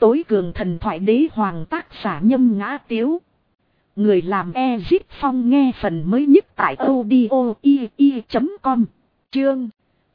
tối cường thần thoại đế hoàng tác giả Nhâm Ngã Tiếu. Người làm Ezit Phong nghe phần mới nhất tại audio.com. Chương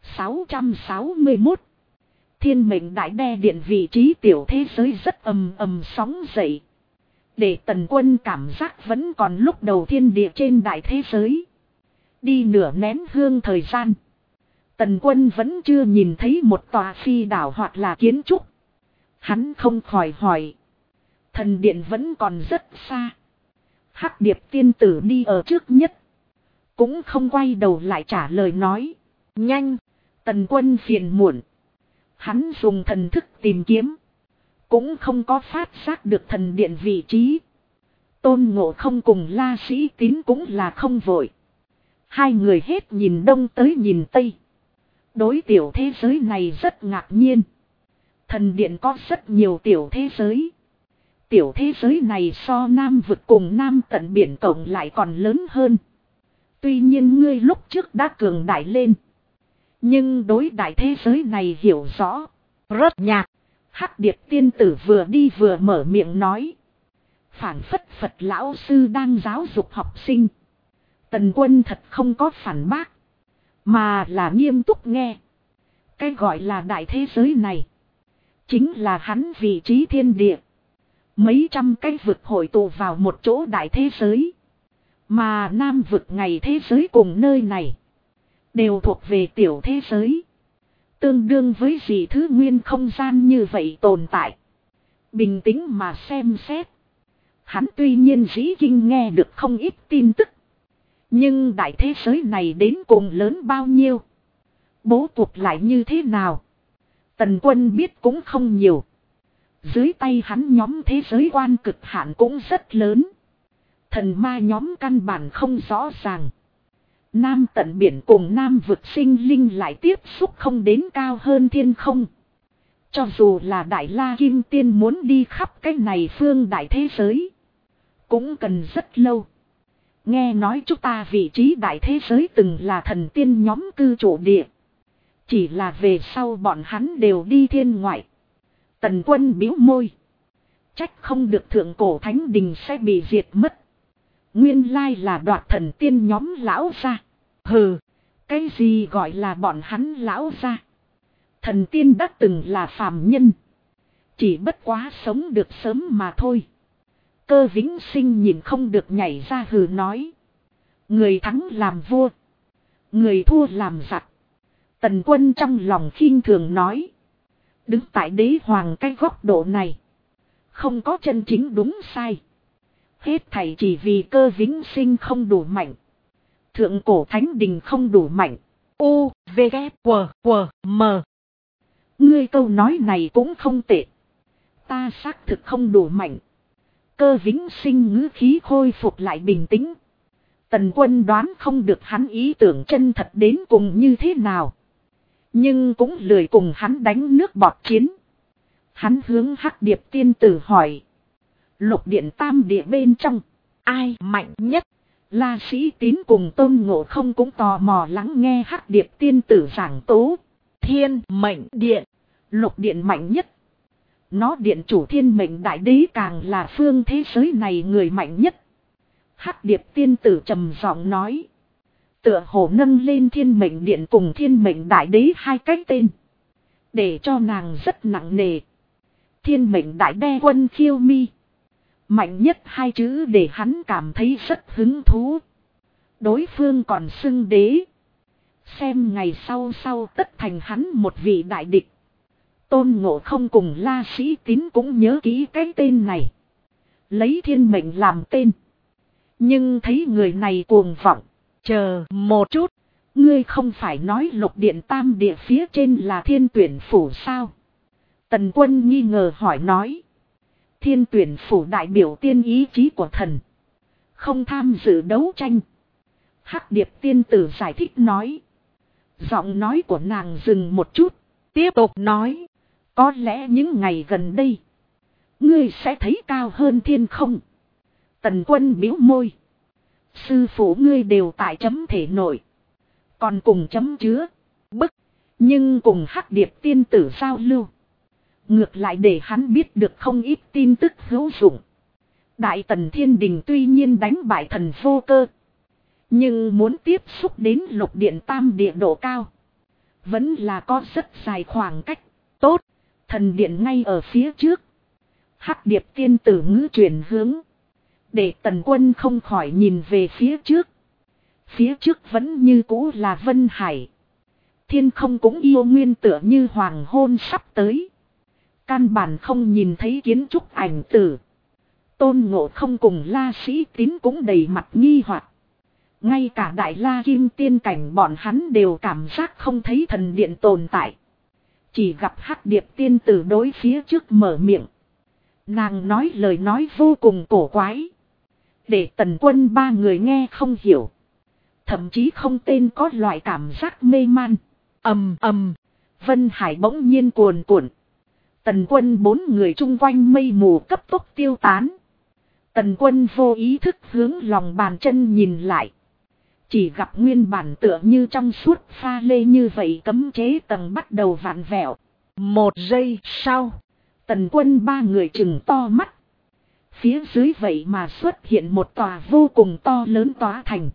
661. Thiên mệnh đại đe điện vị trí tiểu thế giới rất ầm ầm sóng dậy. Để Tần Quân cảm giác vẫn còn lúc đầu thiên địa trên đại thế giới. Đi nửa nén hương thời gian. Tần Quân vẫn chưa nhìn thấy một tòa phi đảo hoặc là kiến trúc. Hắn không khỏi hỏi. Thần điện vẫn còn rất xa. Hắc Điệp tiên tử đi ở trước nhất. Cũng không quay đầu lại trả lời nói. Nhanh. Tần Quân phiền muộn. Hắn dùng thần thức tìm kiếm. Cũng không có phát giác được thần điện vị trí. Tôn Ngộ Không cùng La Sĩ Tín cũng là không vội. Hai người hết nhìn đông tới nhìn tây. Đối tiểu thế giới này rất ngạc nhiên. Thần điện có rất nhiều tiểu thế giới. Tiểu thế giới này so Nam vực cùng Nam tận biển cộng lại còn lớn hơn. Tuy nhiên ngươi lúc trước đã cường đại lên. Nhưng đối đại thế giới này hiểu rõ. Rất nhạt. Hắc Điệp tiên tử vừa đi vừa mở miệng nói. Phản phất Phật lão sư đang giáo dục học sinh. Tần Quân thật không có phản bác. Mà là nghiêm túc nghe. Cái gọi là đại thế giới này. Chính là hắn vị trí thiên địa. Mấy trăm cái vực hội tụ vào một chỗ đại thế giới. Mà Nam vực ngày thế giới cùng nơi này. Đều thuộc về tiểu thế giới. Tương đương với dị thứ nguyên không gian như vậy tồn tại. Bình tĩnh mà xem xét. Hắn tuy nhiên dĩ kinh nghe được không ít tin tức. Nhưng đại thế giới này đến cùng lớn bao nhiêu? Bố cục lại như thế nào? Tần Quân biết cũng không nhiều. Dưới tay hắn nhóm thế giới quan cực hạn cũng rất lớn. Thần ma nhóm căn bản không rõ ràng. Nam tận biển cùng Nam vực sinh linh lại tiếp xúc không đến cao hơn thiên không. Cho dù là Đại La Kim Tiên muốn đi khắp cái này phương đại thế giới. Cũng cần rất lâu. Nghe nói chúng ta vị trí đại thế giới từng là thần tiên nhóm cư trụ địa. Chỉ là về sau bọn hắn đều đi thiên ngoại. Tần Quân bĩu môi. Trách không được thượng cổ thánh đình sẽ bị diệt mất. Nguyên lai là đoạt thần tiên nhóm lão ra. Hừ, cái gì gọi là bọn hắn lão ra. Thần tiên đã từng là phàm nhân. Chỉ bất quá sống được sớm mà thôi. Cơ Vĩnh Sinh nhìn không được nhảy ra hừ nói. Người thắng làm vua. Người thua làm giặc. Tần Quân trong lòng khinh thường nói. Đứng tại đế hoàng cái góc độ này. Không có chân chính đúng sai. Hết thảy chỉ vì Cơ Vĩnh Sinh không đủ mạnh. Thượng cổ thánh đình không đủ mạnh. U, V, K, W, M. Ngươi câu nói này cũng không tệ. Ta xác thực không đủ mạnh. Cơ Vĩnh Sinh ngữ khí khôi phục lại bình tĩnh. Tần Quân đoán không được hắn ý tưởng chân thật đến cùng như thế nào. Nhưng cũng lười cùng hắn đánh nước bọt chiến. Hắn hướng Hắc Điệp tiên tử hỏi. Lục điện tam địa bên trong. Ai mạnh nhất? La Sĩ Tín cùng Tôn Ngộ Không cũng tò mò lắng nghe Hắc Điệp tiên tử giảng tố. Thiên mệnh điện. Lục điện mạnh nhất. Nó điện chủ thiên mệnh đại đế càng là phương thế giới này người mạnh nhất. Hắc Điệp tiên tử trầm giọng nói. Tựa hồ nâng lên thiên mệnh điện cùng thiên mệnh đại đế hai cái tên. Để cho nàng rất nặng nề. Thiên mệnh đại đe quân khiêu mi. Mạnh nhất hai chữ để hắn cảm thấy rất hứng thú. Đối phương còn xưng đế. Xem ngày sau tất thành hắn một vị đại địch. Tôn Ngộ Không cùng La Sĩ Tín cũng nhớ kỹ cái tên này. Lấy thiên mệnh làm tên. Nhưng thấy người này cuồng vọng. Chờ một chút. Ngươi không phải nói lục điện tam địa phía trên là thiên tuyển phủ sao? Tần Quân nghi ngờ hỏi nói. Thiên tuyển phủ đại biểu tiên ý chí của thần. Không tham dự đấu tranh. Hắc Điệp tiên tử giải thích nói. Giọng nói của nàng dừng một chút. Tiếp tục nói. Có lẽ những ngày gần đây. Ngươi sẽ thấy cao hơn thiên không. Tần Quân bĩu môi. Sư phụ ngươi đều tại chấm thể nội. Còn cùng chấm chứa. Bức. Nhưng cùng Hắc Điệp tiên tử giao lưu. Ngược lại để hắn biết được không ít tin tức hữu dụng. Đại Tần Thiên Đình tuy nhiên đánh bại thần Vô Cơ. Nhưng muốn tiếp xúc đến lục điện tam địa độ cao. Vẫn là có rất dài khoảng cách. Tốt, thần điện ngay ở phía trước. Hắc Điệp tiên tử ngữ chuyển hướng. Để Tần Quân không khỏi nhìn về phía trước. Phía trước vẫn như cũ là Vân Hải. Thiên không cũng yêu nguyên tựa như hoàng hôn sắp tới. Căn bản không nhìn thấy kiến trúc ảnh tử. Tôn Ngộ Không cùng La Sĩ Tín cũng đầy mặt nghi hoặc. Ngay cả Đại La Kim Tiên cảnh bọn hắn đều cảm giác không thấy thần điện tồn tại. Chỉ gặp Hắc Điệp tiên tử đối phía trước mở miệng. Nàng nói lời nói vô cùng cổ quái. Để Tần Quân ba người nghe không hiểu. Thậm chí không tên có loại cảm giác mê man. Ầm ầm, Vân Hải bỗng nhiên cuồn cuộn. Tần Quân bốn người chung quanh mây mù cấp tốc tiêu tán. Tần Quân vô ý thức hướng lòng bàn chân nhìn lại. Chỉ gặp nguyên bản tựa như trong suốt pha lê như vậy cấm chế tầng bắt đầu vặn vẹo. Một giây sau, Tần Quân ba người trừng to mắt. Phía dưới vậy mà xuất hiện một tòa vô cùng to lớn tòa thành.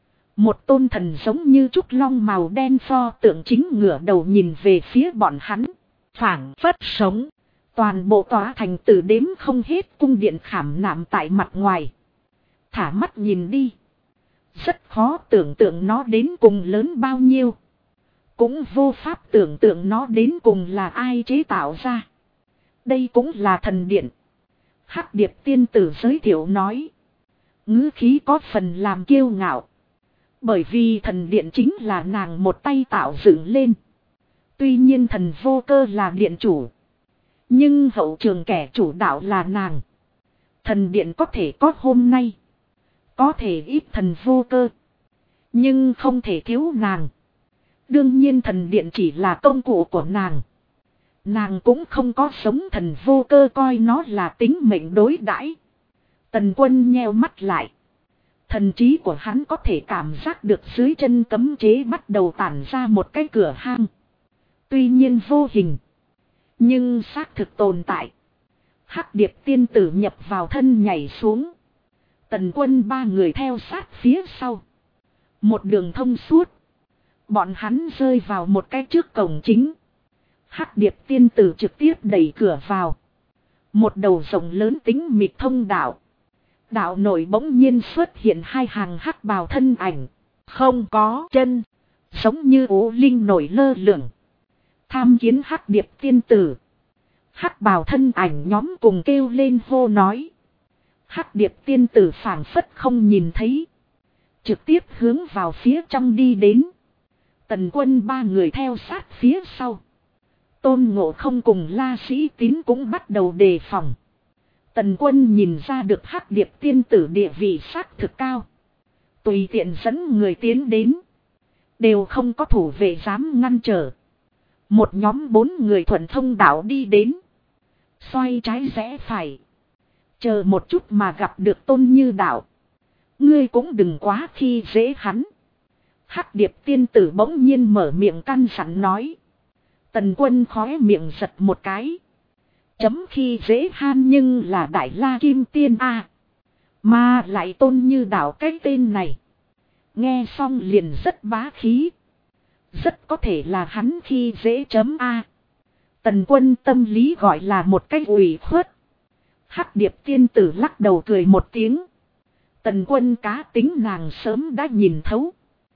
Một tôn thần giống như trúc long màu đen pho tượng chính ngửa đầu nhìn về phía bọn hắn. Phảng phất sống. Toàn bộ tòa thành từ đếm không hết cung điện khảm nạm tại mặt ngoài. Thả mắt nhìn đi. Rất khó tưởng tượng nó đến cùng lớn bao nhiêu. Cũng vô pháp tưởng tượng nó đến cùng là ai chế tạo ra. Đây cũng là thần điện. Hắc Điệp tiên tử giới thiệu nói. Ngữ khí có phần làm kiêu ngạo. Bởi vì thần điện chính là nàng một tay tạo dựng lên. Tuy nhiên thần Vô Cơ là điện chủ. Nhưng hậu trường kẻ chủ đạo là nàng. Thần điện có thể có hôm nay. Có thể ít thần Vô Cơ. Nhưng không thể thiếu nàng. Đương nhiên thần điện chỉ là công cụ của nàng. Nàng cũng không có sống thần Vô Cơ coi nó là tính mệnh đối đãi. Tần Quân nheo mắt lại. Thần trí của hắn có thể cảm giác được dưới chân cấm chế bắt đầu tản ra một cái cửa hang. Tuy nhiên vô hình. Nhưng xác thực tồn tại. Hắc Điệp tiên tử nhập vào thân nhảy xuống. Tần Quân ba người theo sát phía sau. Một đường thông suốt. Bọn hắn rơi vào một cái trước cổng chính. Hắc Điệp tiên tử trực tiếp đẩy cửa vào. Một đầu rộng lớn tính mịt thông đạo. Đạo nội bỗng nhiên xuất hiện hai hàng hắc bào thân ảnh. Không có chân. Giống như ố linh nổi lơ lửng. Tham kiến Hắc Điệp tiên tử. Hắc bào thân ảnh nhóm cùng kêu lên hô nói. Hắc Điệp tiên tử phảng phất không nhìn thấy. Trực tiếp hướng vào phía trong đi đến. Tần Quân ba người theo sát phía sau. Tôn Ngộ Không cùng La Sĩ Tín cũng bắt đầu đề phòng. Tần Quân nhìn ra được Hắc Điệp tiên tử địa vị xác thực cao. Tùy tiện dẫn người tiến đến. Đều không có thủ vệ dám ngăn trở. Một nhóm 4 người thuận thông đạo đi đến. Xoay trái rẽ phải. Chờ một chút mà gặp được Tôn Như Đạo. Ngươi cũng đừng quá khi dễ hắn. Hắc Điệp tiên tử bỗng nhiên mở miệng căn dặn nói. Tần Quân khóe miệng giật một cái. Chấm khi dễ han nhưng là Đại La Kim Tiên a. Mà lại Tôn Như Đạo cái tên này. Nghe xong liền rất bá khí. Rất có thể là hắn khi dễ chấm a. Tần Quân tâm lý gọi là một cái ủy khuất. Hắc Điệp tiên tử lắc đầu cười một tiếng. Tần Quân cá tính nàng sớm đã nhìn thấu.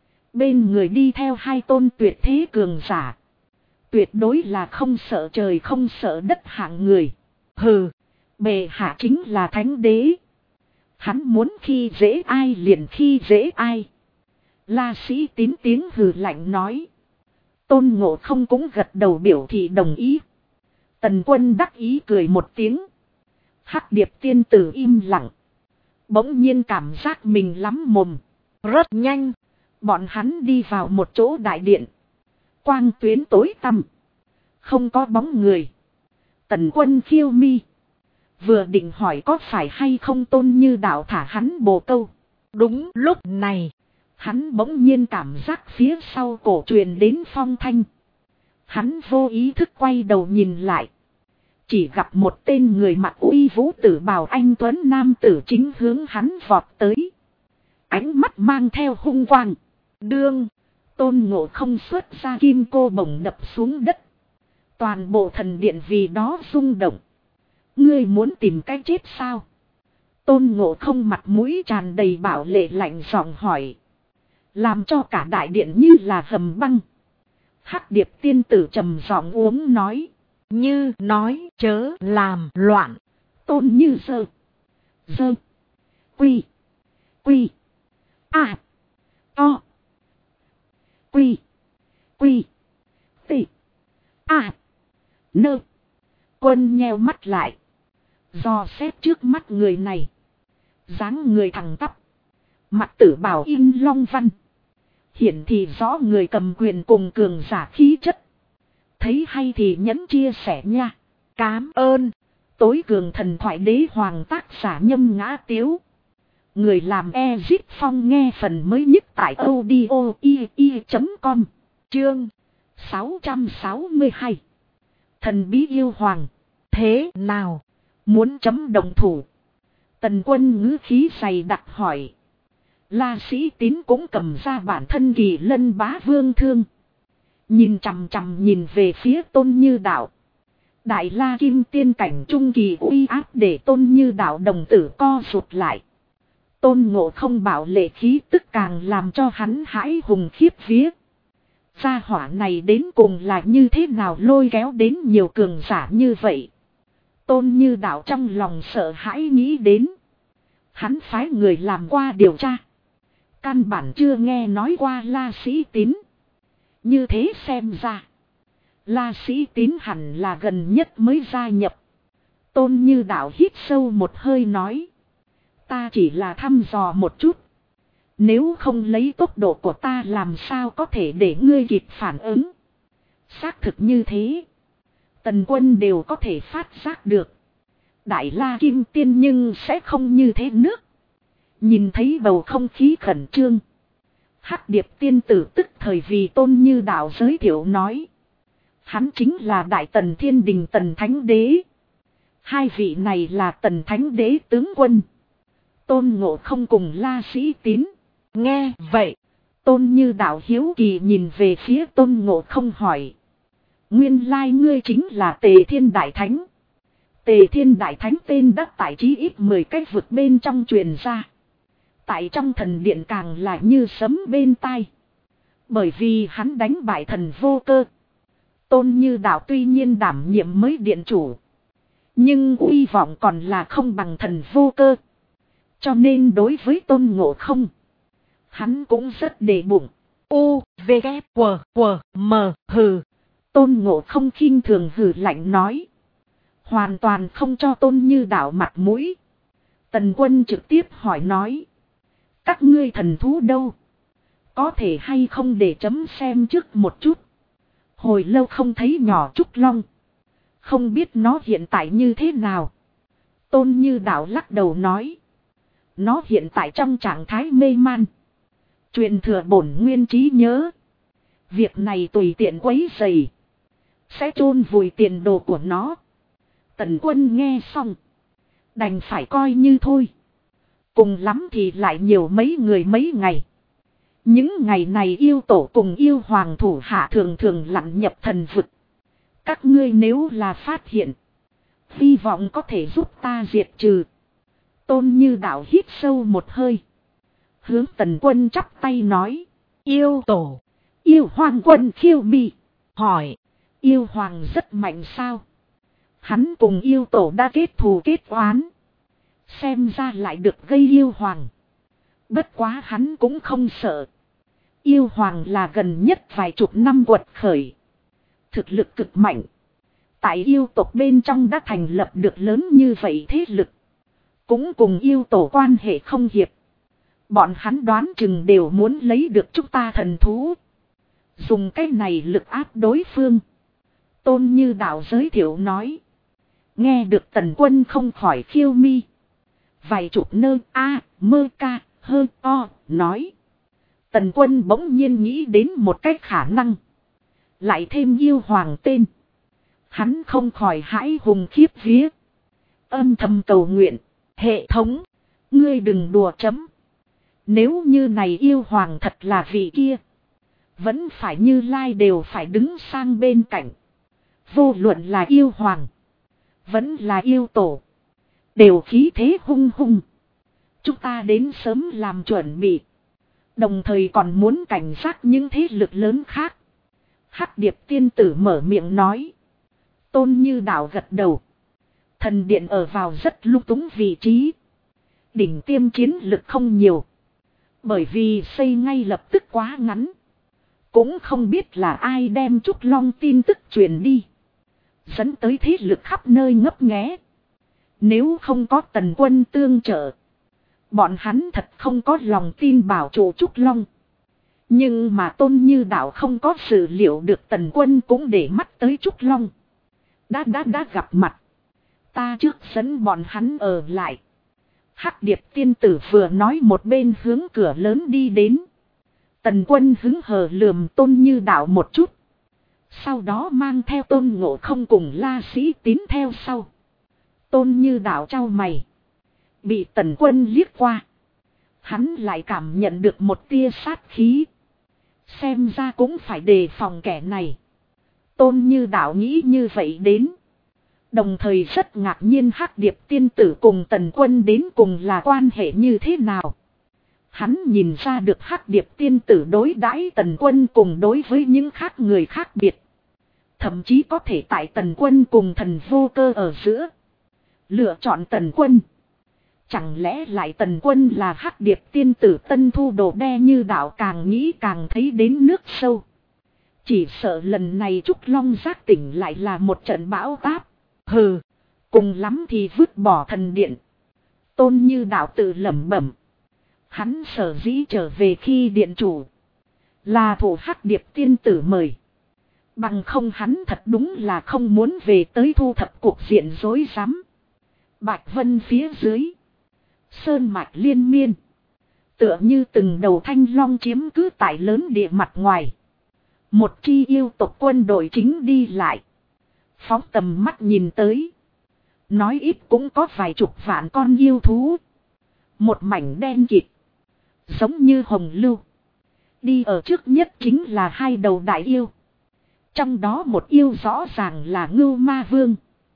Bên người đi theo hai tôn tuyệt thế cường giả. Tuyệt đối là không sợ trời không sợ đất hạng người. Hừ, bệ hạ chính là thánh đế. Hắn muốn khi dễ ai liền khi dễ ai. La Sĩ Tín tiếng hừ lạnh nói. Tôn Ngộ Không cũng gật đầu biểu thị đồng ý. Tần Quân đắc ý cười một tiếng. Hắc Điệp tiên tử im lặng. Bỗng nhiên cảm giác mình lắm mồm. Rất nhanh. Bọn hắn đi vào một chỗ đại điện. Quang tuyến tối tăm. Không có bóng người. Tần Quân khiêu mi. Vừa định hỏi có phải hay không Tôn Như Đạo thả hắn bồ câu. Đúng lúc này. Hắn bỗng nhiên cảm giác phía sau cổ truyền đến phong thanh. Hắn vô ý thức quay đầu nhìn lại. Chỉ gặp một tên người mặc uy vũ tử bào anh tuấn nam tử chính hướng hắn vọt tới. Ánh mắt mang theo hung quang. Đương, Tôn Ngộ Không xuất ra kim cô bổng đập xuống đất. Toàn bộ thần điện vì đó rung động. Ngươi muốn tìm cách chết sao? Tôn Ngộ Không mặt mũi tràn đầy bảo lệ lạnh giọng hỏi. Làm cho cả đại điện như là hầm băng. Hắc Điệp tiên tử trầm giọng uống nói. Như nói chớ làm loạn. Tôn Như Sơ. Sơ. Quy. Quy. A. O. Quy. Quy. T. A. Nơ. Quân nheo mắt lại. Do xét trước mắt người này. Dáng người thẳng tắp. Mặt tử bào in long văn. Hiển thì rõ người cầm quyền cùng cường giả khí chất. Thấy hay thì nhấn chia sẻ nha. Cám ơn. Tối cường thần thoại đế hoàng tác giả Nhâm Ngã Tiếu. Người làm Ezip Phong nghe phần mới nhất tại audio.com. Chương 662. Thần bí yêu hoàng. Thế nào? Muốn chấm đồng thủ. Tần Quân ngữ khí dày đặc hỏi. La Sĩ Tín cũng cầm ra bản thân Kỳ Lân Bá Vương thương. Nhìn chằm chằm nhìn về phía Tôn Như Đạo. Đại La Kim Tiên cảnh trung kỳ uy áp để Tôn Như Đạo đồng tử co rụt lại. Tôn Ngộ Không bảo lệ khí tức càng làm cho hắn hãi hùng khiếp vía. Gia hỏa này đến cùng là như thế nào lôi kéo đến nhiều cường giả như vậy. Tôn Như Đạo trong lòng sợ hãi nghĩ đến. Hắn phái người làm qua điều tra. Căn bản chưa nghe nói qua La Sĩ Tín. Như thế xem ra. La Sĩ Tín hẳn là gần nhất mới gia nhập. Tôn Như Đạo hít sâu một hơi nói. Ta chỉ là thăm dò một chút. Nếu không lấy tốc độ của ta làm sao có thể để ngươi kịp phản ứng. Xác thực như thế. Tần Quân đều có thể phát giác được. Đại La Kim Tiên nhưng sẽ không như thế nước. Nhìn thấy bầu không khí khẩn trương. Hắc Điệp tiên tử tức thời vì Tôn Như Đạo giới thiệu nói. Hắn chính là Đại Tần Thiên Đình Tần Thánh Đế. Hai vị này là Tần Thánh Đế tướng quân. Tôn Ngộ Không cùng La Sĩ Tín. Nghe vậy. Tôn Như Đạo hiếu kỳ nhìn về phía Tôn Ngộ Không hỏi. Nguyên lai ngươi chính là Tề Thiên Đại Thánh. Tề Thiên Đại Thánh tên đã tại chí ít 10 cái vực bên trong truyền ra. Tại trong thần điện càng là như sấm bên tai. Bởi vì hắn đánh bại thần Vô Cơ. Tôn Như Đạo tuy nhiên đảm nhiệm mới điện chủ. Nhưng uy vọng còn là không bằng thần Vô Cơ. Cho nên đối với Tôn Ngộ Không. Hắn cũng rất để bụng. U, V, K, W, M, hừ. Tôn Ngộ Không khinh thường hừ lạnh nói. Hoàn toàn không cho Tôn Như Đạo mặt mũi. Tần Quân trực tiếp hỏi nói. Các ngươi thần thú đâu? Có thể hay không để chấm xem trước một chút. Hồi lâu không thấy nhỏ Trúc Long. Không biết nó hiện tại như thế nào. Tôn Như Đạo lắc đầu nói. Nó hiện tại trong trạng thái mê man. Truyền thừa bổn nguyên trí nhớ. Việc này tùy tiện quấy rầy. Sẽ chôn vùi tiền đồ của nó. Tần Quân nghe xong. Đành phải coi như thôi. Cùng lắm thì lại nhiều mấy người mấy ngày. Những ngày này yêu tổ cùng yêu hoàng thủ hạ thường thường lặn nhập thần vực. Các ngươi nếu là phát hiện. Hy vọng có thể giúp ta diệt trừ. Tôn Như Đạo hít sâu một hơi. Hướng Tần Quân chắp tay nói. Yêu tổ. Yêu hoàng quân khiêu mi. Hỏi. Yêu hoàng rất mạnh sao? Hắn cùng yêu tổ đã kết thù kết oán. Xem ra lại được gây yêu hoàng. Bất quá hắn cũng không sợ. Yêu hoàng là gần nhất vài chục năm quật khởi. Thực lực cực mạnh. Tại yêu tộc bên trong đã thành lập được lớn như vậy thế lực. Cũng cùng yêu tổ quan hệ không hiệp. Bọn hắn đoán chừng đều muốn lấy được chúng ta thần thú. Dùng cái này lực áp đối phương. Tôn Như Đạo giới thiệu nói. Nghe được Tần Quân không khỏi khiêu mi. Vài chục nơ a mơ ca hơ o nói. Tần Quân bỗng nhiên nghĩ đến một cách khả năng. Lại thêm yêu hoàng tên. Hắn không khỏi hãi hùng khiếp vía. Âm thầm cầu nguyện. Hệ thống. Ngươi đừng đùa chấm. Nếu như này yêu hoàng thật là vị kia. Vẫn phải Như Lai đều phải đứng sang bên cạnh. Vô luận là yêu hoàng. Vẫn là yêu tổ. Đều khí thế hung hung. Chúng ta đến sớm làm chuẩn bị. Đồng thời còn muốn cảnh giác những thế lực lớn khác. Hắc Điệp tiên tử mở miệng nói. Tôn Như Đạo gật đầu. Thần điện ở vào rất lung túng vị trí. Đỉnh tiêm chiến lực không nhiều. Bởi vì xây ngay lập tức quá ngắn. Cũng không biết là ai đem Trúc Long tin tức truyền đi. Dẫn tới thế lực khắp nơi ngấp nghé. Nếu không có Tần Quân tương trợ. Bọn hắn thật không có lòng tin bảo chủ Trúc Long. Nhưng mà Tôn Như Đạo không có sự liệu được Tần Quân cũng để mắt tới Trúc Long. Đã gặp mặt. Ta trước dẫn bọn hắn ở lại. Hắc Điệp tiên tử vừa nói một bên hướng cửa lớn đi đến. Tần Quân hứng hờ lườm Tôn Như Đạo một chút. Sau đó mang theo Tôn Ngộ Không cùng La Sĩ Tín theo sau. Tôn Như Đạo trao mày. Bị Tần Quân liếc qua. Hắn lại cảm nhận được một tia sát khí. Xem ra cũng phải đề phòng kẻ này. Tôn Như Đạo nghĩ như vậy đến. Đồng thời rất ngạc nhiên Hắc Điệp tiên tử cùng Tần Quân đến cùng là quan hệ như thế nào. Hắn nhìn ra được Hắc Điệp tiên tử đối đãi Tần Quân cùng đối với những khác người khác biệt. Thậm chí có thể tại Tần Quân cùng Thần Vô Cơ ở giữa. Lựa chọn Tần Quân. Chẳng lẽ lại Tần Quân là Hắc Điệp tiên tử tân thu đồ đe Như Đạo càng nghĩ càng thấy đến nước sâu. Chỉ sợ lần này Trúc Long giác tỉnh lại là một trận bão táp. Hừ, cùng lắm thì vứt bỏ thần điện. Tôn Như Đạo tự lẩm bẩm. Hắn sở dĩ trở về khi điện chủ. Là thủ Hắc Điệp tiên tử mời. Bằng không hắn thật đúng là không muốn về tới thu thập cuộc diện rối rắm. Bạch Vân phía dưới. Sơn mạch liên miên. Tựa như từng đầu thanh long chiếm cứ tại lớn địa mặt ngoài. Một chi yêu tộc quân đội chính đi lại. Phóng tầm mắt nhìn tới. Nói ít cũng có vài chục vạn con yêu thú. Một mảnh đen kịt. Giống như hồng lưu. Đi ở trước nhất chính là hai đầu đại yêu. Trong đó một yêu rõ ràng là Ngưu Ma Vương.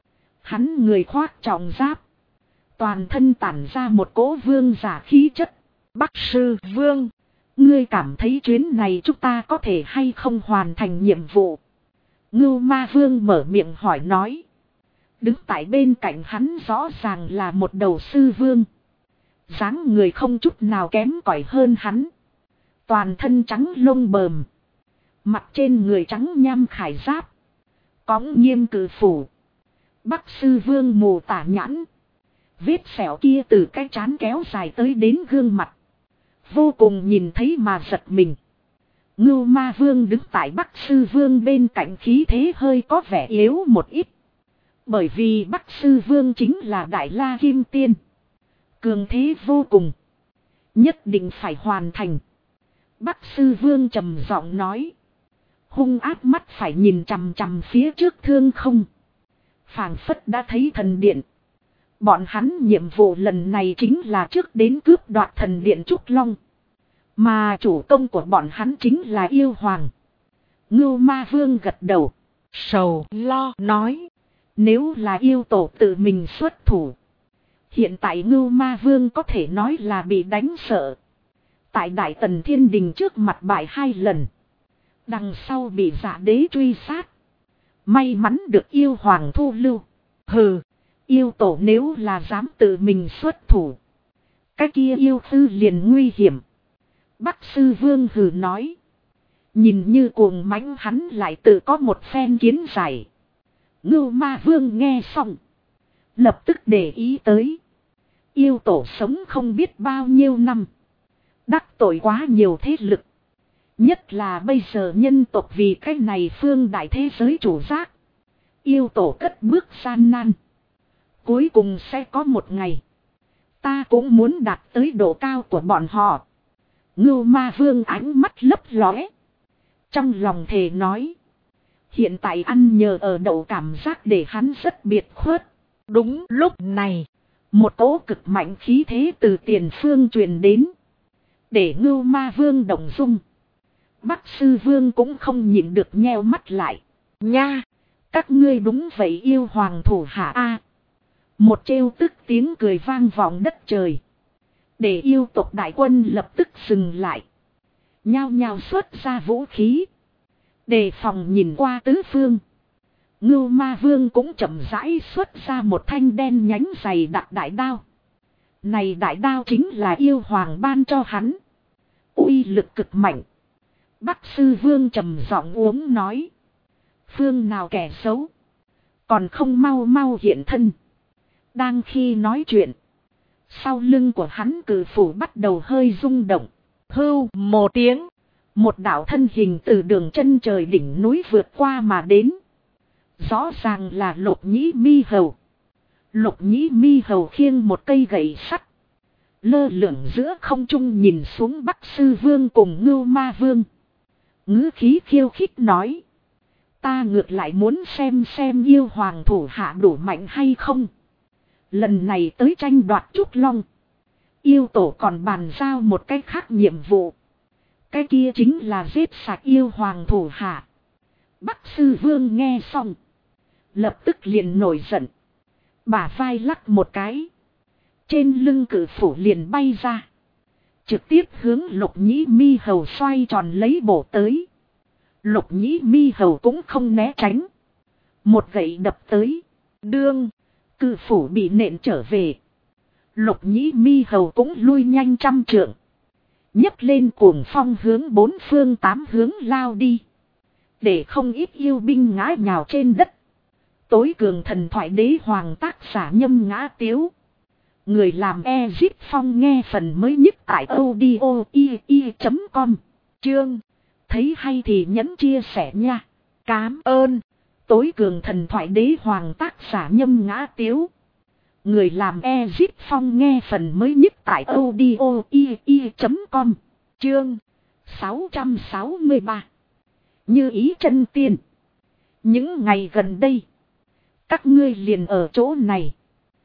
Hắn người khoác trọng giáp. Toàn thân tản ra một cỗ vương giả khí chất. Bắc Sư Vương. Ngươi cảm thấy chuyến này chúng ta có thể hay không hoàn thành nhiệm vụ? Ngưu Ma Vương mở miệng hỏi nói. Đứng tại bên cạnh hắn rõ ràng là một đầu sư vương. Dáng người không chút nào kém cỏi hơn hắn. Toàn thân trắng lông bờm. Mặt trên người trắng nham khải giáp. Cõng nghiêm cử phủ. Bắc Sư Vương mù tả nhãn. Vết sẹo kia từ cái trán kéo dài tới đến gương mặt. Vô cùng nhìn thấy mà giật mình. Ngưu Ma Vương đứng tại Bắc Sư Vương bên cạnh khí thế hơi có vẻ yếu một ít. Bởi vì Bắc Sư Vương chính là Đại La Kim Tiên. Cường thế vô cùng. Nhất định phải hoàn thành. Bắc Sư Vương trầm giọng nói. Hung ác mắt phải nhìn chằm chằm phía trước thương không. Phảng phất đã thấy thần điện. Bọn hắn nhiệm vụ lần này chính là trước đến cướp đoạt thần điện Trúc Long. Mà chủ công của bọn hắn chính là yêu hoàng. Ngưu Ma Vương gật đầu. Sầu lo nói. Nếu là yêu tổ tự mình xuất thủ. Hiện tại Ngưu Ma Vương có thể nói là bị đánh sợ. Tại Đại Tần Thiên Đình trước mặt bại 2 lần. Đằng sau bị Dạ Đế truy sát. May mắn được yêu hoàng thu lưu. Hừ. Yêu tổ nếu là dám tự mình xuất thủ. Cái kia yêu sư liền nguy hiểm. Bắc Sư Vương hừ nói. Nhìn như cuồng mãnh hắn lại tự có một phen kiến giải. Ngưu Ma Vương nghe xong. Lập tức để ý tới. Yêu tổ sống không biết bao nhiêu năm. Đắc tội quá nhiều thế lực. Nhất là bây giờ nhân tộc vì cái này phương đại thế giới chủ giác. Yêu tổ cất bước gian nan. Cuối cùng sẽ có một ngày. Ta cũng muốn đạt tới độ cao của bọn họ. Ngưu Ma Vương ánh mắt lấp lóe. Trong lòng thề nói. Hiện tại ăn nhờ ở đậu cảm giác để hắn rất biệt khuất. Đúng lúc này, một cỗ cực mạnh khí thế từ tiền phương truyền đến. Để Ngưu Ma Vương động dung. Bắc Sư Vương cũng không nhịn được nheo mắt lại. Nha! Các ngươi đúng vậy yêu hoàng thủ hạ A. Một trêu tức tiếng cười vang vọng đất trời. Để yêu tộc đại quân lập tức dừng lại. Nhao nhao xuất ra vũ khí. Đề phòng nhìn qua tứ phương. Ngưu Ma Vương cũng chậm rãi xuất ra một thanh đen nhánh dày đặc đại đao. Này đại đao chính là yêu hoàng ban cho hắn. Uy lực cực mạnh. Bắc Sư Vương trầm giọng uống nói. Phương nào kẻ xấu. Còn không mau mau hiện thân. Đang khi nói chuyện. Sau lưng của hắn cử phủ bắt đầu hơi rung động. Hưu một tiếng. Một đạo thân hình từ đường chân trời đỉnh núi vượt qua mà đến. Rõ ràng là Lục Nhĩ Mi Hầu. Lục Nhĩ Mi Hầu khiêng một cây gậy sắt. Lơ lửng giữa không trung nhìn xuống Bắc Sư Vương cùng Ngưu Ma Vương. Ngữ khí khiêu khích nói. Ta ngược lại muốn xem yêu hoàng thủ hạ đủ mạnh hay không. Lần này tới tranh đoạt Trúc Long. Yêu tổ còn bàn giao một cái khác nhiệm vụ. Cái kia chính là giết sạch yêu hoàng thủ hạ. Bắc Sư Vương nghe xong. Lập tức liền nổi giận. Bả vai lắc một cái. Trên lưng cử phủ liền bay ra. Trực tiếp hướng Lục Nhĩ Mi Hầu xoay tròn lấy bổ tới. Lục Nhĩ Mi Hầu cũng không né tránh. Một gậy đập tới. Đương. Cử phủ bị nện trở về. Lục Nhĩ Mi Hầu cũng lui nhanh trăm trượng. Nhấc lên cuồng phong hướng bốn phương tám hướng lao đi. Để không ít yêu binh ngã nhào trên đất. Tối cường thần thoại đế hoàng tác giả Nhâm Ngã Tiếu. Người làm Ezip Phong nghe phần mới nhất tại audio.com. Chương. Thấy hay thì nhấn chia sẻ nha. Cám ơn. Tối cường thần thoại đế hoàng tác giả Nhâm Ngã Tiếu. Người làm Ezip Phong nghe phần mới nhất tại audio.com. Chương 663. Như ý chân tiên. Những ngày gần đây. Các ngươi liền ở chỗ này.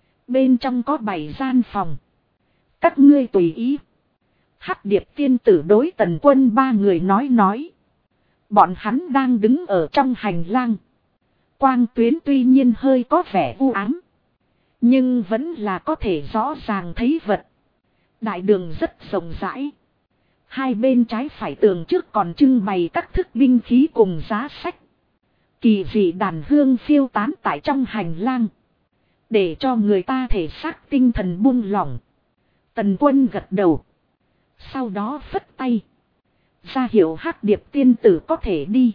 Bên trong có 7 gian phòng. Các ngươi tùy ý. Hắc Điệp tiên tử đối Tần Quân ba người nói. Bọn hắn đang đứng ở trong hành lang. Quang tuyến tuy nhiên hơi có vẻ u ám. Nhưng vẫn là có thể rõ ràng thấy vật. Đại đường rất rộng rãi. Hai bên trái phải tường trước còn trưng bày các thức binh khí cùng giá sách. Kỳ dị đàn hương phiêu tán tại trong hành lang. Để cho người ta thể xác tinh thần buông lỏng. Tần Quân gật đầu. Sau đó phất tay. Ra hiệu Hắc Điệp tiên tử có thể đi.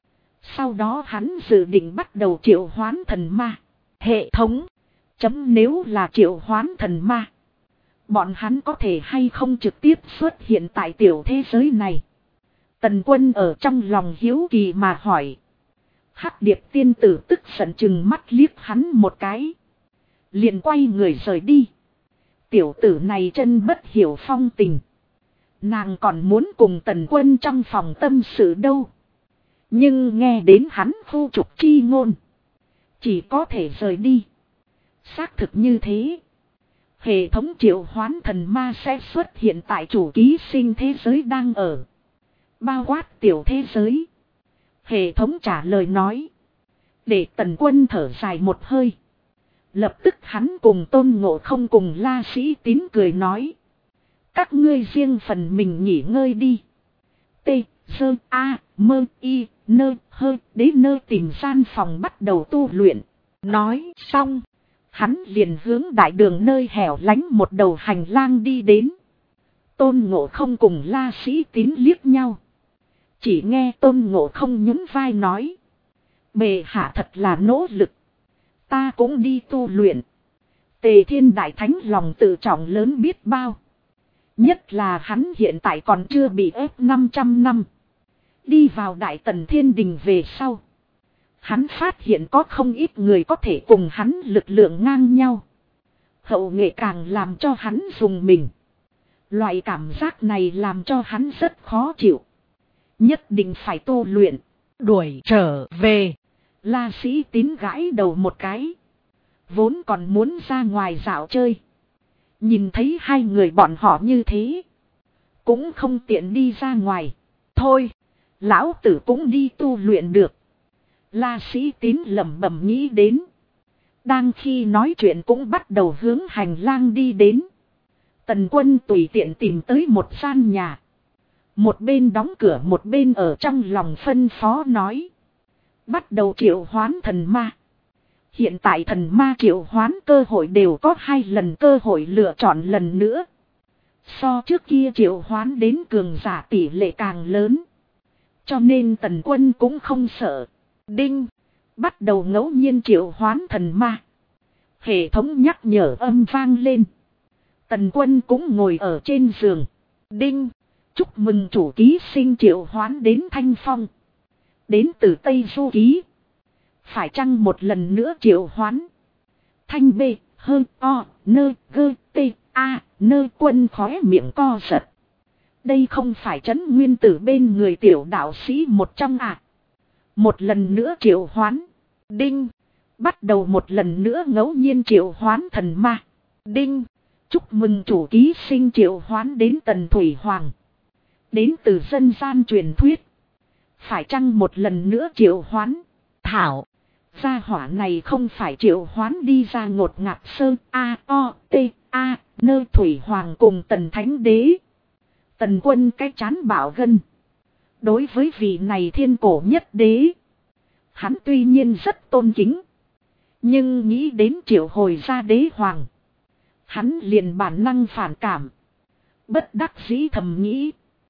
Sau đó hắn dự định bắt đầu triệu hoán thần ma. Hệ thống. Nếu là triệu hoán thần ma. Bọn hắn có thể hay không trực tiếp xuất hiện tại tiểu thế giới này. Tần Quân ở trong lòng hiếu kỳ mà hỏi. Hắc Điệp tiên tử tức giận chừng mắt liếc hắn một cái. Liền quay người rời đi. Tiểu tử này chân bất hiểu phong tình. Nàng còn muốn cùng Tần Quân trong phòng tâm sự đâu. Nhưng nghe đến hắn khu trục chi ngôn. Chỉ có thể rời đi. Xác thực như thế. Hệ thống triệu hoán thần ma sẽ xuất hiện tại chủ ký sinh thế giới đang ở. Bao quát tiểu thế giới. Hệ thống trả lời nói. Để Tần Quân thở dài một hơi. Lập tức hắn cùng Tôn Ngộ Không cùng La Sĩ Tín cười nói. Các ngươi riêng phần mình nghỉ ngơi đi. T, Sơ, A, Mơ, Y, Nơ, Hơ, Đế Nơ tìm gian phòng bắt đầu tu luyện. Nói xong. Hắn liền hướng đại đường nơi hẻo lánh một đầu hành lang đi đến. Tôn Ngộ Không cùng La Sĩ Tín liếc nhau. Chỉ nghe Tôn Ngộ Không nhún vai nói. Bệ hạ thật là nỗ lực. Ta cũng đi tu luyện. Tề Thiên Đại Thánh lòng tự trọng lớn biết bao. Nhất là hắn hiện tại còn chưa bị ép 500 năm. Đi vào Đại Tần Thiên Đình về sau. Hắn phát hiện có không ít người có thể cùng hắn lực lượng ngang nhau. Hậu nghệ càng làm cho hắn dùng mình. Loại cảm giác này làm cho hắn rất khó chịu. Nhất định phải tu luyện. đuổi trở về. La Sĩ Tín gãi đầu một cái. Vốn còn muốn ra ngoài dạo chơi. Nhìn thấy hai người bọn họ như thế. Cũng không tiện đi ra ngoài. Thôi, lão tử cũng đi tu luyện được. La Sĩ Tín lẩm bẩm nghĩ đến. Đang khi nói chuyện cũng bắt đầu hướng hành lang đi đến. Tần Quân tùy tiện tìm tới một gian nhà. Một bên đóng cửa một bên ở trong lòng phân phó nói. Bắt đầu triệu hoán thần ma. Hiện tại thần ma triệu hoán cơ hội đều có 2 lần cơ hội lựa chọn lần nữa. So trước kia triệu hoán đến cường giả tỷ lệ càng lớn. Cho nên Tần Quân cũng không sợ. Đinh. Bắt đầu ngẫu nhiên triệu hoán thần ma. Hệ thống nhắc nhở âm vang lên. Tần Quân cũng ngồi ở trên giường. Đinh. Chúc mừng chủ ký sinh triệu hoán đến Thanh Phong. Đến từ Tây Du Ký. Phải chăng một lần nữa triệu hoán. Thanh B, hơn O, nơ, gơ, T, A, nơ Quân khóe miệng co giật. Đây không phải trấn nguyên tử bên người tiểu đạo sĩ một trong à. Một lần nữa triệu hoán. Đinh. Bắt đầu một lần nữa ngẫu nhiên triệu hoán thần ma. Đinh. Chúc mừng chủ ký sinh triệu hoán đến Tần Thủy Hoàng. Đến từ dân gian truyền thuyết. Phải chăng một lần nữa triệu hoán. Thảo. Gia hỏa này không phải triệu hoán đi ra ngột ngạt sơ A O T A nơ Thủy Hoàng cùng Tần Thánh Đế. Tần Quân cái chán bảo gân. Đối với vị này thiên cổ nhất đế. Hắn tuy nhiên rất tôn kính. Nhưng nghĩ đến triệu hồi ra đế hoàng. Hắn liền bản năng phản cảm. Bất đắc dĩ thầm nghĩ.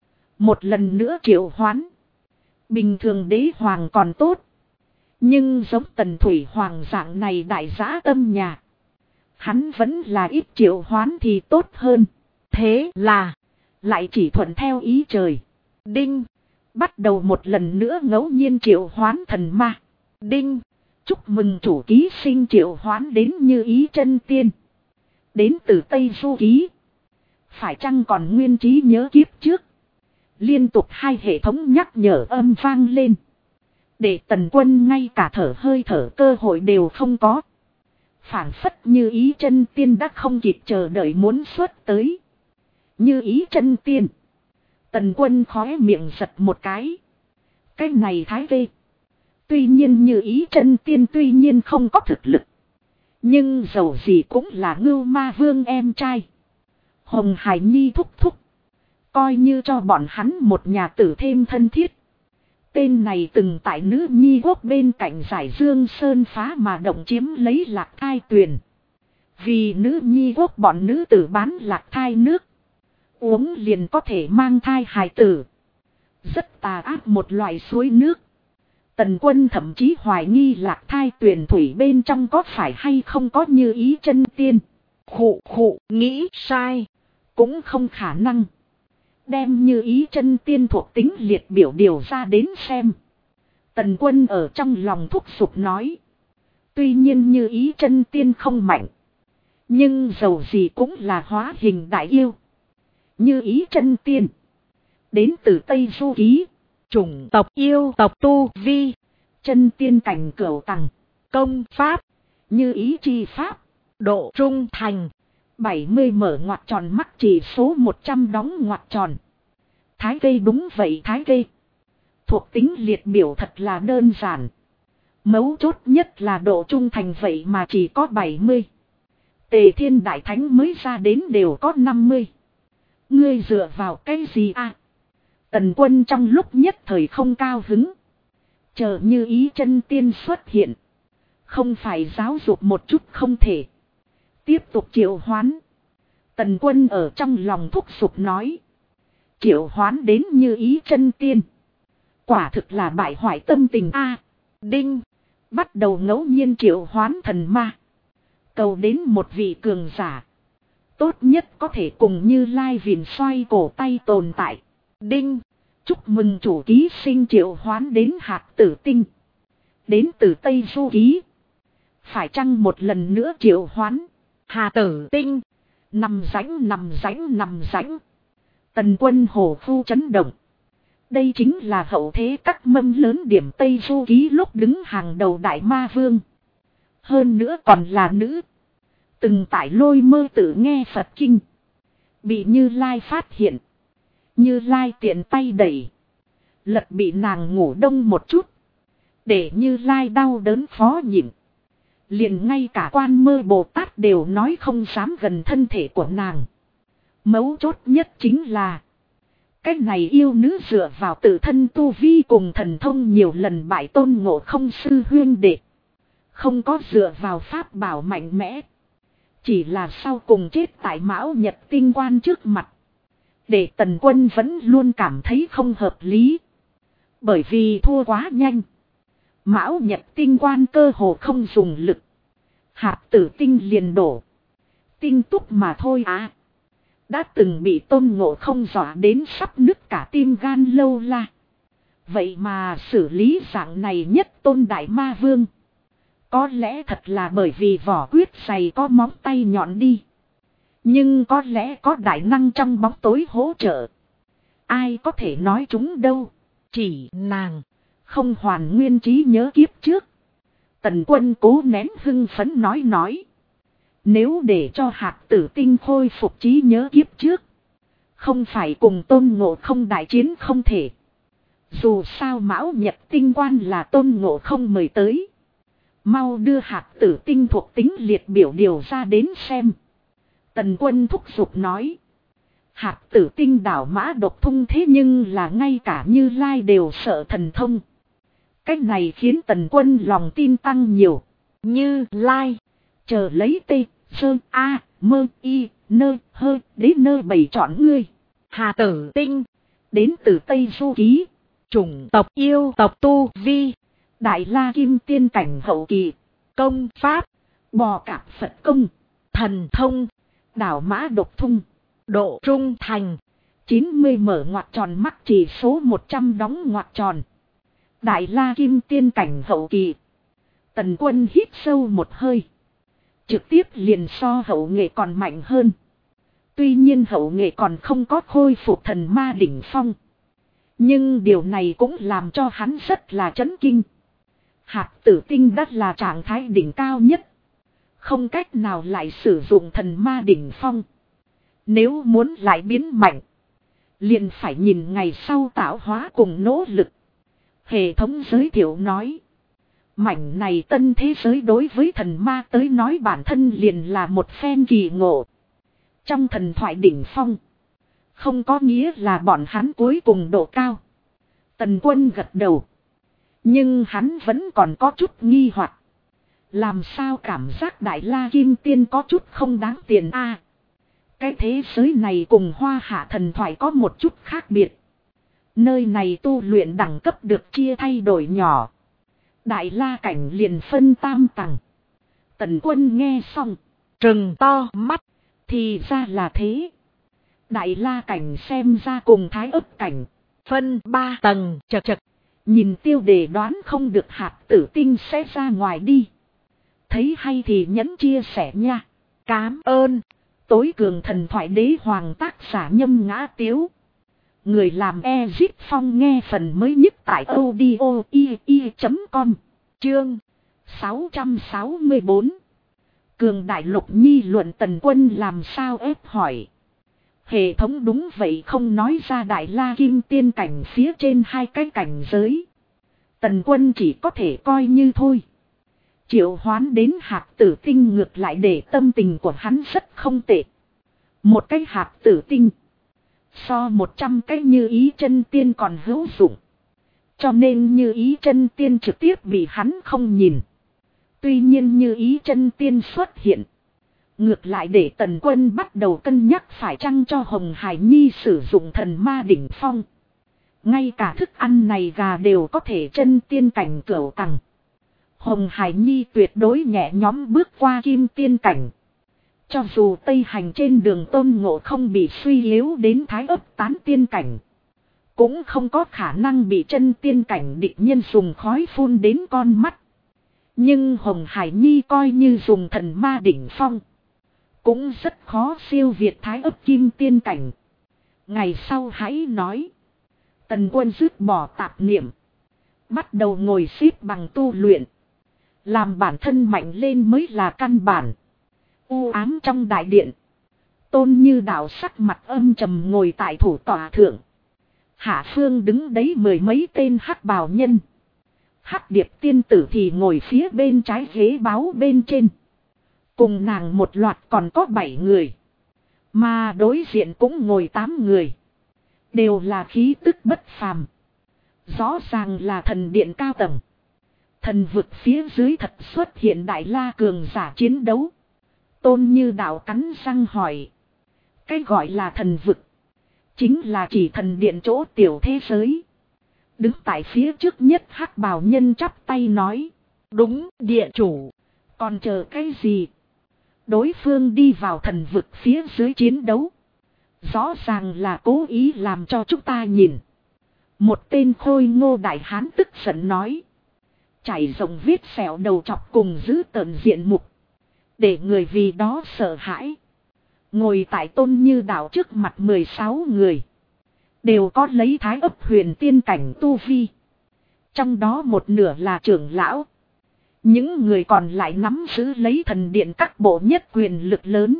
Một lần nữa triệu hoán. Bình thường đế hoàng còn tốt. Nhưng giống Tần Thủy Hoàng dạng này đại giã tâm nhà. Hắn vẫn là ít triệu hoán thì tốt hơn. Thế là. Lại chỉ thuận theo ý trời. Đinh. Bắt đầu một lần nữa ngẫu nhiên triệu hoán thần ma. Đinh. Chúc mừng chủ ký sinh triệu hoán đến Như Ý chân tiên. Đến từ Tây Du Ký. Phải chăng còn nguyên trí nhớ kiếp trước. Liên tục 2 hệ thống nhắc nhở âm vang lên. Để Tần Quân ngay cả thở hơi thở cơ hội đều không có. Phảng phất Như Ý chân tiên đã không kịp chờ đợi muốn xuất tới. Như Ý chân tiên. Tần Quân khóe miệng giật một cái. Cái này thái ghê. Tuy nhiên Như Ý chân tiên tuy nhiên không có thực lực. Nhưng dầu gì cũng là Ngưu Ma Vương em trai. Hồng Hải Nhi thúc thúc. Coi như cho bọn hắn một nhà tử thêm thân thiết. Tên này từng tại nữ nhi quốc bên cạnh giải Dương Sơn phá mà động chiếm lấy Lạc Thai Tuyền. Vì nữ nhi quốc bọn nữ tử bán Lạc Thai nước. Uống liền có thể mang thai hài tử. Rất tà ác một loại suối nước. Tần Quân thậm chí hoài nghi Lạc Thai Tuyền thủy bên trong có phải hay không có Như Ý chân tiên. Khụ nghĩ sai. Cũng không khả năng. Đem Như Ý chân tiên thuộc tính liệt biểu điều ra đến xem. Tần Quân ở trong lòng thúc giục nói. Tuy nhiên Như Ý chân tiên không mạnh. Nhưng dầu gì cũng là hóa hình đại yêu. Như Ý chân tiên. Đến từ Tây Du Ký. Chủng tộc yêu tộc tu vi. Chân tiên cảnh cửu tầng. Công pháp. Như Ý chi pháp. Độ trung thành. 70 mở ngoặc tròn mắc chỉ số 100 đóng ngoặc tròn. Thái gây đúng vậy thái gây. Thuộc tính liệt biểu thật là đơn giản. Mấu chốt nhất là độ trung thành vậy mà chỉ có 70. Tề Thiên Đại Thánh mới ra đến đều có 50. Ngươi dựa vào cái gì à? Tần Quân trong lúc nhất thời không cao hứng. Chờ Như Ý chân tiên xuất hiện. Không phải giáo dục một chút không thể. Tiếp tục triệu hoán. Tần Quân ở trong lòng thúc giục nói. Triệu hoán đến Như Ý chân tiên. Quả thực là bại hoại tâm tình a. Đinh. Bắt đầu ngẫu nhiên triệu hoán thần ma. Cầu đến một vị cường giả. Tốt nhất có thể cùng Như Lai Vìn xoay cổ tay tồn tại. Đinh. Chúc mừng chủ ký sinh triệu hoán đến Hạt Tử Tinh. Đến từ Tây Du Ký. Phải chăng một lần nữa triệu hoán. Hà Tử Tinh. Nằm rãnh. Tần Quân hổ phu chấn động. Đây chính là hậu thế các mâm lớn điểm Tây Du Ký lúc đứng hàng đầu Đại Ma Vương. Hơn nữa còn là nữ. Từng tại Lôi Mơ Tự nghe Phật Kinh. Bị Như Lai phát hiện. Như Lai tiện tay đẩy. Lật bị nàng ngủ đông một chút. Để Như Lai đau đớn khó nhịn. Liền ngay cả Quan Mơ Bồ Tát đều nói không dám gần thân thể của nàng. Mấu chốt nhất chính là cái này yêu nữ dựa vào tự thân tu vi cùng thần thông nhiều lần bại Tôn Ngộ Không sư huyên đệ. Không có dựa vào pháp bảo mạnh mẽ. Chỉ là sau cùng chết tại Mão Nhật Tinh Quan trước mặt. Để Tần Quân vẫn luôn cảm thấy không hợp lý. Bởi vì thua quá nhanh. Mão Nhật Tinh Quan cơ hồ không dùng lực. Hạt tử tinh liền đổ. Tinh túc mà thôi à. Đã từng bị Tôn Ngộ Không dọa đến sắp nứt cả tim gan lâu la. Vậy mà xử lý dạng này nhất Tôn Đại Ma Vương. Có lẽ thật là bởi vì vỏ quyết dày có móng tay nhọn đi. Nhưng có lẽ có đại năng trong bóng tối hỗ trợ. Ai có thể nói chúng đâu. Chỉ nàng không hoàn nguyên trí nhớ kiếp trước. Tần Quân cố nén hưng phấn nói. Nếu để cho hạt tử tinh khôi phục trí nhớ kiếp trước. Không phải cùng Tôn Ngộ Không đại chiến không thể. Dù sao Mão Nhật Tinh Quan là Tôn Ngộ Không mời tới. Mau đưa hạt tử tinh thuộc tính liệt biểu điều ra đến xem. Tần Quân thúc giục nói. Hạt tử tinh đảo mã độc thung thế nhưng là ngay cả Như Lai đều sợ thần thông. Cách này khiến Tần Quân lòng tin tăng nhiều. Như Lai. Chờ lấy tê, sơ, a, mơ, y, nơ, hơ, đến nơ bày chọn ngươi. Hà tử tinh. Đến từ Tây Du Ký. Chủng tộc yêu tộc tu vi. Đại La Kim Tiên cảnh hậu kỳ. Công pháp. Bò cạp Phật công. Thần thông. Đảo mã độc thung. Độ trung thành. 90 mở ngoặc tròn mắc chỉ số 100 đóng ngoặc tròn. Đại La Kim Tiên cảnh hậu kỳ. Tần Quân hít sâu một hơi. Trực tiếp liền so hậu nghệ còn mạnh hơn. Tuy nhiên hậu nghệ còn không có khôi phục thần ma đỉnh phong. Nhưng điều này cũng làm cho hắn rất là chấn kinh. Hạt tử tinh đất là trạng thái đỉnh cao nhất. Không cách nào lại sử dụng thần ma đỉnh phong. Nếu muốn lại biến mạnh. Liền phải nhìn ngày sau tạo hóa cùng nỗ lực. Hệ thống giới thiệu nói. Mảnh này tân thế giới đối với thần ma tới nói bản thân liền là một phen kỳ ngộ. Trong thần thoại đỉnh phong. Không có nghĩa là bọn hắn cuối cùng độ cao. Tần Quân gật đầu. Nhưng hắn vẫn còn có chút nghi hoặc. Làm sao cảm giác Đại La Kim Tiên có chút không đáng tiền a? Cái thế giới này cùng Hoa Hạ thần thoại có một chút khác biệt. Nơi này tu luyện đẳng cấp được chia thay đổi nhỏ. Đại La cảnh liền phân tam tầng. Tần Quân nghe xong. Trừng to mắt. Thì ra là thế. Đại La cảnh xem ra cùng Thái Ức cảnh. Phân 3 tầng chật chật. Nhìn tiêu đề đoán không được hạt tử tinh sẽ ra ngoài đi. Thấy hay thì nhấn chia sẻ nha. Cám ơn. Tối cường thần thoại đế hoàng tác giả Nhâm Ngã Tiếu. Người làm Ezit Phong nghe phần mới nhất tại audio.com. Chương 664. Cường Đại Lục Nhi luận Tần Quân làm sao ép hỏi. Hệ thống đúng vậy không nói ra Đại La Kim Tiên cảnh phía trên hai cái cảnh giới. Tần Quân chỉ có thể coi như thôi. Triệu hoán đến hạt tử tinh ngược lại để tâm tình của hắn rất không tệ. Một cái hạt tử tinh. So 100 cái Như Ý Chân Tiên còn hữu dụng. Cho nên Như Ý Chân Tiên trực tiếp bị hắn không nhìn. Tuy nhiên Như Ý Chân Tiên xuất hiện. Ngược lại để Tần Quân bắt đầu cân nhắc phải chăng cho Hồng Hải Nhi sử dụng thần ma đỉnh phong. Ngay cả thức ăn này gà đều có thể chân tiên cảnh cửu tầng. Hồng Hải Nhi tuyệt đối nhẹ nhõm bước qua kim tiên cảnh. Cho dù Tây hành trên đường Tôn Ngộ Không bị suy yếu đến Thái Ức tán tiên cảnh. Cũng không có khả năng bị chân tiên cảnh địch nhân dùng khói phun đến con mắt. Nhưng Hồng Hải Nhi coi như dùng thần ma đỉnh phong. Cũng rất khó siêu việt Thái Ức kim tiên cảnh. Ngày sau hãy nói. Tần Quân dứt bỏ tạp niệm. Bắt đầu ngồi xếp bằng tu luyện. Làm bản thân mạnh lên mới là căn bản. U ám trong đại điện. Tôn Như Đạo sắc mặt âm trầm ngồi tại thủ tọa thượng. Hạ phương đứng đấy mười mấy tên hắc bào nhân. Hắc Điệp tiên tử thì ngồi phía bên trái ghế báo bên trên. Cùng nàng một loạt còn có 7 người. Mà đối diện cũng ngồi 8 người. Đều là khí tức bất phàm. Rõ ràng là thần điện cao tầng. Thần vực phía dưới thật xuất hiện đại la cường giả chiến đấu. Tôn Như Đạo cắn răng hỏi. Cái gọi là thần vực. Chính là chỉ thần điện chỗ tiểu thế giới. Đứng tại phía trước nhất hắc bào nhân chắp tay nói. Đúng địa chủ. Còn chờ cái gì? Đối phương đi vào thần vực phía dưới chiến đấu. Rõ ràng là cố ý làm cho chúng ta nhìn. Một tên khôi ngô đại hán tức giận nói. Chảy rộng vết sẹo đầu chọc cùng giữ tợn diện mục. Để người vì đó sợ hãi. Ngồi tại Tôn Như Đạo trước mặt 16 người. Đều có lấy thái ấp huyền tiên cảnh tu vi. Trong đó một nửa là trưởng lão. Những người còn lại nắm giữ lấy thần điện các bộ nhất quyền lực lớn.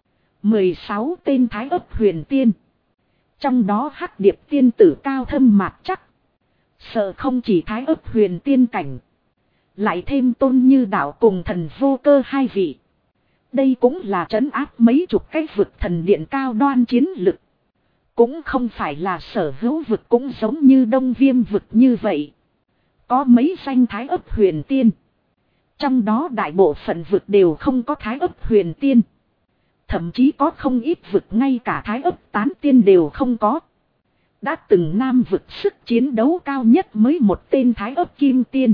16 tên thái ấp huyền tiên. Trong đó Hắc Điệp tiên tử cao thâm mạc chắc. Sợ không chỉ thái ấp huyền tiên cảnh. Lại thêm Tôn Như Đạo cùng thần vô cơ 2 vị. Đây cũng là trấn áp mấy chục cái vực thần điện cao đoan chiến lực. Cũng không phải là sở hữu vực cũng giống như Đông Viêm vực như vậy. Có mấy danh thái ấp huyền tiên. Trong đó đại bộ phận vực đều không có thái ấp huyền tiên. Thậm chí có không ít vực ngay cả thái ấp tán tiên đều không có. Đã từng nam vực sức chiến đấu cao nhất mới một tên thái ấp kim tiên.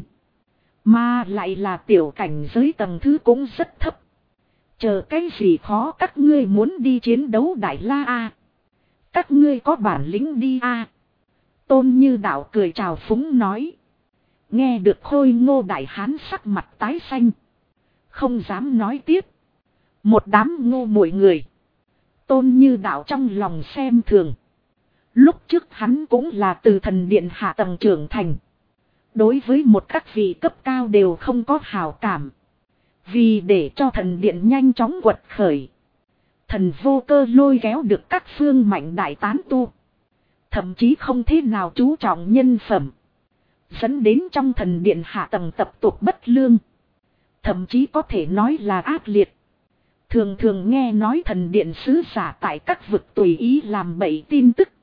Mà lại là tiểu cảnh giới tầng thứ cũng rất thấp. Chờ cái gì khó các ngươi muốn đi chiến đấu đại la a? Các ngươi có bản lĩnh đi a? Tôn Như Đạo cười chào phúng nói. Nghe được khôi ngô đại hán sắc mặt tái xanh. Không dám nói tiếp. Một đám ngu muội người. Tôn Như Đạo trong lòng xem thường. Lúc trước hắn cũng là từ thần điện hạ tầng trưởng thành. Đối với một các vị cấp cao đều không có hảo cảm. Vì để cho thần điện nhanh chóng quật khởi. Thần vô cơ lôi kéo được các phương mạnh đại tán tu. Thậm chí không thế nào chú trọng nhân phẩm. Dẫn đến trong thần điện hạ tầng tập tục bất lương. Thậm chí có thể nói là ác liệt. Thường thường nghe nói thần điện sứ giả tại các vực tùy ý làm bậy tin tức.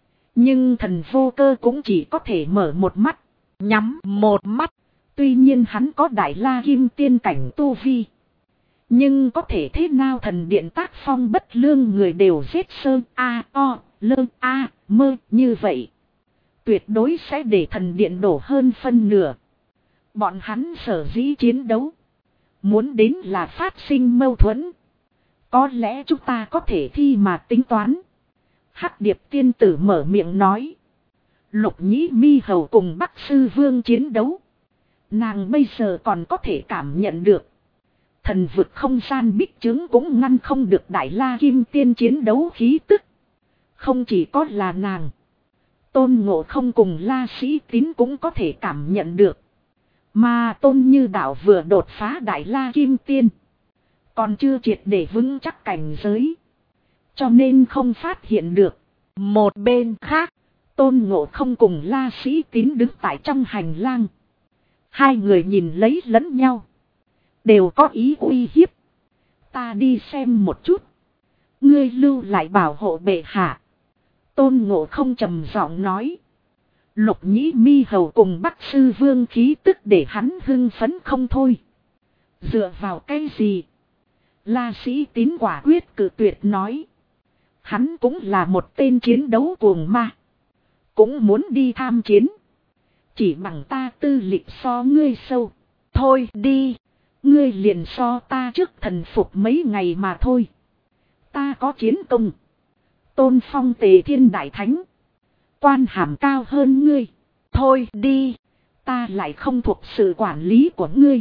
Nhưng thần vô cơ cũng chỉ có thể mở một mắt, nhắm một mắt. Tuy nhiên hắn có đại la kim tiên cảnh tu vi. Nhưng có thể thế nào thần điện tác phong bất lương người đều giết sơn a o lơ a mơ như vậy. Tuyệt đối sẽ để thần điện đổ hơn phân nửa. Bọn hắn sở dĩ chiến đấu. Muốn đến là phát sinh mâu thuẫn. Có lẽ chúng ta có thể thi mà tính toán. Hắc Điệp tiên tử mở miệng nói. Lục Nhĩ Mi Hầu cùng Bắc Sư Vương chiến đấu. Nàng bây giờ còn có thể cảm nhận được. Thần vực không gian bích trướng cũng ngăn không được đại la kim tiên chiến đấu khí tức. Không chỉ có là nàng. Tôn Ngộ Không cùng La Sĩ Tín cũng có thể cảm nhận được. Mà Tôn Như Đạo vừa đột phá đại la kim tiên. Còn chưa triệt để vững chắc cảnh giới. Cho nên không phát hiện được. Một bên khác, Tôn Ngộ Không cùng La Sĩ Tín đứng tại trong hành lang. Hai người nhìn lấy lẫn nhau. Đều có ý uy hiếp. Ta đi xem một chút. Ngươi lưu lại bảo hộ bệ hạ. Tôn Ngộ Không trầm giọng nói. Lục Nhĩ Mi Hầu cùng Bắc Sư Vương khí tức để hắn hưng phấn không thôi. Dựa vào cái gì? La Sĩ Tín quả quyết cự tuyệt nói. Hắn cũng là một tên chiến đấu cuồng ma. Cũng muốn đi tham chiến. Chỉ bằng ta tư lịch so ngươi sâu. Thôi đi. Ngươi liền so ta trước thần phục mấy ngày mà thôi. Ta có chiến công. Tôn phong Tề Thiên Đại Thánh. Quan hàm cao hơn ngươi. Thôi đi. Ta lại không thuộc sự quản lý của ngươi.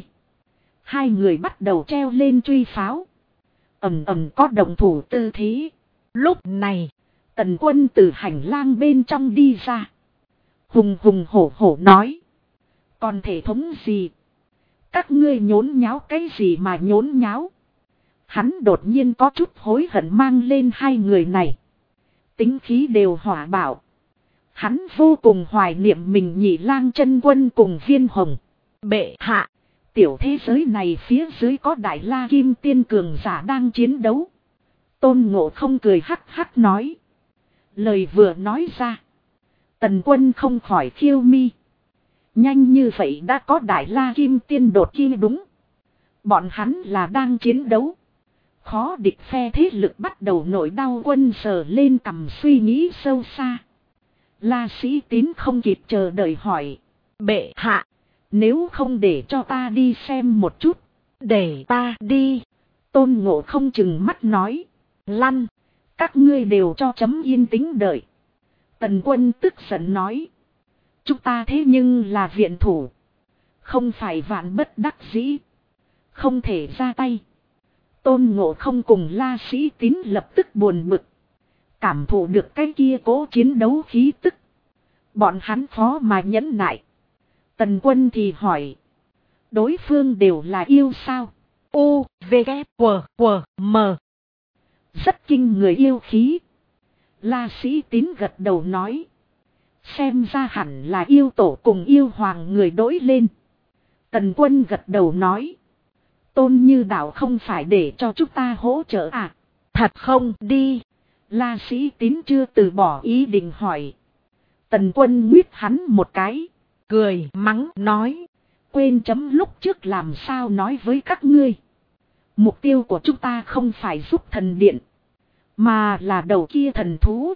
Hai người bắt đầu treo lên truy pháo. Ầm ầm có động thủ tư thế. Lúc này, Tần Quân từ hành lang bên trong đi ra. Hùng hùng hổ hổ nói. Còn thể thống gì? Các ngươi nhốn nháo cái gì mà nhốn nháo? Hắn đột nhiên có chút hối hận mang lên hai người này. Tính khí đều hỏa bạo. Hắn vô cùng hoài niệm mình nhị lang chân quân cùng Viên Hồng. Bệ hạ. Tiểu thế giới này phía dưới có Đại La Kim Tiên cường giả đang chiến đấu. Tôn Ngộ Không cười hắc hắc nói. Lời vừa nói ra. Tần Quân không khỏi khiêu mi. Nhanh như vậy đã có Đại La Kim Tiên đột kia đúng. Bọn hắn là đang chiến đấu. Khó địch phe thế lực bắt đầu nổi đau quân sờ lên cằm suy nghĩ sâu xa. La Sĩ Tín không kịp chờ đợi hỏi. Bệ hạ. Nếu không để cho ta đi xem một chút. Để ta đi. Tôn Ngộ Không chừng mắt nói. Lăn. Các ngươi đều cho chấm yên tĩnh đợi. Tần Quân tức giận nói. Chúng ta thế nhưng là viện thủ. Không phải vạn bất đắc dĩ. Không thể ra tay. Tôn Ngộ Không cùng La Sĩ Tín lập tức buồn bực. Cảm thụ được cái kia cố chiến đấu khí tức. Bọn hắn khó mà nhẫn nại. Tần Quân thì hỏi. Đối phương đều là yêu sao? U, V, K, W, W, M. Rất kinh người yêu khí. La Sĩ Tín gật đầu nói. Xem ra hẳn là yêu tổ cùng yêu hoàng người đối lên. Tần Quân gật đầu nói. Tôn Như Đạo không phải để cho chúng ta hỗ trợ à? Thật không đi. La Sĩ Tín chưa từ bỏ ý định hỏi. Tần Quân nguyết hắn một cái. Cười mắng nói. Quên chấm lúc trước làm sao nói với các ngươi. Mục tiêu của chúng ta không phải giúp thần điện. Mà là đầu kia thần thú.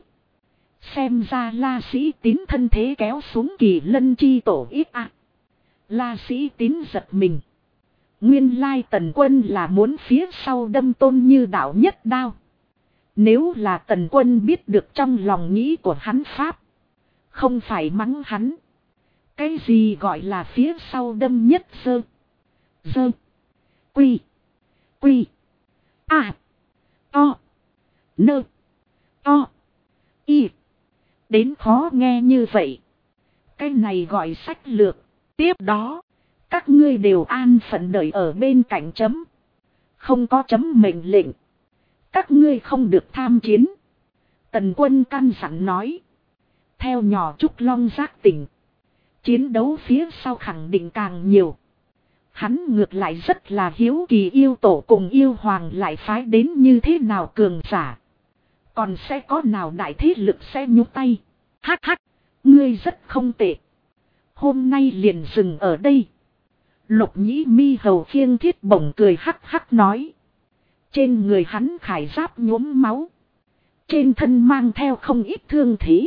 Xem ra La Sĩ Tín thân thế kéo xuống Kỳ Lân chi tổ ít ạ. La Sĩ Tín giật mình. Nguyên lai Tần Quân là muốn phía sau đâm Tôn Như Đạo nhất đao. Nếu là Tần Quân biết được trong lòng nghĩ của hắn pháp. Không phải mắng hắn. Cái gì gọi là phía sau đâm nhất sơ. Dơ. Quy. Quy. À. To. Nơ. To. Y. Đến khó nghe như vậy. Cái này gọi sách lược. Tiếp đó. Các ngươi đều an phận đợi ở bên cạnh chấm. Không có chấm mệnh lệnh. Các ngươi không được tham chiến. Tần Quân căn dặn nói. Theo nhỏ Trúc Long giác tỉnh. Chiến đấu phía sau khẳng định càng nhiều. Hắn ngược lại rất là hiếu kỳ yêu tổ cùng yêu hoàng lại phái đến như thế nào cường giả. Còn sẽ có nào đại thế lực sẽ nhúc tay. Hắc hắc. Ngươi rất không tệ. Hôm nay liền dừng ở đây. Lục Nhĩ Mi hầu khiêng thiết bổng cười hắc hắc nói. Trên người hắn khải giáp nhuốm máu. Trên thân mang theo không ít thương thế.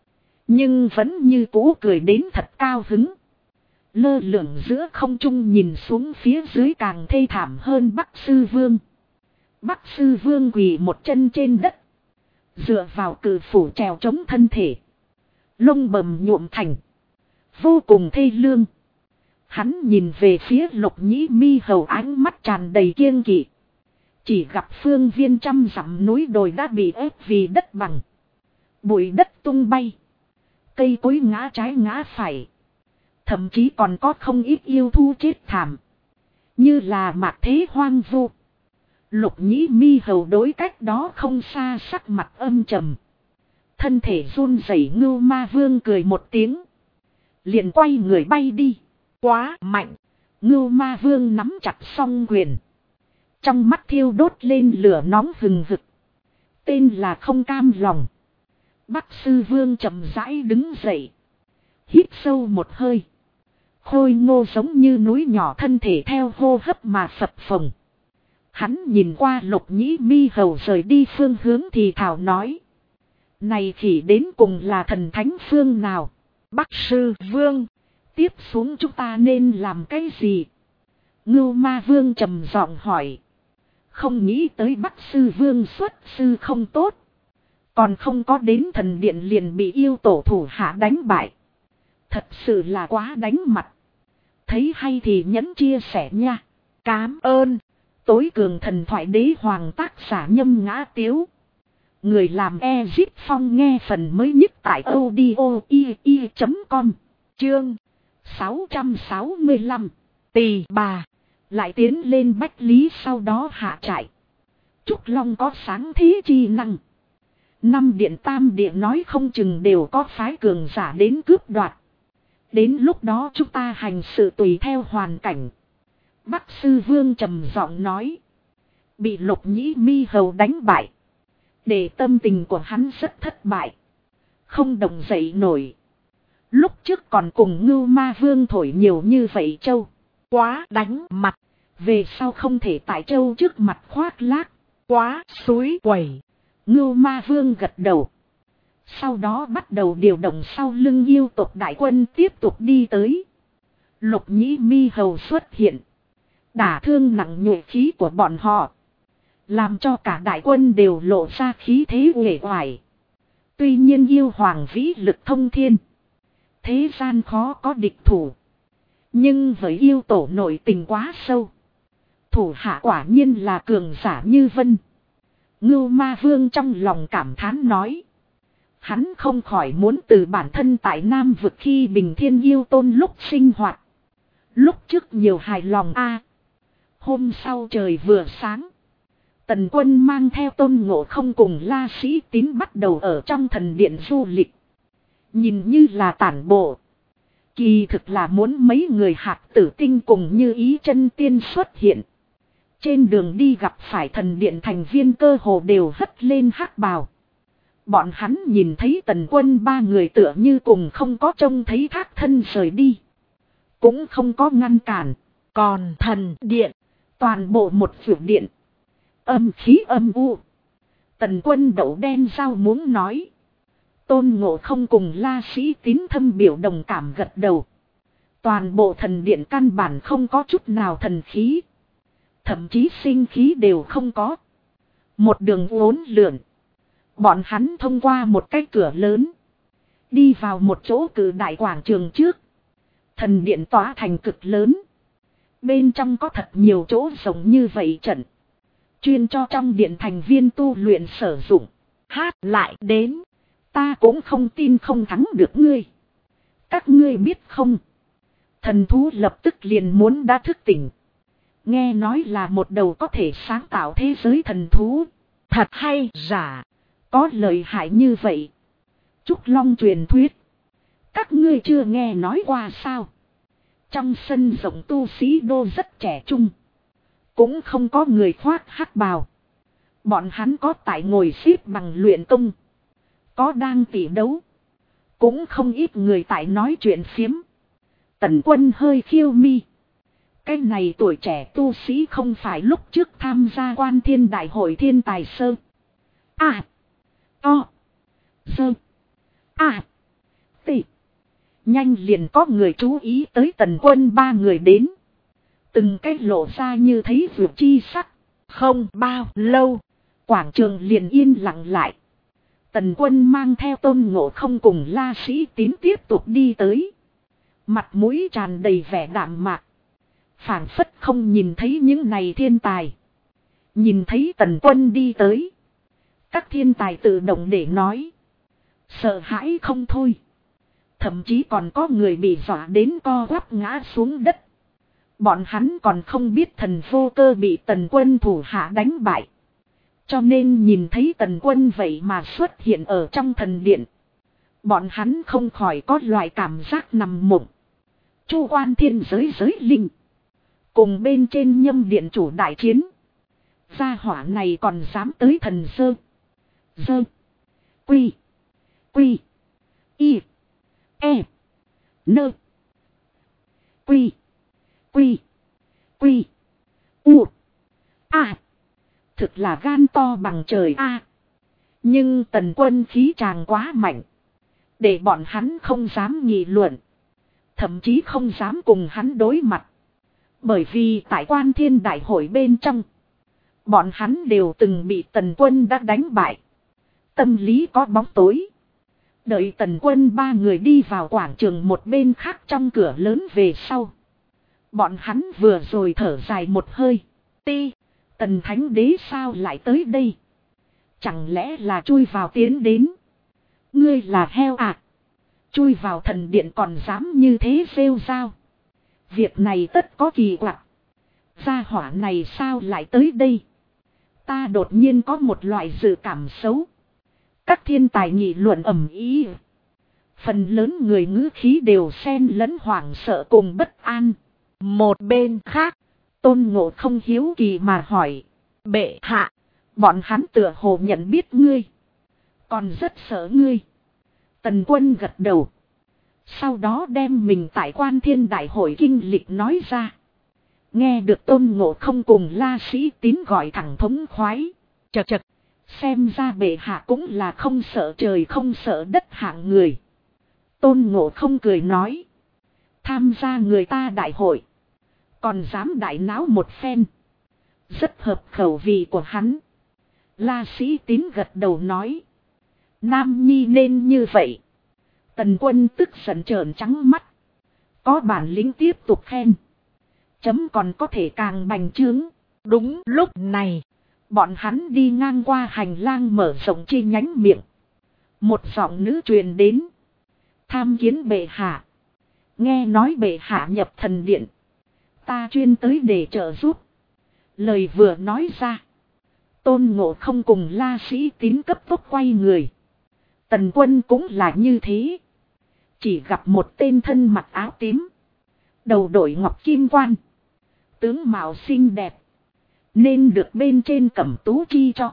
Nhưng vẫn như cũ cười đến thật cao hứng. Lơ lửng giữa không trung nhìn xuống phía dưới càng thê thảm hơn Bắc Sư Vương. Bắc Sư Vương quỳ một chân trên đất. Dựa vào cự phủ trèo chống thân thể. Lông bầm nhuộm thành. Vô cùng thê lương. Hắn nhìn về phía Lục Nhĩ Mi hầu ánh mắt tràn đầy kiêng kỵ. Chỉ gặp phương viên trăm dặm núi đồi đã bị ép vì đất bằng. Bụi đất tung bay. Cây cối ngã trái ngã phải. Thậm chí còn có không ít yêu thú chết thảm. Như là mạc thế hoang vu. Lục Nhĩ Mi hầu đối cách đó không xa sắc mặt âm trầm. Thân thể run rẩy Ngưu Ma Vương cười một tiếng. Liền quay người bay đi. Quá mạnh. Ngưu Ma Vương nắm chặt song quyền. Trong mắt thiêu đốt lên lửa nóng hừng hực. Tên là không cam lòng. Bắc Sư Vương chậm rãi đứng dậy. Hít sâu một hơi. Khôi ngô giống như núi nhỏ thân thể theo hô hấp mà phập phồng. Hắn nhìn qua Lục Nhĩ Mi hầu rời đi phương hướng thì thảo nói. Này chỉ đến cùng là thần thánh phương nào? Bắc Sư Vương. Tiếp xuống chúng ta nên làm cái gì? Ngưu Ma Vương trầm giọng hỏi. Không nghĩ tới Bắc Sư Vương xuất sư không tốt. Còn không có đến thần điện liền bị yêu tổ thủ hạ đánh bại. Thật sự là quá đánh mặt. Thấy hay thì nhấn chia sẻ nha. Cám ơn. Tối cường thần thoại đế hoàng tác giả Nhâm Ngã Tiếu. Người làm Ezip Phong nghe phần mới nhất tại audio.com. Chương 665. Tỳ bà. Lại tiến lên Bách Lý sau đó hạ trại. Trúc Long có sáng thế chi năng. Năm điện tam điện nói không chừng đều có phái cường giả đến cướp đoạt. Đến lúc đó chúng ta hành sự tùy theo hoàn cảnh. Bắc Sư Vương trầm giọng nói. Bị Lục Nhĩ Mi Hầu đánh bại. Để tâm tình của hắn rất thất bại. Không động dậy nổi. Lúc trước còn cùng Ngưu Ma Vương thổi nhiều như vậy châu. Quá đánh mặt. Về sau không thể tại châu trước mặt khoác lác. Quá suối quẩy. Ngưu Ma Vương gật đầu. Sau đó bắt đầu điều động sau lưng yêu tộc đại quân tiếp tục đi tới. Lục Nhĩ Mi Hầu xuất hiện. Đả thương nặng nhuệ khí của bọn họ. Làm cho cả đại quân đều lộ ra khí thế uể oải. Tuy nhiên yêu hoàng vĩ lực thông thiên. Thế gian khó có địch thủ. Nhưng với yêu tổ nội tình quá sâu. Thủ hạ quả nhiên là cường giả như vân. Ngưu Ma Vương trong lòng cảm thán nói. Hắn không khỏi muốn từ bản thân tại Nam vực khi Bình Thiên Yêu Tôn lúc sinh hoạt. Lúc trước nhiều hài lòng Hôm sau trời vừa sáng. Tần Quân mang theo Tôn Ngộ Không cùng La Sĩ Tín bắt đầu ở trong thần điện du lịch. Nhìn như là tản bộ. Kỳ thực là muốn mấy người hạt tử tinh cùng Như Ý chân tiên xuất hiện. Trên đường đi gặp phải thần điện thành viên cơ hồ đều hất lên hắc bào. Bọn hắn nhìn thấy Tần Quân ba người tựa như cùng không có trông thấy thác thân rời đi. Cũng không có ngăn cản. Còn thần điện. Toàn bộ một phường điện. Âm khí âm u. Tần Quân đậu đen rau muống nói. Tôn Ngộ Không cùng La Sĩ Tín thâm biểu đồng cảm gật đầu. Toàn bộ thần điện căn bản không có chút nào thần khí. Thậm chí sinh khí đều không có. Một đường uốn lượn. Bọn hắn thông qua một cái cửa lớn. Đi vào một chỗ cử đại quảng trường trước. Thần điện tỏa thành cực lớn. Bên trong có thật nhiều chỗ giống như vậy trận. Chuyên cho trong điện thành viên tu luyện sử dụng. Hát lại đến. Ta cũng không tin không thắng được ngươi. Các ngươi biết không? Thần thú lập tức liền muốn đã thức tỉnh. Nghe nói là một đầu có thể sáng tạo thế giới thần thú. Thật hay giả? Có lợi hại như vậy. Trúc Long truyền thuyết. Các ngươi chưa nghe nói qua sao? Trong sân rộng tu sĩ đô rất trẻ trung. Cũng không có người khoác hắc bào. Bọn hắn có tại ngồi xếp bằng luyện công. Có đang tỉ đấu. Cũng không ít người tại nói chuyện phiếm. Tần Quân hơi khiêu mi. Cái này tuổi trẻ tu sĩ không phải lúc trước tham gia Quan Thiên Đại hội thiên tài sơ. Sơ. Tị. Nhanh liền có người chú ý tới Tần Quân ba người đến. Từng cái lộ ra như thấy vượt chi sắc. Không bao lâu. Quảng trường liền yên lặng lại. Tần Quân mang theo Tôn Ngộ Không cùng La Sĩ Tín tiếp tục đi tới. Mặt mũi tràn đầy vẻ đạm mạc. Phảng phất không nhìn thấy những này thiên tài. Nhìn thấy Tần Quân đi tới. Các thiên tài tự động để nói. Sợ hãi không thôi. Thậm chí còn có người bị dọa đến co quắp ngã xuống đất. Bọn hắn còn không biết thần vô cơ bị Tần Quân thủ hạ đánh bại. Cho nên nhìn thấy Tần Quân vậy mà xuất hiện ở trong thần điện. Bọn hắn không khỏi có loại cảm giác nằm mộng. Chu Quan thiên giới linh. Cùng bên trên Nhâm điện chủ đại chiến. Gia hỏa này còn dám tới thần sơ. Quy. Y. E. Nơ. Quy. U. Thực là gan to bằng trời Nhưng Tần Quân khí tràng quá mạnh. Để bọn hắn không dám nghị luận. Thậm chí không dám cùng hắn đối mặt. Bởi vì tại Quan Thiên Đại hội bên trong. Bọn hắn đều từng bị Tần Quân đã đánh bại. Tâm lý có bóng tối. Đợi Tần Quân ba người đi vào quảng trường một bên khác trong cửa lớn về sau. Bọn hắn vừa rồi thở dài một hơi. Tần Thánh Đế sao lại tới đây? Chẳng lẽ là chui vào tiến đến? Ngươi là heo à? Chui vào thần điện còn dám như thế rêu rao. Việc này tất có kỳ quặc. Gia hỏa này sao lại tới đây? Ta đột nhiên có một loại dự cảm xấu. Các thiên tài nghị luận ầm ĩ. Phần lớn người ngữ khí đều xen lẫn hoảng sợ cùng bất an. Một bên khác, Tôn Ngộ không hiếu kỳ mà hỏi. Bệ hạ, bọn hắn tựa hồ nhận biết ngươi. Còn rất sợ ngươi. Tần Quân gật đầu. Sau đó đem mình tại Quan Thiên Đại hội kinh lịch nói ra. Nghe được Tôn Ngộ không cùng La Sĩ Tín gọi thẳng thống khoái. Chật chật. Xem ra bệ hạ cũng là không sợ trời không sợ đất hạng người. Tôn Ngộ không cười nói. Tham gia người ta đại hội. Còn dám đại náo một phen. Rất hợp khẩu vị của hắn. La Sĩ Tín gật đầu nói. Nam nhi nên như vậy. Tần Quân tức giận trợn trắng mắt. Có bản lĩnh tiếp tục khen. Chấm còn có thể càng bành trướng. Đúng lúc này. Bọn hắn đi ngang qua hành lang mở rộng chi nhánh miệng. Một giọng nữ truyền đến. Tham kiến bệ hạ. Nghe nói bệ hạ nhập thần điện. Ta chuyên tới để trợ giúp. Lời vừa nói ra. Tôn Ngộ không cùng La Sĩ Tín cấp tốc quay người. Tần Quân cũng là như thế. Chỉ gặp một tên thân mặc áo tím. Đầu đội ngọc kim quan. Tướng mạo xinh đẹp. Nên được bên trên cẩm tú chi cho.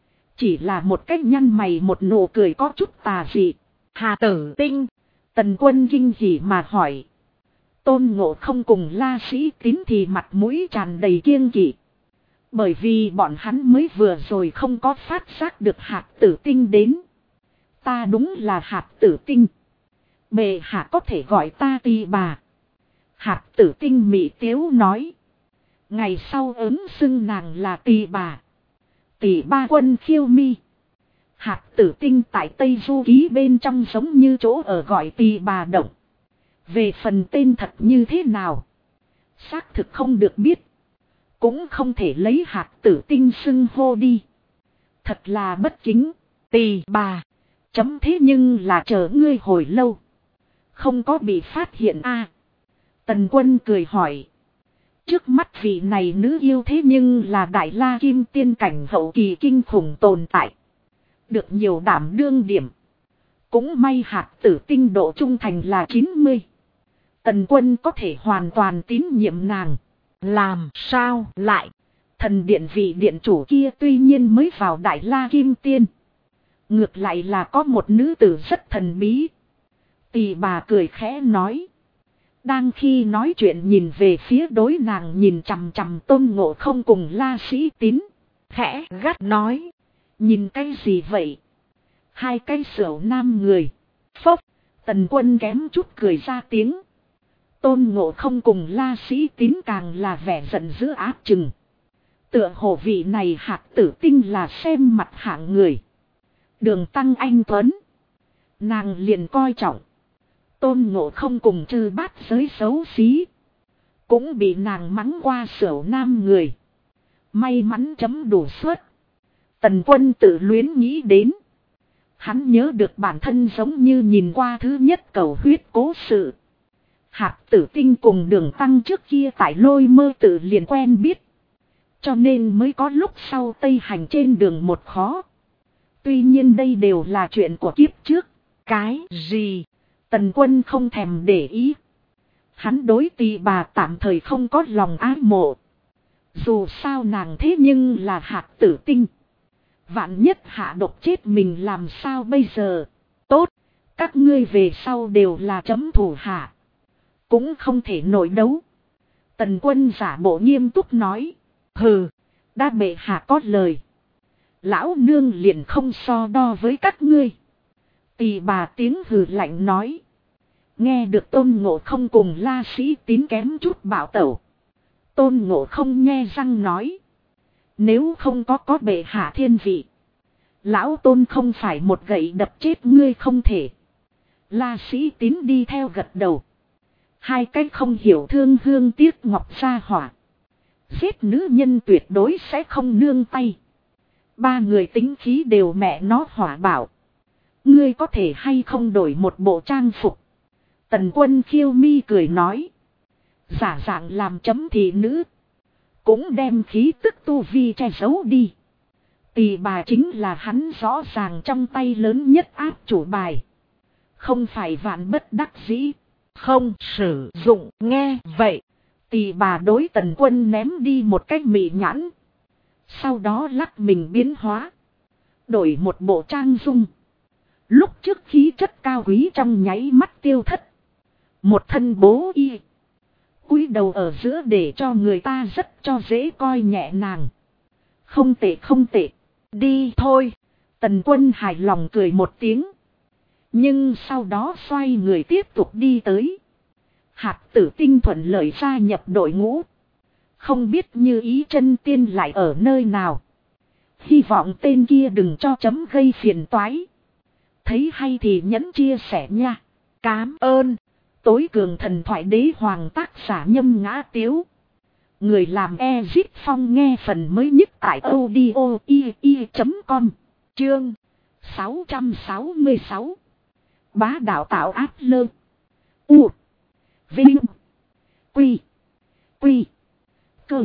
Chỉ là một cách nhăn mày một nụ cười có chút tà dị. Hà Tử Tinh. Tần Quân kinh hỉ mà hỏi. Tôn Ngộ không cùng La Sĩ Tín thì mặt mũi tràn đầy kiêng kỵ. Bởi vì bọn hắn mới vừa rồi không có phát giác được Hạt Tử Tinh đến. Ta đúng là Hạt Tử Tinh. Bệ hạ có thể gọi ta Tỳ bà. Hạt Tử Tinh mị tiếu nói. Ngày sau ứng xưng nàng là Tỳ bà. Tỳ ba quân khiêu mi. Hạt Tử Tinh tại Tây Du Ký bên trong giống như chỗ ở gọi Tỳ bà động. Về phần tên thật như thế nào? Xác thực không được biết. Cũng không thể lấy Hạt Tử Tinh xưng hô đi. Thật là bất kính. Tỳ bà. Chấm thế nhưng là chờ ngươi hồi lâu. Không có bị phát hiện a. Tần Quân cười hỏi. Trước mắt vị này nữ yêu thế nhưng là Đại La Kim Tiên cảnh hậu kỳ kinh khủng tồn tại. Được nhiều đảm đương điểm. Cũng may Hạt Tử Tinh độ trung thành là 90. Tần Quân có thể hoàn toàn tín nhiệm nàng. Làm sao lại? Thần điện vị điện chủ kia tuy nhiên mới vào Đại La Kim Tiên. Ngược lại là có một nữ tử rất thần bí. Tỳ bà cười khẽ nói. Đang khi nói chuyện nhìn về phía đối nàng nhìn chằm chằm Tôn Ngộ không cùng La Sĩ Tín. Khẽ gắt nói. Nhìn cái gì vậy? Hai cái xỉu nam người. Phốc. Tần Quân kém chút cười ra tiếng. Tôn Ngộ không cùng La Sĩ Tín càng là vẻ giận dữ áp chừng. Tựa hồ vị này Hạt Tử Tinh là xem mặt hạng người. Đường Tăng anh tuấn. Nàng liền coi trọng. Tôn Ngộ không cùng chư bát giới xấu xí. Cũng bị nàng mắng qua xỉu nam người. May mắn chấm đủ suất. Tần Quân tự luyến nghĩ đến. Hắn nhớ được bản thân giống như nhìn qua thứ nhất cầu huyết cố sự. Hạt Tử Tinh cùng Đường Tăng trước kia tại Lôi Mơ Tự liền quen biết. Cho nên mới có lúc sau Tây hành trên đường một khó. Tuy nhiên đây đều là chuyện của kiếp trước. Cái gì? Tần Quân không thèm để ý. Hắn đối Tỳ bà tạm thời không có lòng ái mộ. Dù sao nàng thế nhưng là Hạt Tử Tinh. Vạn nhất hạ độc chết mình làm sao bây giờ? Tốt, các ngươi về sau đều là chấm thủ hạ. Cũng không thể nổi đấu. Tần Quân giả bộ nghiêm túc nói. Hừ, đã bệ hạ có lời. Lão nương liền không so đo với các ngươi. Tỳ bà tiếng hừ lạnh nói. Nghe được Tôn Ngộ không cùng La Sĩ Tín kém chút bạo tẩu. Tôn Ngộ không nghe răng nói. Nếu không có bệ hạ thiên vị. Lão Tôn không phải một gậy đập chết ngươi không thể. La Sĩ Tín đi theo gật đầu. Hai cái không hiểu thương hương tiếc ngọc ra hỏa. Giết nữ nhân tuyệt đối sẽ không nương tay. Ba người tính khí đều mẹ nó hỏa bảo. Ngươi có thể hay không đổi một bộ trang phục? Tần Quân khiêu mi cười nói. Giả dạng làm chấm thị nữ. Cũng đem khí tức tu vi che giấu đi. Tỳ bà chính là hắn rõ ràng trong tay lớn nhất áp chủ bài. Không phải vạn bất đắc dĩ. Không sử dụng nghe vậy. Tỳ bà đối Tần Quân ném đi một cách mị nhãn. Sau đó lắc mình biến hóa. Đổi một bộ trang dung. Lúc trước khí chất cao quý trong nháy mắt tiêu thất. Một thân bố y. Cúi đầu ở giữa để cho người ta rất cho dễ coi nhẹ nàng. Không tệ không tệ. Đi thôi. Tần Quân hài lòng cười một tiếng. Nhưng sau đó xoay người tiếp tục đi tới. Hạt Tử Tinh thuận lợi gia nhập đội ngũ. Không biết Như Ý Chân Tiên lại ở nơi nào. Hy vọng tên kia đừng cho chấm gây phiền toái. Thấy hay thì nhấn chia sẻ nha. Cám ơn. Tối cường thần thoại đế hoàng tác giả Nhâm Ngã Tiếu. Người làm Ezit Phong nghe phần mới nhất tại audio.com. Chương 666. Bá đạo tạo áp lơ. U. Vinh. Quy. Quy. Cơ.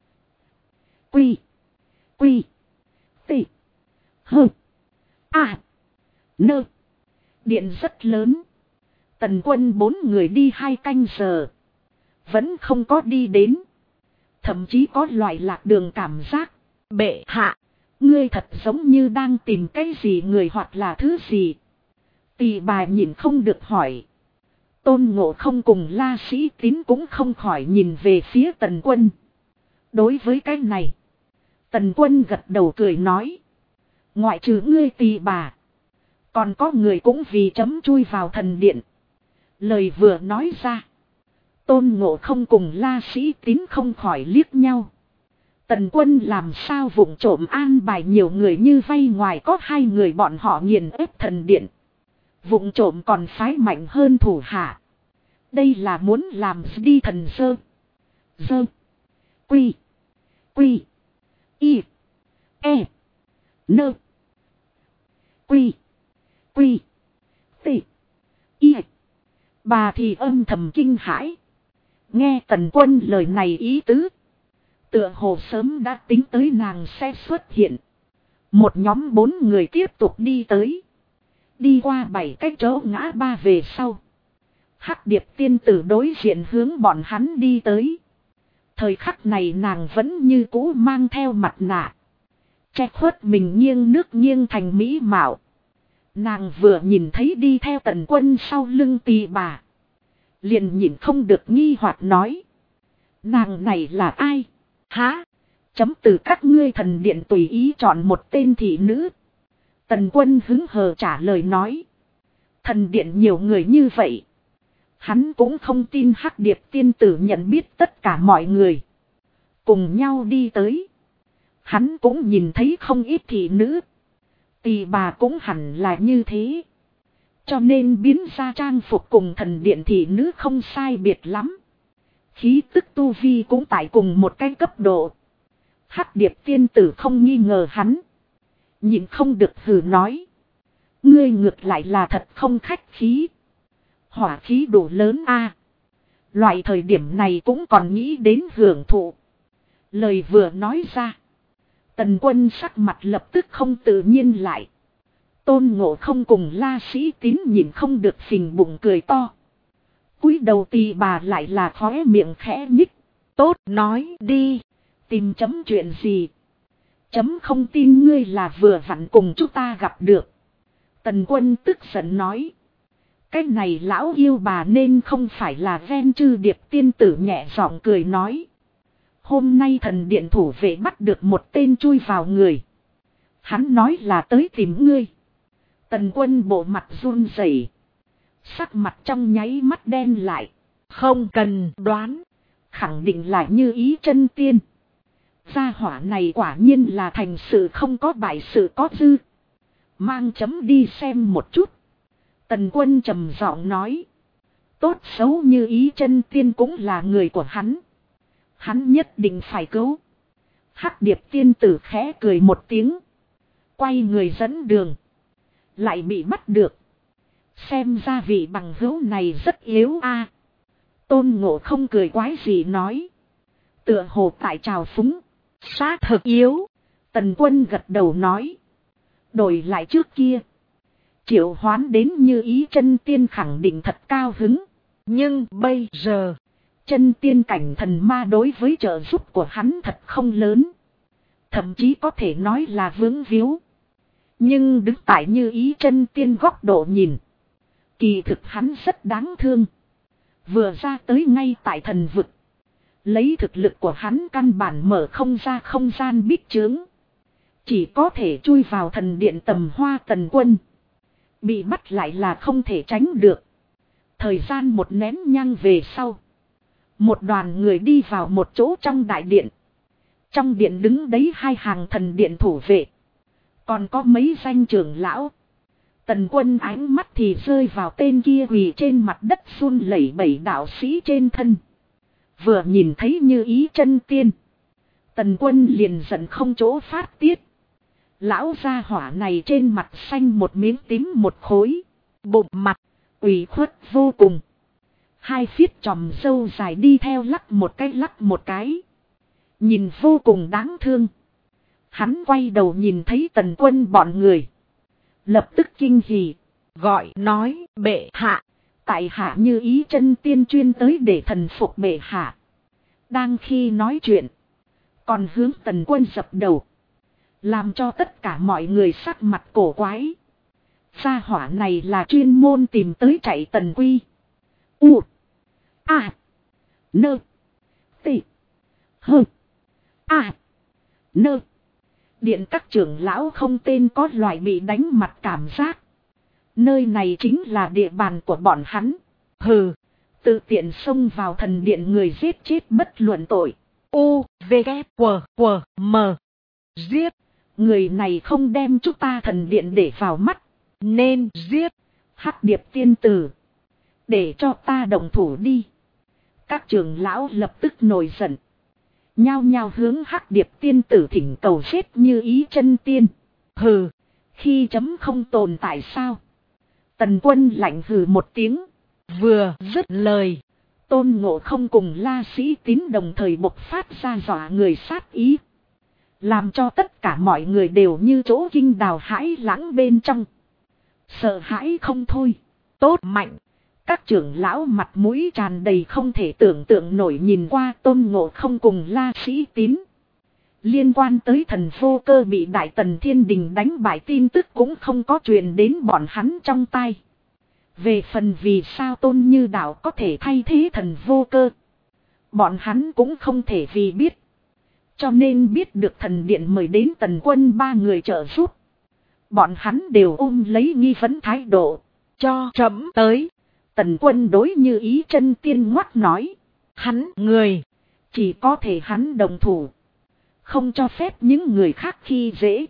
Quy. Quy. Tị. Hơ. À. Nơ. Điện rất lớn. Tần Quân 4 người đi 2 canh giờ. Vẫn không có đi đến. Thậm chí có loại lạc đường cảm giác. Bệ hạ. Ngươi thật giống như đang tìm cái gì người hoặc là thứ gì. Tỳ bà nhìn không được hỏi. Tôn Ngộ Không cùng La Sĩ Tín cũng không khỏi nhìn về phía Tần Quân. Đối với cái này. Tần Quân gật đầu cười nói. Ngoại trừ ngươi tỳ bà. Còn có người cũng vì chấm chui vào thần điện. Lời vừa nói ra. Tôn Ngộ Không cùng La Sĩ Tín không khỏi liếc nhau. Tần Quân làm sao vụng trộm an bài nhiều người như vay ngoài có 2 người bọn họ nghiền ép thần điện. Vụng trộm còn phái mạnh hơn thủ hạ. Đây là muốn làm đi thần sơ. Dơ. Quy. Quy. Y. E. Nơ. Quy. Quy. Tị. Y. Bà thì âm thầm kinh hãi. Nghe Tần Quân lời này ý tứ. Tựa hồ sớm đã tính tới nàng sẽ xuất hiện. Một nhóm 4 người tiếp tục đi tới. Đi qua 7 cái chỗ ngã ba về sau. Hắc Điệp tiên tử đối diện hướng bọn hắn đi tới. Thời khắc này nàng vẫn như cũ mang theo mặt nạ. Che khuất mình nghiêng nước nghiêng thành mỹ mạo. Nàng vừa nhìn thấy đi theo Tần Quân sau lưng tỳ bà. Liền nhìn không được nghi hoặc nói. Nàng này là ai? Hả? Chấm từ các ngươi thần điện tùy ý chọn một tên thị nữ. Tần Quân hứng hờ trả lời nói. Thần điện nhiều người như vậy. Hắn cũng không tin Hắc Điệp tiên tử nhận biết tất cả mọi người. Cùng nhau đi tới. Hắn cũng nhìn thấy không ít thị nữ. Tỳ bà cũng hẳn là như thế. Cho nên biến ra trang phục cùng thần điện thị nữ không sai biệt lắm. Khí tức tu vi cũng tại cùng một cái cấp độ. Hắc Điệp tiên tử không nghi ngờ hắn. Nhìn không được hừ nói. Ngươi ngược lại là thật không khách khí. Hỏa khí đủ lớn a. Loại thời điểm này cũng còn nghĩ đến hưởng thụ. Lời vừa nói ra. Tần Quân sắc mặt lập tức không tự nhiên lại. Tôn Ngộ Không cùng La Sĩ Tín nhìn không được phình bụng cười to. Cúi đầu tỳ bà lại là khóe miệng khẽ nhích. Tốt nói đi. Tìm chấm chuyện gì? Chấm không tin ngươi là vừa vặn cùng chúng ta gặp được. Tần Quân tức giận nói. Cái này lão yêu bà nên không phải là ven chư điệp tiên tử nhẹ giọng cười nói. Hôm nay thần điện thủ vệ bắt được một tên chui vào người. Hắn nói là tới tìm ngươi. Tần Quân bộ mặt run rẩy, sắc mặt trong nháy mắt đen lại. Không cần đoán. Khẳng định là Như Ý chân tiên. Gia hỏa này quả nhiên là thành sự không có bại sự có dư. Mang chấm đi xem một chút. Tần Quân trầm giọng nói. Tốt xấu Như Ý chân tiên cũng là người của hắn. Hắn nhất định phải cứu. Hắc Điệp tiên tử khẽ cười một tiếng. Quay người dẫn đường. Lại bị bắt được. Xem ra vị bằng hữu này rất yếu a. Tôn Ngộ không cười quái gì nói. Tựa hồ tại trào phúng. Xác thực yếu. Tần Quân gật đầu nói. Đổi lại trước kia. Triệu Hoán đến Như Ý chân tiên khẳng định thật cao hứng. Nhưng bây giờ. Chân tiên cảnh thần ma đối với trợ giúp của hắn thật không lớn. Thậm chí có thể nói là vướng víu. Nhưng đứng tại Như Ý chân tiên góc độ nhìn. Kỳ thực hắn rất đáng thương. Vừa ra tới ngay tại thần vực. Lấy thực lực của hắn căn bản mở không ra không gian bích chướng. Chỉ có thể chui vào thần điện tầm hoa. Tần Quân. Bị bắt lại là không thể tránh được. Thời gian một nén nhang về sau. Một đoàn người đi vào một chỗ trong đại điện. Trong điện đứng đấy hai hàng thần điện thủ vệ. Còn có mấy danh trưởng lão. Tần Quân ánh mắt thì rơi vào tên kia quỳ trên mặt đất run lẩy bẩy đạo sĩ trên thân. Vừa nhìn thấy Như Ý chân tiên. Tần Quân liền giận không chỗ phát tiết. Lão gia hỏa này trên mặt xanh một miếng tím một khối. Bụng mặt, ủy khuất vô cùng. Hai phiết chòm râu dài đi theo lắc một cái. Nhìn vô cùng đáng thương. Hắn quay đầu nhìn thấy Tần Quân bọn người. Lập tức kinh hỉ. Gọi nói bệ hạ. Tại hạ Như Ý chân tiên chuyên tới để thần phục bệ hạ. Đang khi nói chuyện. Còn hướng Tần Quân dập đầu. Làm cho tất cả mọi người sắc mặt cổ quái. Gia hỏa này là chuyên môn tìm tới chạy Tần Quy. U. A. Nơ. T. Hơ. A. Nơ. Điện các trưởng lão không tên có loại bị đánh mặt cảm giác. Nơi này chính là địa bàn của bọn hắn. Hừ. Tự tiện xông vào thần điện người giết chết bất luận tội. U. V. K. W. M. Giết. Người này không đem chúng ta thần điện để vào mắt. Nên giết. Hắc Điệp tiên tử. Để cho ta động thủ đi. Các trưởng lão lập tức nổi giận. Nhao nhao hướng Hắc Điệp tiên tử thỉnh cầu giết Như Ý chân tiên. Hừ. Khi chấm không tồn tại sao? Tần Quân lạnh hừ một tiếng. Vừa dứt lời. Tôn Ngộ không cùng La Sĩ Tín đồng thời bộc phát ra dọa người sát ý. Làm cho tất cả mọi người đều như chỗ kinh đào hãi lãng bên trong. Sợ hãi không thôi. Tốt mạnh. Các trưởng lão mặt mũi tràn đầy không thể tưởng tượng nổi nhìn qua Tôn Ngộ không cùng La Sĩ Tín. Liên quan tới thần vô cơ bị Đại Tần Thiên Đình đánh bại tin tức cũng không có truyền đến bọn hắn trong tai. Về phần vì sao Tôn Như Đạo có thể thay thế thần vô cơ. Bọn hắn cũng không thể vì biết. Cho nên biết được thần điện mời đến Tần Quân ba người trợ giúp. Bọn hắn đều ôm lấy nghi vấn thái độ. Cho chấm tới. Tần Quân đối Như Ý chân tiên ngoắc nói. Hắn người. Chỉ có thể hắn đồng thủ. Không cho phép những người khác khi dễ.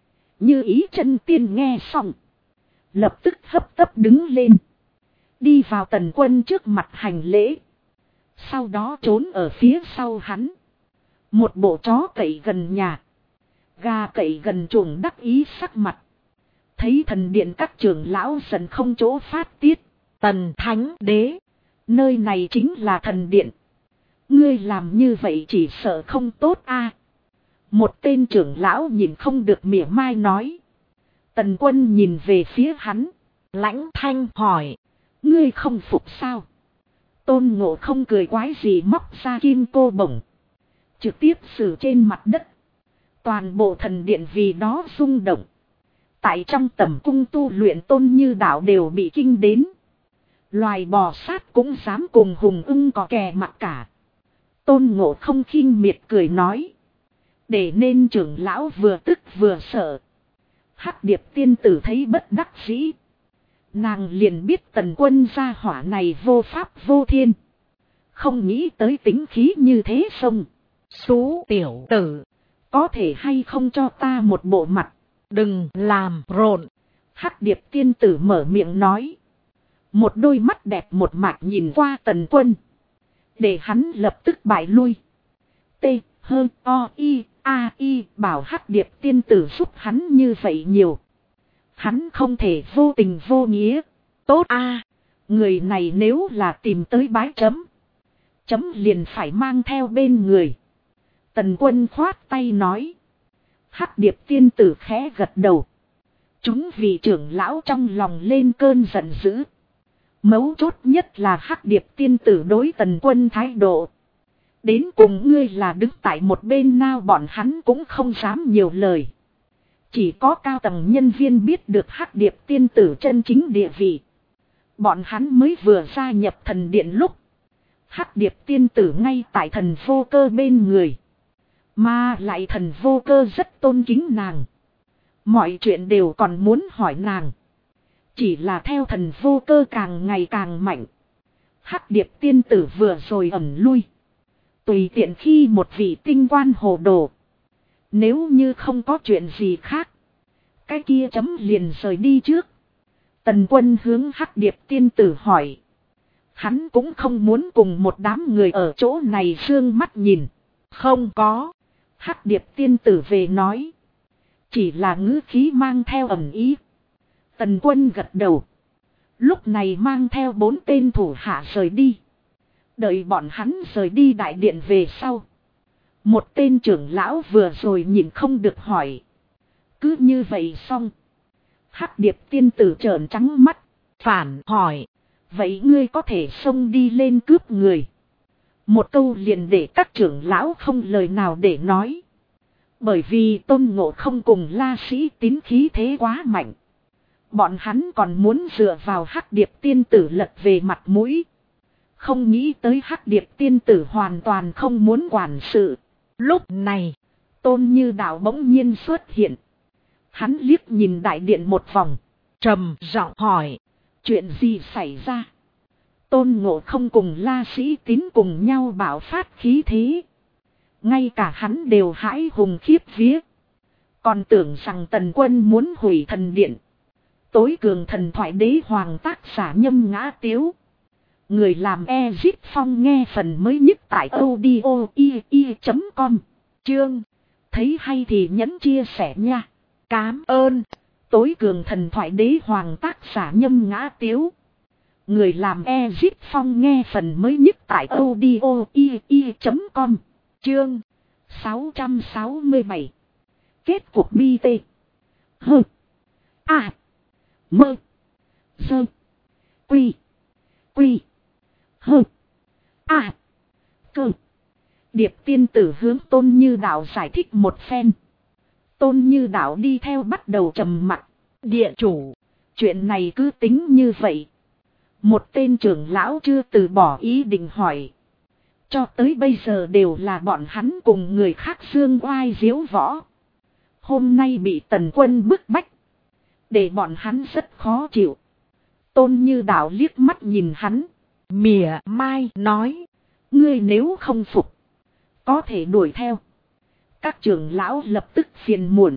Như Ý chân tiên nghe xong. Lập tức hấp tấp đứng lên. Đi vào Tần Quân trước mặt hành lễ. Sau đó trốn ở phía sau hắn. Một bộ chó cậy gần nhà. Gà cậy gần chuồng đắc ý sắc mặt. Thấy thần điện các trưởng lão dần không chỗ phát tiết. Tần Thánh Đế. Nơi này chính là thần điện. Ngươi làm như vậy chỉ sợ không tốt a. Một tên trưởng lão nhìn không được mỉa mai nói. Tần Quân nhìn về phía hắn. Lãnh thanh hỏi. Ngươi không phục sao? Tôn Ngộ không cười quái gì móc ra kim cô bổng. Trực tiếp xử trên mặt đất. Toàn bộ thần điện vì đó rung động. Tại trong tầm cung tu luyện Tôn Như Đạo đều bị kinh đến. Loài bò sát cũng dám cùng hùng ưng có kè mặc cả. Tôn Ngộ không khinh miệt cười nói. Để nên trưởng lão vừa tức vừa sợ. Hắc Điệp tiên tử thấy bất đắc dĩ. Nàng liền biết Tần Quân gia hỏa này vô pháp vô thiên. Không nghĩ tới tính khí như thế xong. Xú tiểu tử. Có thể hay không cho ta một bộ mặt. Đừng làm rộn. Hắc Điệp tiên tử mở miệng nói. Một đôi mắt đẹp một mạch nhìn qua Tần Quân. Để hắn lập tức bại lui. T, H, O, I, A, I bảo Hắc Điệp tiên tử giúp hắn như vậy nhiều. Hắn không thể vô tình vô nghĩa. Tốt a, người này nếu là tìm tới bái chấm. Chấm liền phải mang theo bên người. Tần Quân khoát tay nói. Hắc Điệp tiên tử khẽ gật đầu. Chúng vị trưởng lão trong lòng lên cơn giận dữ. Mấu chốt nhất là Hắc Điệp tiên tử đối Tần Quân thái độ. Đến cùng ngươi là đứng tại một bên nào, bọn hắn cũng không dám nhiều lời. Chỉ có cao tầng nhân viên biết được Hắc Điệp tiên tử chân chính địa vị. Bọn hắn mới vừa gia nhập thần điện lúc. Hắc Điệp tiên tử ngay tại thần vô cơ bên người. Mà lại thần vô cơ rất tôn kính nàng. Mọi chuyện đều còn muốn hỏi nàng. Chỉ là theo thần vô cơ càng ngày càng mạnh. Hắc Điệp tiên tử vừa rồi ẩn lui. Tùy tiện khi một vị tinh quan hồ đồ. Nếu như không có chuyện gì khác. Cái kia chấm liền rời đi trước. Tần Quân hướng Hắc Điệp tiên tử hỏi. Hắn cũng không muốn cùng một đám người ở chỗ này sương mắt nhìn. Không có. Hắc Điệp tiên tử về nói. Chỉ là ngữ khí mang theo ẩn ý. Tần Quân gật đầu. Lúc này mang theo 4 tên thủ hạ rời đi. Đợi bọn hắn rời đi đại điện về sau. Một tên trưởng lão vừa rồi nhìn không được hỏi. Cứ như vậy xong. Hắc Điệp tiên tử trợn trắng mắt. Phản hỏi. Vậy ngươi có thể xông đi lên cướp người. Một câu liền để các trưởng lão không lời nào để nói. Bởi vì Tôn Ngộ Không cùng La Sĩ tín khí thế quá mạnh. Bọn hắn còn muốn dựa vào Hắc Điệp tiên tử lật về mặt mũi. Không nghĩ tới Hắc Điệp tiên tử hoàn toàn không muốn quản sự. Lúc này, Tôn Như Đạo bỗng nhiên xuất hiện. Hắn liếc nhìn đại điện một vòng. Trầm giọng hỏi. Chuyện gì xảy ra? Tôn Ngộ Không cùng La Sĩ tín cùng nhau bạo phát khí thế. Ngay cả hắn đều hãi hùng khiếp vía. Còn tưởng rằng Tần Quân muốn hủy thần điện. Tối cường thần thoại đế hoàng tác giả Nhâm Ngã Tiếu. Người làm Ezit Phong nghe phần mới nhất tại audio.com. Chương. Thấy hay thì nhấn chia sẻ nha. Cám ơn. Tối cường thần thoại đế hoàng tác giả Nhâm Ngã Tiếu. Người làm Ezit Phong nghe phần mới nhất tại audio.com. Chương 667. Kết cuộc bi tê. Hơ. À. Mơ. Dơ. Quy. Quy. Hơ. À. Cơ. Điệp tiên tử hướng Tôn Như Đạo giải thích một phen. Tôn Như Đạo đi theo bắt đầu trầm mặc. Địa chủ. Chuyện này cứ tính như vậy. Một tên trưởng lão chưa từ bỏ ý định hỏi. Cho tới bây giờ đều là bọn hắn cùng người khác dương oai diếu võ. Hôm nay bị Tần Quân bức bách. Để bọn hắn rất khó chịu. Tôn Như Đạo liếc mắt nhìn hắn. Mỉa mai nói. Ngươi nếu không phục. Có thể đuổi theo. Các trưởng lão lập tức phiền muộn.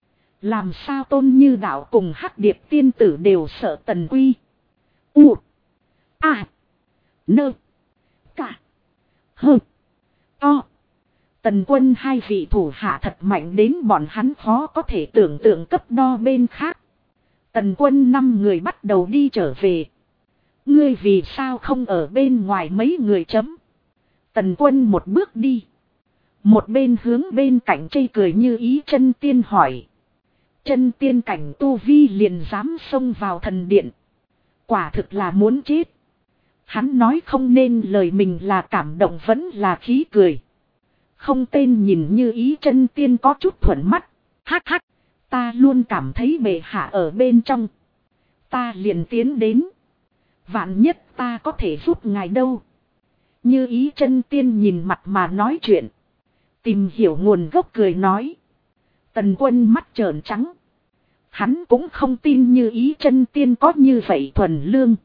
Làm sao Tôn Như Đạo cùng Hắc Điệp tiên tử đều sợ Tần Quy. U. A. Nơ. Cả. Hơ. To. Tần Quân hai vị thủ hạ thật mạnh đến bọn hắn khó có thể tưởng tượng cấp đo bên khác. Tần Quân 5 người bắt đầu đi trở về. Ngươi vì sao không ở bên ngoài mấy người chấm. Tần Quân một bước đi. Một bên hướng bên cạnh chây cười như ý chân tiên hỏi. Chân tiên cảnh tu vi liền dám xông vào thần điện. Quả thực là muốn chết. Hắn nói không nên lời mình là cảm động vẫn là khí cười. Không tên nhìn như ý chân tiên có chút thuận mắt. Hắc hắc. Ta luôn cảm thấy bệ hạ ở bên trong. Ta liền tiến đến. Vạn nhất ta có thể giúp ngài đâu. Như ý chân tiên nhìn mặt mà nói chuyện. Tìm hiểu nguồn gốc cười nói. Tần Quân mắt trợn trắng. Hắn cũng không tin như ý chân tiên có như vậy thuần lương.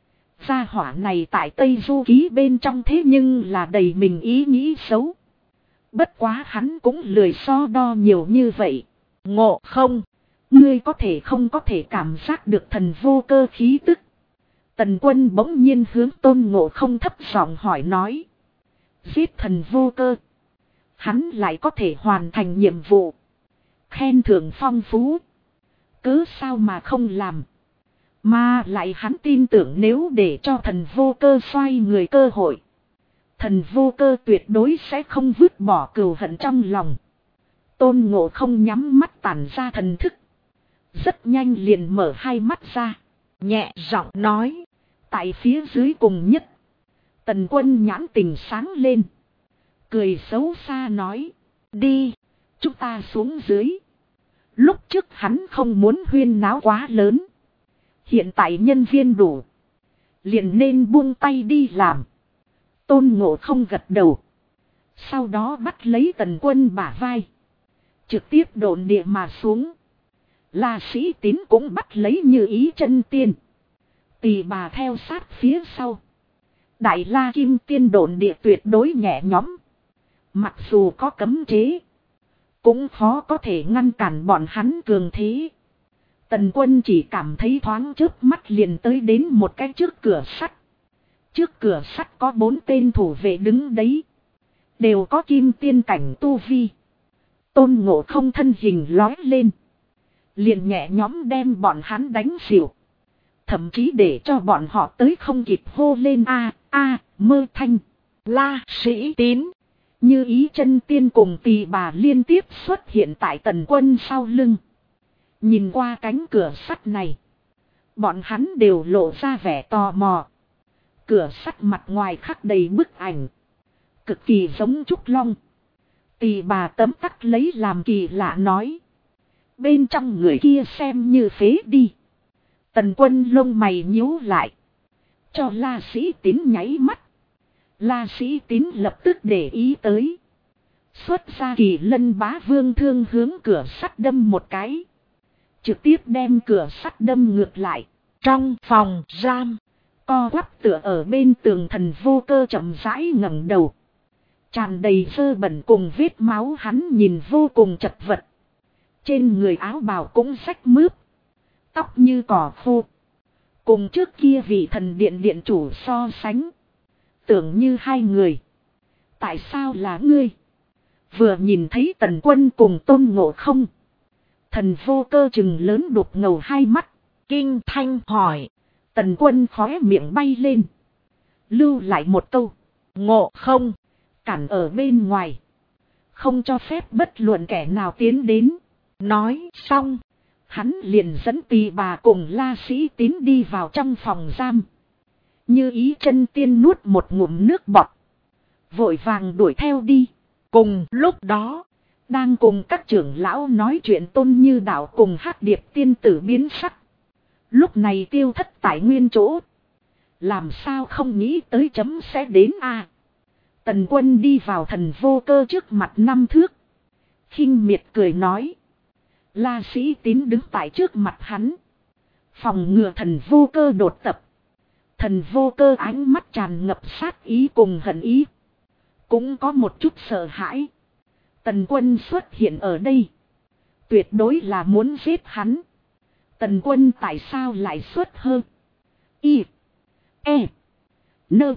Gia hỏa này tại Tây Du Ký bên trong thế nhưng là đầy mình ý nghĩ xấu. Bất quá hắn cũng lười so đo nhiều như vậy. Ngộ không. Ngươi có thể không có thể cảm giác được thần vô cơ khí tức. Tần Quân bỗng nhiên hướng Tôn Ngộ Không thấp giọng hỏi nói. Giết thần vô cơ. Hắn lại có thể hoàn thành nhiệm vụ. Khen thưởng phong phú. Cớ sao mà không làm. Mà lại hắn tin tưởng nếu để cho thần vô cơ xoay người cơ hội. Thần vô cơ tuyệt đối sẽ không vứt bỏ cừu hận trong lòng. Tôn Ngộ Không nhắm mắt tản ra thần thức. Rất nhanh liền mở hai mắt ra. Nhẹ giọng nói. Tại phía dưới cùng nhất. Tần Quân nhãn tình sáng lên. Cười xấu xa nói. Đi. Chúng ta xuống dưới. Lúc trước hắn không muốn huyên náo quá lớn. Hiện tại nhân viên đủ. Liền nên buông tay đi làm. Tôn Ngộ Không gật đầu. Sau đó bắt lấy Tần Quân bả vai. Trực tiếp độn địa mà xuống. La Sĩ Tín cũng bắt lấy Như Ý Chân Tiên. Tỳ bà theo sát phía sau. Đại La Kim Tiên độn địa tuyệt đối nhẹ nhõm. Mặc dù có cấm chế. Cũng khó có thể ngăn cản bọn hắn cường thế. Tần Quân chỉ cảm thấy thoáng chớp mắt liền tới đến một cái trước cửa sắt. Trước cửa sắt có 4 tên thủ vệ đứng đấy. Đều có kim tiên cảnh tu vi. Tôn Ngộ Không thân hình lói lên. Liền nhẹ nhõm đem bọn hắn đánh xỉu. Thậm chí để cho bọn họ tới không kịp hô lên mơ thanh. La Sĩ Tín. Như Ý Chân Tiên cùng Tỳ bà liên tiếp xuất hiện tại Tần Quân sau lưng. Nhìn qua cánh cửa sắt này. Bọn hắn đều lộ ra vẻ tò mò. Cửa sắt mặt ngoài khắc đầy bức ảnh. Cực kỳ giống trúc long. Tỳ bà tấm tắc lấy làm kỳ lạ nói. Bên trong người kia xem như phế đi. Tần Quân lông mày nhíu lại. Cho La Sĩ Tín nháy mắt. La Sĩ Tín lập tức để ý tới. Xuất ra Kỳ Lân Bá Vương thương hướng cửa sắt đâm một cái. Trực tiếp đem cửa sắt đâm ngược lại. Trong phòng giam. Co quắp tựa ở bên tường thần vô cơ chậm rãi ngẩng đầu. Tràn đầy dơ bẩn cùng vết máu hắn nhìn vô cùng chật vật. Trên người áo bào cũng rách mướp. Tóc như cỏ khô. Cùng trước kia vị thần điện điện chủ so sánh. Tưởng như hai người. Tại sao là ngươi? Vừa nhìn thấy Tần Quân cùng Tôn Ngộ Không. Thần vô cơ chừng lớn đục ngầu hai mắt. Kinh thanh hỏi. Tần Quân khóe miệng bay lên. Lưu lại một câu. Ngộ Không. Cản ở bên ngoài. Không cho phép bất luận kẻ nào tiến đến. Nói xong. Hắn liền dẫn Tỳ bà cùng La Sĩ Tín đi vào trong phòng giam. Như Ý Chân Tiên nuốt một ngụm nước bọt. Vội vàng đuổi theo đi. Cùng lúc đó. Đang cùng các trưởng lão nói chuyện Tôn Như Đạo cùng Hắc Điệp tiên tử biến sắc. Lúc này tiêu thất tại nguyên chỗ. Làm sao không nghĩ tới chấm sẽ đến a? Tần Quân đi vào thần vô cơ trước mặt 5 thước. Khinh miệt cười nói. La Sĩ Tín đứng tại trước mặt hắn. Phòng ngừa thần vô cơ đột tập. Thần vô cơ ánh mắt tràn ngập sát ý cùng hận ý. Cũng có một chút sợ hãi. Tần Quân xuất hiện ở đây. Tuyệt đối là muốn giết hắn. Tần Quân tại sao lại xuất hơn? Y. E. Nơ.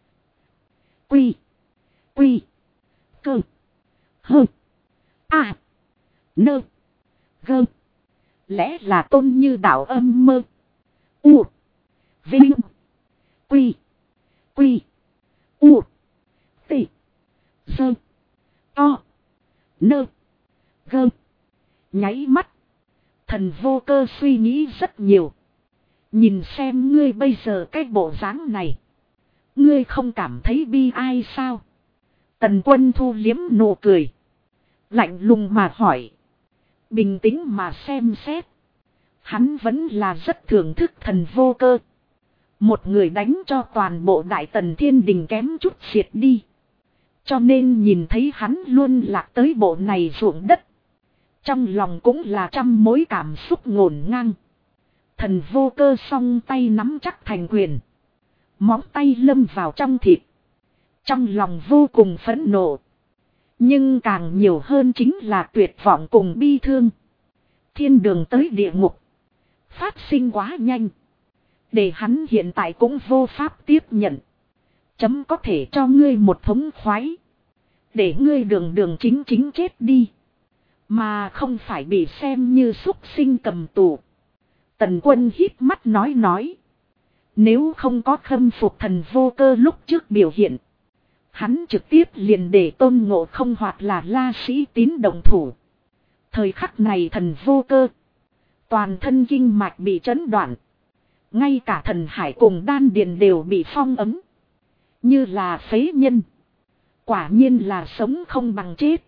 Quy. Quy. Cơ. Hơ. A. Nơ. Gơ. Lẽ là Tôn Như Đạo âm mơ. U. Vinh. Quy. Quy. U. T. Sơ. To. Nơ. Gơ. Nháy mắt. Thần vô cơ suy nghĩ rất nhiều. Nhìn xem ngươi bây giờ cái bộ dáng này. Ngươi không cảm thấy bi ai sao? Tần Quân thu liếm nụ cười. Lạnh lùng mà hỏi. Bình tĩnh mà xem xét. Hắn vẫn là rất thưởng thức thần vô cơ. Một người đánh cho toàn bộ Đại Tần Thiên Đình kém chút xiệt đi. Cho nên nhìn thấy hắn luôn lạc tới bộ này ruộng đất. Trong lòng cũng là trăm mối cảm xúc ngổn ngang. Thần vô cơ song tay nắm chắc thành quyền. Móng tay lâm vào trong thịt. Trong lòng vô cùng phẫn nộ. Nhưng càng nhiều hơn chính là tuyệt vọng cùng bi thương. Thiên đường tới địa ngục. Phát sinh quá nhanh. Để hắn hiện tại cũng vô pháp tiếp nhận. Chấm có thể cho ngươi một thống khoái. Để ngươi đường đường chính chính chết đi. Mà không phải bị xem như súc sinh cầm tù. Tần Quân híp mắt nói. Nếu không có khâm phục Thần Vô Cơ lúc trước biểu hiện, hắn trực tiếp liền để Tôn Ngộ Không hoặc là La Sĩ Tín động thủ. Thời khắc này Thần Vô Cơ, toàn thân kinh mạch bị chấn đoạn. Ngay cả thần hải cùng đan điền đều bị phong ấm. Như là phế nhân. Quả nhiên là sống không bằng chết.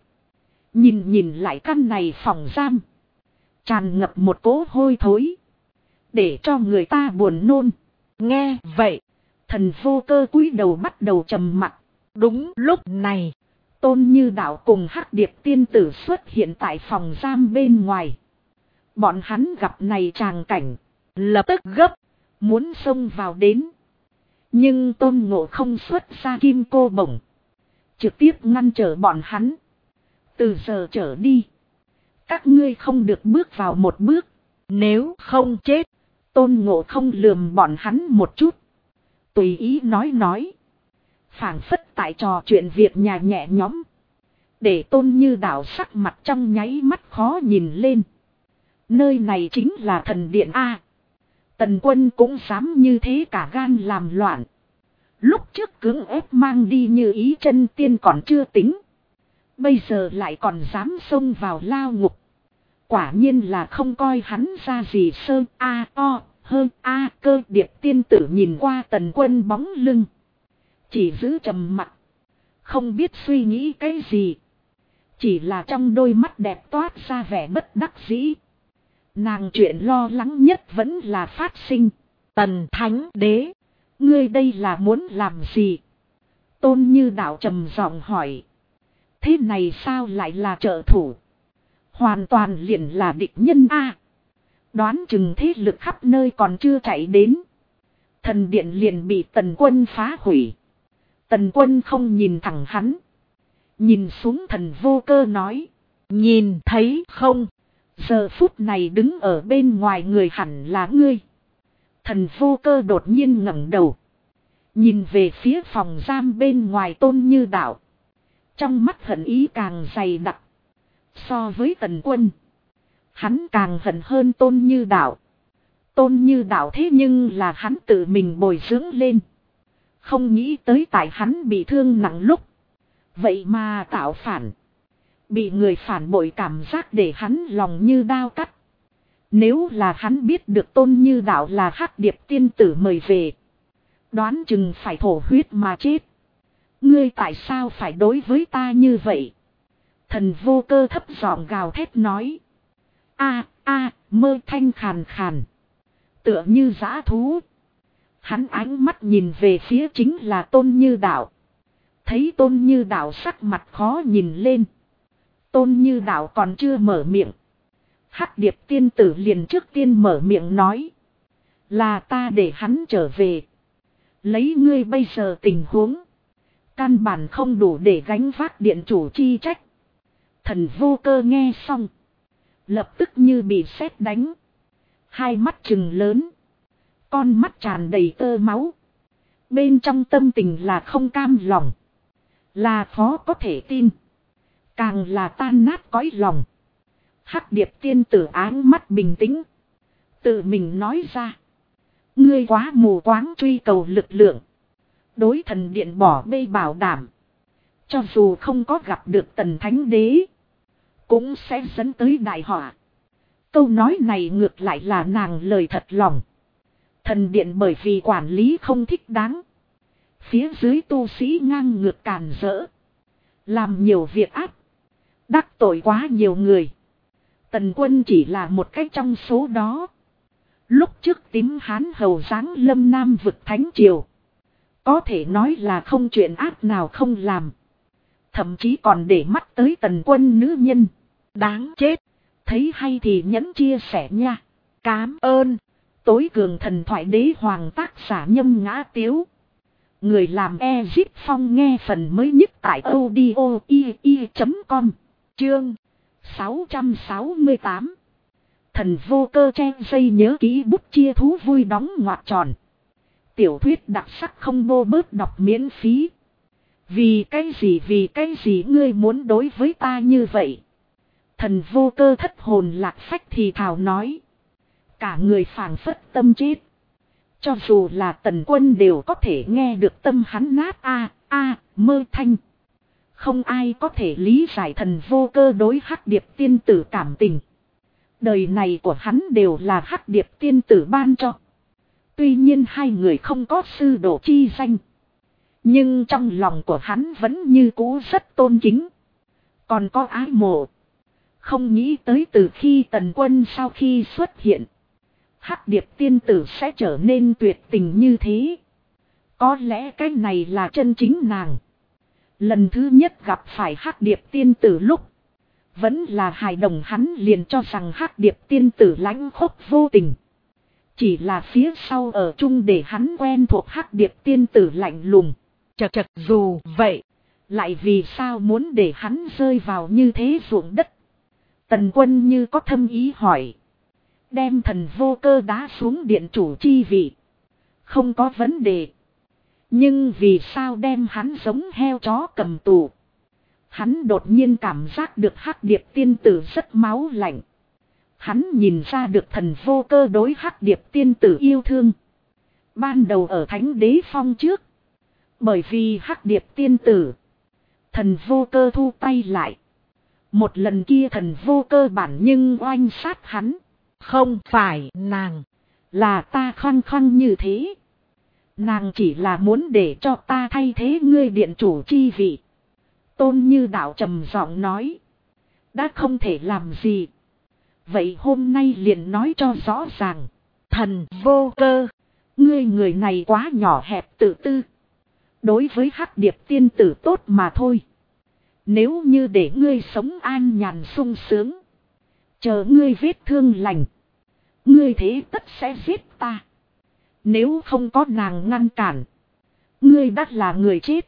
Nhìn lại căn này phòng giam, tràn ngập một cỗ hôi thối, để cho người ta buồn nôn. Nghe vậy, Thần Vô Cơ cúi đầu bắt đầu trầm mặc. Đúng lúc này, Tôn Như Đạo cùng Hắc Điệp tiên tử xuất hiện tại phòng giam bên ngoài. Bọn hắn gặp này tràng cảnh, lập tức gấp, muốn xông vào đến. Nhưng Tôn Ngộ Không xuất ra kim cô bổng, trực tiếp ngăn trở bọn hắn. Từ giờ trở đi, các ngươi không được bước vào một bước, nếu không chết. Tôn Ngộ Không lườm bọn hắn một chút, tùy ý nói. Phảng phất tại trò chuyện việc nhà nhẹ nhõm, để Tôn Như Đạo sắc mặt trong nháy mắt khó nhìn lên. Nơi này chính là thần điện A. Tần Quân cũng dám như thế cả gan làm loạn. Lúc trước cưỡng ép mang đi Như Ý chân tiên còn chưa tính, bây giờ lại còn dám xông vào lao ngục. Quả nhiên là không coi hắn ra gì. Sơn A O hơn A Cơ Điệp tiên tử nhìn qua Tần Quân bóng lưng, chỉ giữ trầm mặc, không biết suy nghĩ cái gì. Chỉ là trong đôi mắt đẹp toát ra vẻ bất đắc dĩ. Nàng chuyện lo lắng nhất vẫn là phát sinh. Tần Thánh Đế, ngươi đây là muốn làm gì? Tôn Như Đạo trầm giọng hỏi. Thế này sao lại là trợ thủ? Hoàn toàn liền là địch nhân a. Đoán chừng thế lực khắp nơi còn chưa chạy đến, thần điện liền bị Tần Quân phá hủy. Tần Quân không nhìn thẳng hắn, nhìn xuống Thần Vô Cơ nói. Nhìn thấy không? Giờ phút này đứng ở bên ngoài người hẳn là ngươi. Thần Vô Cơ đột nhiên ngẩng đầu, nhìn về phía phòng giam bên ngoài Tôn Như Đạo. Trong mắt hận ý càng dày đặc. So với Tần Quân, hắn càng hận hơn Tôn Như Đạo. Tôn Như Đạo thế nhưng là hắn tự mình bồi dưỡng lên. Không nghĩ tới tại hắn bị thương nặng lúc, vậy mà tạo phản. Bị người phản bội cảm giác để hắn lòng như đao cắt. Nếu là hắn biết được Tôn Như Đạo là Hắc Điệp tiên tử mời về, đoán chừng phải thổ huyết mà chết. Ngươi tại sao phải đối với ta như vậy? Thần Vô Cơ thấp giọng gào thét nói. Mơ thanh khàn khàn, tựa như dã thú. Hắn ánh mắt nhìn về phía chính là Tôn Như Đạo. Thấy Tôn Như Đạo sắc mặt khó nhìn lên, Tôn Như Đạo còn chưa mở miệng, Hắc Điệp tiên tử liền trước tiên mở miệng nói. Là ta để hắn trở về. Lấy ngươi bây giờ tình huống, căn bản không đủ để gánh vác điện chủ chi trách. Thần Vô Cơ nghe xong, lập tức như bị sét đánh. Hai mắt trừng lớn, con mắt tràn đầy tơ máu. Bên trong tâm tình là không cam lòng, là khó có thể tin, càng là tan nát cõi lòng. Hắc Điệp tiên tử áng mắt bình tĩnh, tự mình nói ra. Ngươi quá mù quáng truy cầu lực lượng, đối thần điện bỏ bê bảo đảm. Cho dù không có gặp được Tần Thánh Đế, cũng sẽ dẫn tới đại họa. Câu nói này ngược lại là nàng lời thật lòng. Thần điện bởi vì quản lý không thích đáng, phía dưới tu sĩ ngang ngược càn rỡ, làm nhiều việc ác, đắc tội quá nhiều người. Tần Quân chỉ là một cách trong số đó. Lúc trước Tím Hán hầu giáng lâm Nam vực Thánh Triều, có thể nói là không chuyện ác nào không làm. Thậm chí còn để mắt tới Tần Quân nữ nhân. Đáng chết. Thấy hay thì nhẫn chia sẻ nha. Cám ơn. Tối cường thần thoại đế hoàng tác giả Nhâm Ngã Tiếu. Người làm Ezip Phong nghe phần mới nhất tại audio.com. Chương 668. Thần Vô Cơ che dây nhớ ký bút chia thú vui đóng ngoặc tròn. Tiểu thuyết đặc sắc không bô bớt đọc miễn phí. Vì cái gì ngươi muốn đối với ta như vậy? Thần vô cơ thất hồn lạc phách thì thào nói. Cả người phảng phất tâm chết. Cho dù là Tần Quân đều có thể nghe được tâm hắn nát mơ thanh. Không ai có thể lý giải thần vô cơ đối Hắc Điệp tiên tử cảm tình. Đời này của hắn đều là Hắc Điệp tiên tử ban cho. Tuy nhiên hai người không có sư đồ chi danh. Nhưng trong lòng của hắn vẫn như cũ rất tôn kính. Còn có ái mộ. Không nghĩ tới từ khi Tần Quân sau khi xuất hiện. Hắc Điệp tiên tử sẽ trở nên tuyệt tình như thế. Có lẽ cái này là chân chính nàng. Lần thứ nhất gặp phải Hắc Điệp tiên tử lúc. Vẫn là hài đồng, hắn liền cho rằng Hắc Điệp tiên tử lãnh khốc vô tình. Chỉ là phía sau ở chung để hắn quen thuộc Hắc Điệp tiên tử lạnh lùng. Chật dù vậy. Lại vì sao muốn để hắn rơi vào như thế ruộng đất. Tần Quân như có thâm ý hỏi. Đem thần vô cơ đá xuống điện chủ chi vị. Không có vấn đề. Nhưng vì sao đem hắn giống heo chó cầm tù. Hắn đột nhiên cảm giác được Hắc Điệp tiên tử rất máu lạnh. Hắn nhìn ra được thần vô cơ đối Hắc Điệp tiên tử yêu thương. Ban đầu ở Thánh Đế Phong trước. Bởi vì Hắc Điệp tiên tử. Thần vô cơ thu tay lại. Một lần kia thần vô cơ bản nhưng oanh sát hắn. Không phải nàng. Là ta khăng khăng như thế. Nàng chỉ là muốn để cho ta thay thế ngươi điện chủ chi vị. Tôn Như Đạo trầm giọng nói. Đã không thể làm gì. Vậy hôm nay liền nói cho rõ ràng. Thần vô cơ. Ngươi người này quá nhỏ hẹp tự tư. Đối với Hắc Điệp tiên tử tốt mà thôi. Nếu như để ngươi sống an nhàn sung sướng. Chờ ngươi vết thương lành. Ngươi thế tất sẽ giết ta. Nếu không có nàng ngăn cản. Ngươi đã là người chết.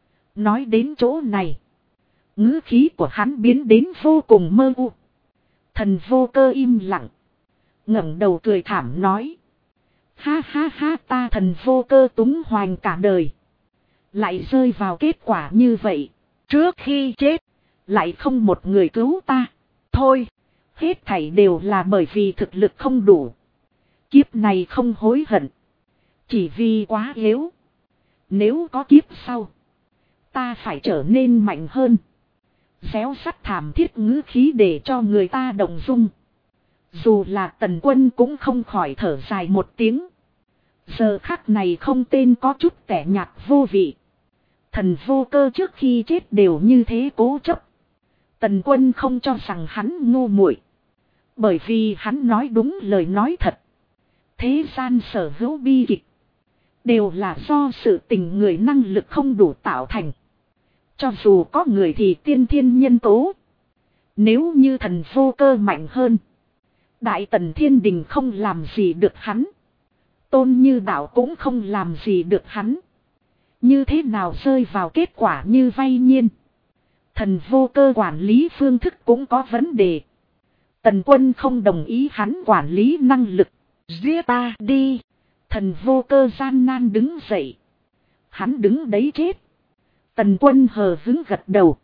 Nói đến chỗ này. Ngữ khí của hắn biến đến vô cùng mơ u. Thần vô cơ im lặng. Ngẩng đầu cười thảm nói. Ha ha ha, ta thần vô cơ túng hoành cả đời. Lại rơi vào kết quả như vậy. Trước khi chết. Lại không một người cứu ta. Thôi. Hết thảy đều là bởi vì thực lực không đủ. Kiếp này không hối hận. Chỉ vì quá yếu. Nếu có kiếp sau. Ta phải trở nên mạnh hơn. Réo sắt thảm thiết ngữ khí để cho người ta động dung. Dù là Tần Quân cũng không khỏi thở dài một tiếng. Giờ khắc này không tên có chút tẻ nhạt vô vị. Thần vô cơ trước khi chết đều như thế cố chấp. Tần Quân không cho rằng hắn ngu muội. Bởi vì hắn nói đúng lời nói thật. Thế gian sở hữu bi kịch. Đều là do sự tình người năng lực không đủ tạo thành. Cho dù có người thì tiên thiên nhân tố. Nếu như thần vô cơ mạnh hơn. Đại Tần Thiên Đình không làm gì được hắn. Tôn Như Đạo cũng không làm gì được hắn. Như thế nào rơi vào kết quả như vay nhiên. Thần vô cơ quản lý phương thức cũng có vấn đề. Tần Quân không đồng ý hắn quản lý năng lực. Giết ta đi. Thần vô cơ gian nan đứng dậy. Hắn đứng đấy chết. Tần Quân hờ hững gật đầu.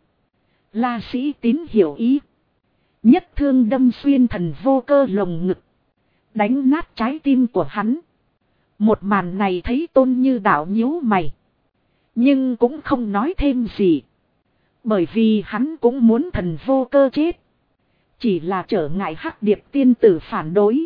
La Sĩ Tín hiểu ý. Nhất thương đâm xuyên thần vô cơ lồng ngực. Đánh nát trái tim của hắn. Một màn này thấy Tôn Như Đạo nhíu mày. Nhưng cũng không nói thêm gì. Bởi vì hắn cũng muốn thần vô cơ chết. Chỉ là trở ngại Hắc Điệp tiên tử phản đối.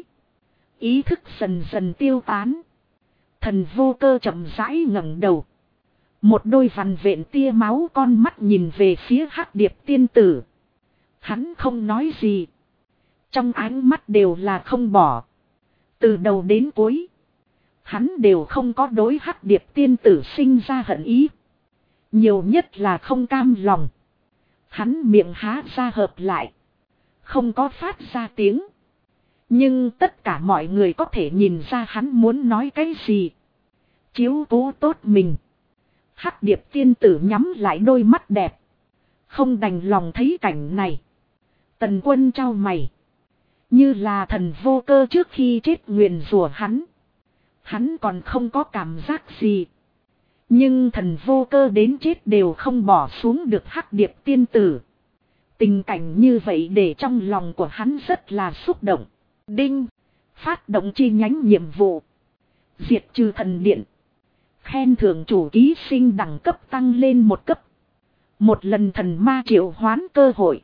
Ý thức dần dần tiêu tán. Thần vô cơ chậm rãi ngẩng đầu. Một đôi vằn vện tia máu con mắt nhìn về phía Hắc Điệp tiên tử. Hắn không nói gì. Trong ánh mắt đều là không bỏ. Từ đầu đến cuối. Hắn đều không có đối Hắc Điệp tiên tử sinh ra hận ý. Nhiều nhất là không cam lòng. Hắn miệng há ra hợp lại. Không có phát ra tiếng. Nhưng tất cả mọi người có thể nhìn ra hắn muốn nói cái gì. Chiếu cố tốt mình. Hắc Điệp tiên tử nhắm lại đôi mắt đẹp. Không đành lòng thấy cảnh này. Tần Quân trao mày. Như là thần vô cơ trước khi chết nguyền rủa hắn. Hắn còn không có cảm giác gì. Nhưng thần vô cơ đến chết đều không bỏ xuống được Hắc Điệp tiên tử. Tình cảnh như vậy để trong lòng của hắn rất là xúc động. Đinh. Phát động chi nhánh nhiệm vụ. Diệt trừ thần điện. Khen thưởng chủ ký sinh đẳng cấp tăng lên một cấp. Một lần thần ma triệu hoán cơ hội.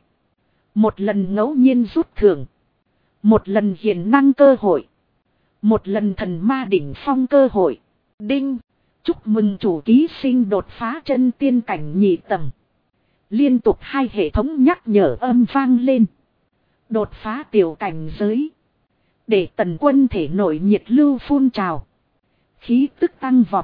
Một lần ngẫu nhiên rút thưởng. Một lần hiển năng cơ hội. Một lần thần ma đỉnh phong cơ hội. Đinh. Chúc mừng chủ ký sinh đột phá chân tiên cảnh nhị tầng. Liên tục 2 hệ thống nhắc nhở âm vang lên. Đột phá tiểu cảnh giới. Để Tần Quân thể nội nhiệt lưu phun trào. Khí tức tăng vọt.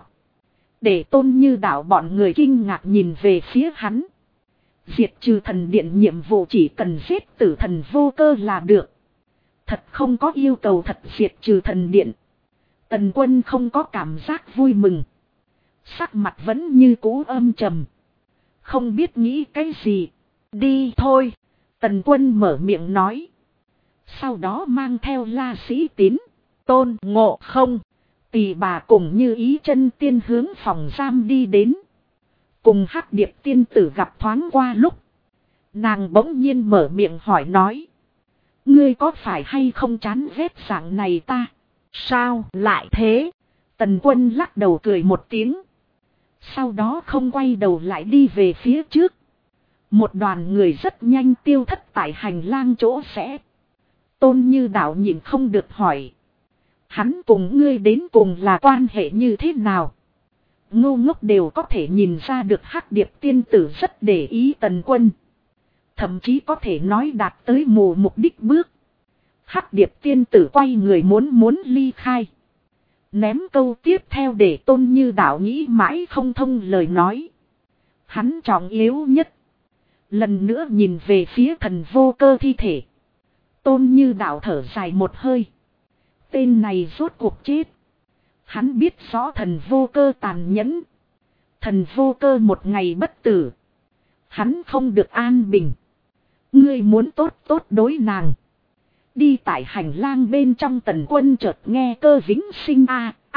Để Tôn Như Đạo bọn người kinh ngạc nhìn về phía hắn. Diệt trừ thần điện nhiệm vụ chỉ cần giết tử thần vô cơ là được. Thật không có yêu cầu thật diệt trừ thần điện. Tần Quân không có cảm giác vui mừng. Sắc mặt vẫn như cũ âm trầm. Không biết nghĩ cái gì. Đi thôi. Tần Quân mở miệng nói. Sau đó mang theo La Sĩ Tín, Tôn Ngộ Không, Tỳ Bà cùng Như Ý chân tiên hướng phòng giam đi đến. Cùng Hắc Điệp tiên tử gặp thoáng qua lúc. Nàng bỗng nhiên mở miệng hỏi nói. Ngươi có phải hay không chán ghét dạng này ta? Sao lại thế? Tần Quân lắc đầu cười một tiếng. Sau đó không quay đầu lại đi về phía trước. Một đoàn người rất nhanh tiêu thất tại hành lang chỗ sẽ. Tôn Như Đạo nhịn không được hỏi. Hắn cùng ngươi đến cùng là quan hệ như thế nào? Ngu ngốc đều có thể nhìn ra được Hắc Điệp tiên tử rất để ý Tần Quân. Thậm chí có thể nói đạt tới mù mục đích bước. Hắc Điệp tiên tử quay người muốn ly khai. Ném câu tiếp theo để Tôn Như Đạo nghĩ mãi không thông lời nói. Hắn trọng yếu nhất. Lần nữa nhìn về phía thần vô cơ thi thể. Tôn Như Đạo thở dài một hơi. Tên này rốt cuộc chết. Hắn biết rõ thần vô cơ tàn nhẫn. Thần vô cơ một ngày bất tử. Hắn không được an bình. Ngươi muốn tốt tốt đối nàng. Đi tại hành lang bên trong Tần Quân chợt nghe Cơ Vĩnh Sinh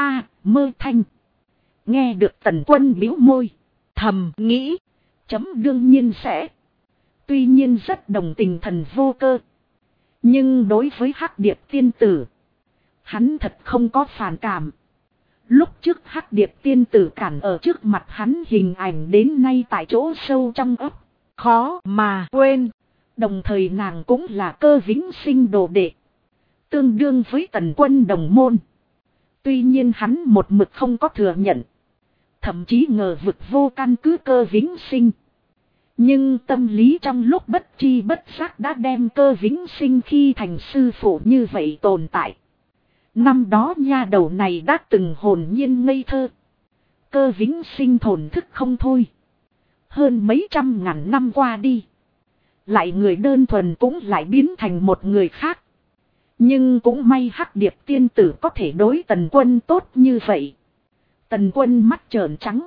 mơ thanh. Nghe được Tần Quân bĩu môi. Thầm nghĩ. Chấm đương nhiên sẽ. Tuy nhiên rất đồng tình thần vô cơ. Nhưng đối với Hắc Điệp tiên tử. Hắn thật không có phản cảm. Lúc trước Hắc Điệp tiên tử cản ở trước mặt hắn hình ảnh đến nay tại chỗ sâu trong ấp. Khó mà quên. Đồng thời nàng cũng là Cơ Vĩnh Sinh đồ đệ. Tương đương với Tần Quân đồng môn. Tuy nhiên hắn một mực không có thừa nhận. Thậm chí ngờ vực vô căn cứ Cơ Vĩnh Sinh. Nhưng tâm lý trong lúc bất chi bất giác đã đem Cơ Vĩnh Sinh khi thành sư phụ như vậy tồn tại. Năm đó nha đầu này đã từng hồn nhiên ngây thơ. Cơ Vĩnh Sinh thổn thức không thôi. Hơn mấy trăm ngàn năm qua đi. Lại người đơn thuần cũng lại biến thành một người khác. Nhưng cũng may Hắc Điệp tiên tử có thể đối Tần Quân tốt như vậy. Tần Quân mắt trợn trắng.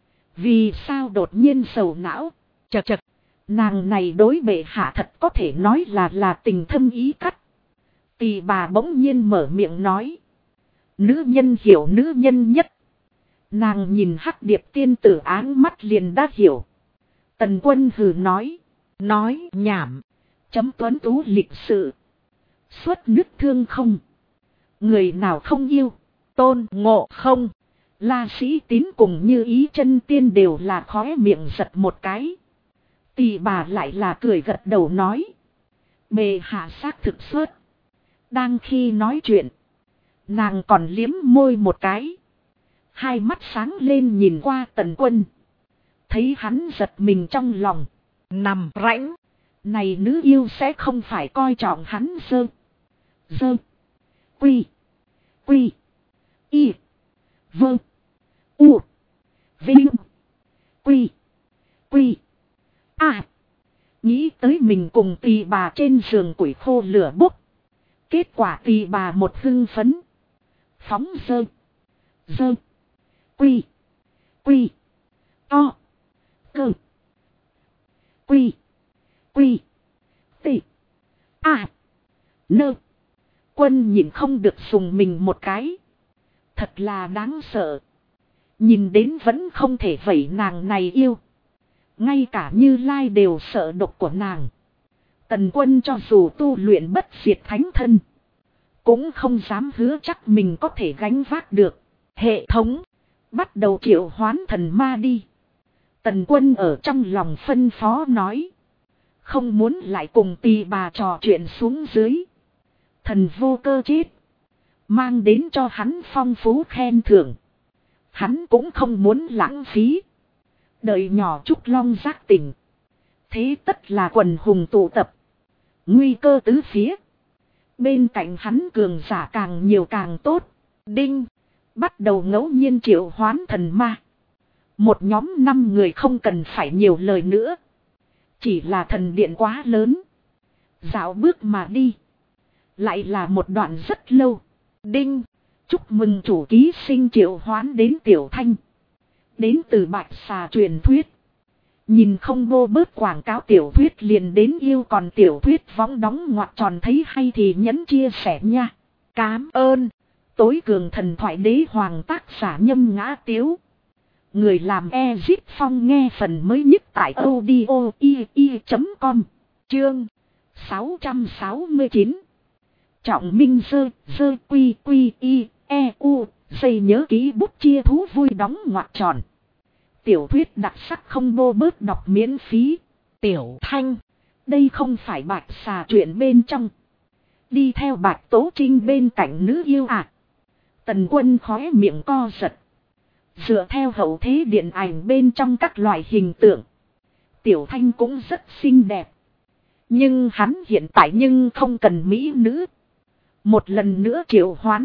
Vì sao đột nhiên sầu não. Chật chật. Nàng này đối bệ hạ thật có thể nói là tình thâm ý cắt. Tỳ Bà bỗng nhiên mở miệng nói. Nữ nhân hiểu nữ nhân nhất. Nàng nhìn Hắc Điệp tiên tử áng mắt liền đã hiểu. Tần Quân hừ nói. Nói nhảm. Chấm tuấn tú lịch sự. Xuất nước thương không. Người nào không yêu. Tôn Ngộ Không. La Sĩ Tín cùng Như Ý chân tiên đều là khóe miệng giật một cái. Tỳ Bà lại là cười gật đầu nói. Bệ hạ xác thực xuất. Đang khi nói chuyện. Nàng còn liếm môi một cái. Hai mắt sáng lên nhìn qua Tần Quân. Thấy hắn giật mình trong lòng. Nằm rãnh. Này nữ yêu sẽ không phải coi trọng hắn dơ. Dơ. Quy. Quy. Y. Vơ. U. Vinh. Quy. Quy. À. Nghĩ tới mình cùng Tỳ Bà trên giường củi khô lửa bốc. Kết quả Tỳ Bà một hưng phấn. Phóng dơ. Dơ. Quy. Quy. To. Cơ. Quy. Quy. Tị. À. Nơ. Quân nhìn không được sùng mình một cái. Thật là đáng sợ. Nhìn đến vẫn không thể vẩy nàng này yêu. Ngay cả Như Lai đều sợ độc của nàng. Tần Quân cho dù tu luyện bất diệt thánh thân, cũng không dám hứa chắc mình có thể gánh vác được. Hệ thống, bắt đầu triệu hoán thần ma đi. Tần Quân ở trong lòng phân phó nói. Không muốn lại cùng tỳ bà trò chuyện xuống dưới. Thần vô cơ chết, mang đến cho hắn phong phú khen thưởng. Hắn cũng không muốn lãng phí. Đợi nhỏ Trúc Long giác tỉnh, thế tất là quần hùng tụ tập, nguy cơ tứ phía. Bên cạnh hắn cường giả càng nhiều càng tốt. Đinh, bắt đầu ngẫu nhiên triệu hoán thần ma. Một nhóm 5 người không cần phải nhiều lời nữa. Chỉ là thần điện quá lớn, dạo bước mà đi lại là một đoạn rất lâu. Đinh, chúc mừng chủ ký sinh triệu hoán đến Tiểu Thanh. Đến từ Bạch Xà truyền thuyết. Nhìn không bô bớt quảng cáo tiểu thuyết liền đến yêu, còn tiểu thuyết võng đóng ngoặc tròn thấy hay thì nhấn chia sẻ nha. Cám ơn. Tối cường thần thoại đế hoàng tác giả Nhâm Ngã Tiếu. Người làm Ezip Phong nghe phần mới nhất tại audio.com. Chương 669. Trọng minh dơ quy quy y e u. Dây nhớ ký bút chia thú vui đóng ngoặc tròn. Tiểu thuyết đặc sắc không bô bớt đọc miễn phí. Tiểu Thanh, đây không phải Bạch Xà chuyện bên trong. Đi theo Bạch Tố Trinh bên cạnh nữ yêu à? Tần Quân khóe miệng co giật. Dựa theo hậu thế điện ảnh bên trong các loại hình tượng, Tiểu Thanh cũng rất xinh đẹp. Nhưng hắn hiện tại nhưng không cần mỹ nữ. Một lần nữa triệu hoán.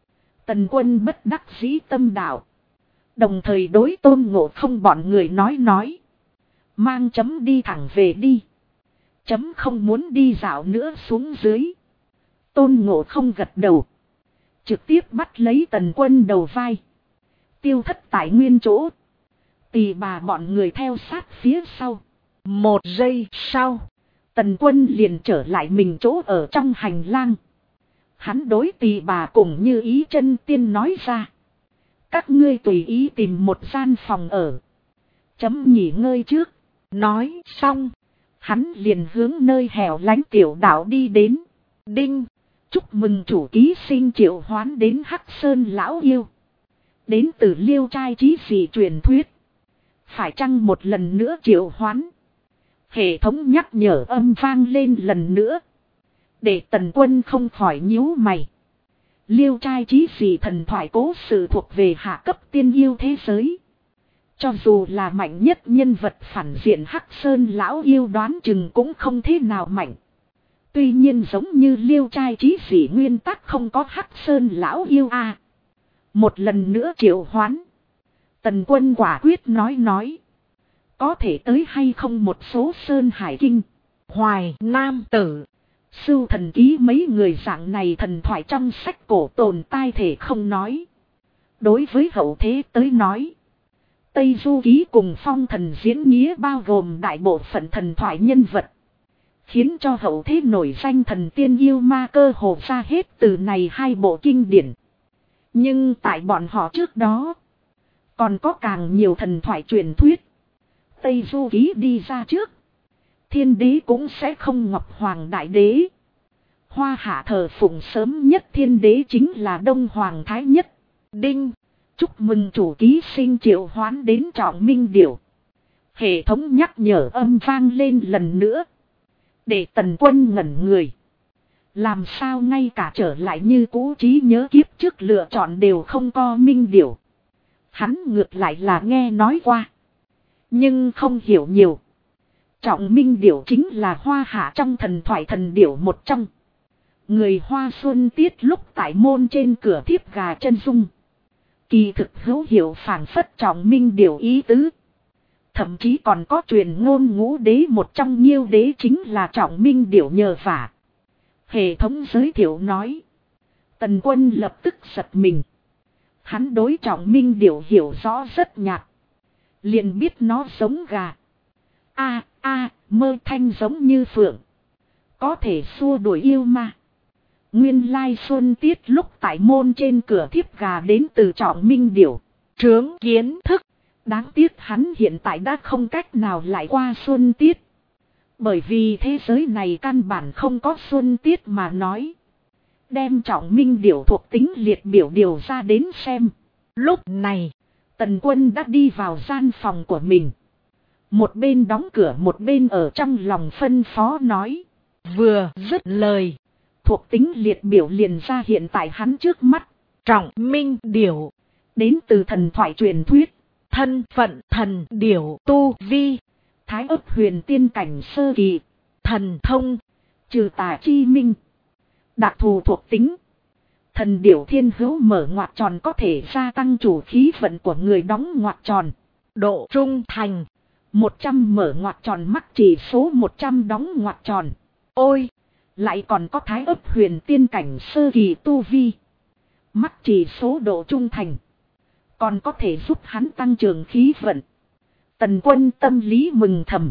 Tần Quân bất đắc dĩ tâm đạo. Đồng thời đối Tôn Ngộ Không bọn người nói. Mang chấm đi thẳng về đi. Chấm không muốn đi dạo nữa xuống dưới. Tôn Ngộ Không gật đầu. Trực tiếp bắt lấy Tần Quân đầu vai. Tiêu thất tại nguyên chỗ. Tỳ bà bọn người theo sát phía sau. 1 giây sau, Tần Quân liền trở lại mình chỗ ở trong hành lang. Hắn đối tỳ bà cùng Như Ý Chân Tiên nói ra. Các ngươi tùy ý tìm một gian phòng ở. Chấm nghỉ ngơi trước. Nói xong, hắn liền hướng nơi hẻo lánh tiểu đảo đi đến. Đinh, chúc mừng chủ ký sinh triệu hoán đến Hắc Sơn lão yêu. Đến từ Liêu Trai Chí Dị truyền thuyết. Phải chăng một lần nữa triệu hoán? Hệ thống nhắc nhở âm vang lên lần nữa. Để Tần Quân không khỏi nhíu mày. Liêu Trai Chí Dị thần thoại cố sự thuộc về hạ cấp tiên yêu thế giới. Cho dù là mạnh nhất nhân vật phản diện Hắc Sơn lão yêu đoán chừng cũng không thế nào mạnh. Tuy nhiên giống như Liêu Trai Chí Dị nguyên tắc không có Hắc Sơn lão yêu a. Một lần nữa triệu hoán. Tần Quân quả quyết nói. Có thể tới hay không một số Sơn Hải Kinh, Hoài Nam Tử, Sưu Thần Ký mấy người dạng này thần thoại trong sách cổ tồn tai thể không nói. Đối với hậu thế tới nói, Tây Du Ký cùng Phong Thần Diễn Nghĩa bao gồm đại bộ phận thần thoại nhân vật. Khiến cho hậu thế nổi danh thần tiên yêu ma cơ hồ ra hết từ này 2 bộ kinh điển. Nhưng tại bọn họ trước đó, còn có càng nhiều thần thoại truyền thuyết. Tây Du Ký đi ra trước, Thiên Đế cũng sẽ không Ngọc Hoàng Đại Đế. Hoa Hạ thờ phụng sớm nhất Thiên Đế chính là Đông Hoàng Thái Nhất. Đinh, chúc mừng chủ ký sinh triệu hoán đến Trọng Minh Điểu. Hệ thống nhắc nhở âm vang lên lần nữa. Để Tần Quân ngẩn người. Làm sao ngay cả trở lại như cũ trí nhớ kiếp trước lựa chọn đều không có Minh Điểu. Hắn ngược lại là nghe nói qua, nhưng không hiểu nhiều. Trọng Minh Điểu chính là Hoa Hạ trong thần thoại thần điểu một trong. Người Hoa Xuân Tiết lúc tại môn trên cửa thiếp gà chân dung. Kỳ thực hữu hiệu phảng phất Trọng Minh Điểu ý tứ. Thậm chí còn có truyền ngôn ngũ đế một trong Nhiêu đế chính là Trọng Minh Điểu nhờ vả. Hệ thống giới thiệu nói. Tần Quân lập tức giật mình. Hắn đối Trọng Minh Điểu hiểu rõ rất nhạt. Liền biết nó giống gà. Mơ thanh giống như phượng. Có thể xua đuổi yêu ma. Nguyên lai Xuân Tiết lúc tại môn trên cửa thiếp gà đến từ Trọng Minh Điểu. Trướng kiến thức. Đáng tiếc hắn hiện tại đã không cách nào lại qua Xuân Tiết. Bởi vì thế giới này căn bản không có xuân tiết mà nói. Đem Trọng Minh Điểu thuộc tính liệt biểu điều ra đến xem. Lúc này, Tần Quân đã đi vào gian phòng của mình. Một bên đóng cửa một bên ở trong lòng phân phó nói. Vừa dứt lời, thuộc tính liệt biểu liền ra hiện tại hắn trước mắt. Trọng Minh Điểu, đến từ thần thoại truyền thuyết. Thân phận thần điểu, tu vi Thái Ức Huyền Tiên cảnh sơ kỳ. Thần thông trừ tà chi minh. Đặc thù thuộc tính thần điểu thiên hữu mở ngoặc tròn có thể gia tăng chủ khí vận của người đóng ngoặc tròn. Độ trung thành 100 mở ngoặc tròn, mắc chỉ số 100 đóng ngoặc tròn. Ôi, lại còn có Thái Ức Huyền Tiên cảnh sơ kỳ tu vi, mắc chỉ số độ trung thành, còn có thể giúp hắn tăng trưởng khí vận. Tần Quân tâm lý mừng thầm.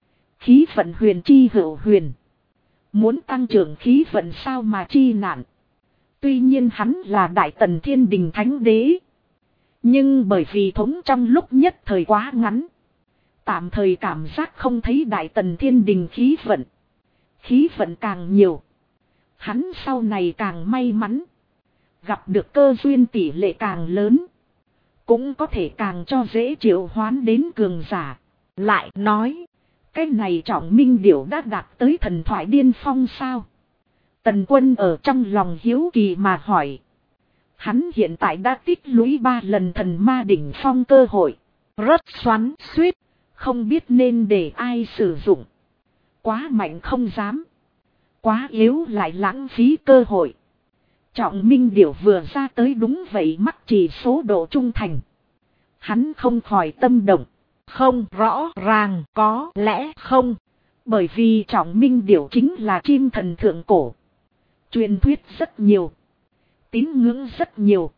Khí vận huyền chi hữu huyền. Muốn tăng trưởng khí vận sao mà chi nạn. Tuy nhiên hắn là Đại Tần Thiên Đình Thánh Đế. Nhưng bởi vì thống trong lúc nhất thời quá ngắn, tạm thời cảm giác không thấy Đại Tần Thiên Đình khí vận. Khí vận càng nhiều, hắn sau này càng may mắn. Gặp được cơ duyên tỷ lệ càng lớn, cũng có thể càng cho dễ triệu hoán đến cường giả. Lại nói, cái này Trọng Minh Điểu đã đạt tới thần thoại điên phong sao? Tần Quân ở trong lòng hiếu kỳ mà hỏi. Hắn hiện tại đã tích lũy 3 lần thần ma đỉnh phong cơ hội. Rất xoắn xuýt, không biết nên để ai sử dụng. Quá mạnh không dám, quá yếu lại lãng phí cơ hội. Trọng Minh Điểu vừa ra tới đúng vậy mắc chỉ số độ trung thành. Hắn không khỏi tâm động. Không rõ ràng có lẽ không. Bởi vì Trọng Minh Điểu chính là chim thần thượng cổ. Truyền thuyết rất nhiều, tín ngưỡng rất nhiều.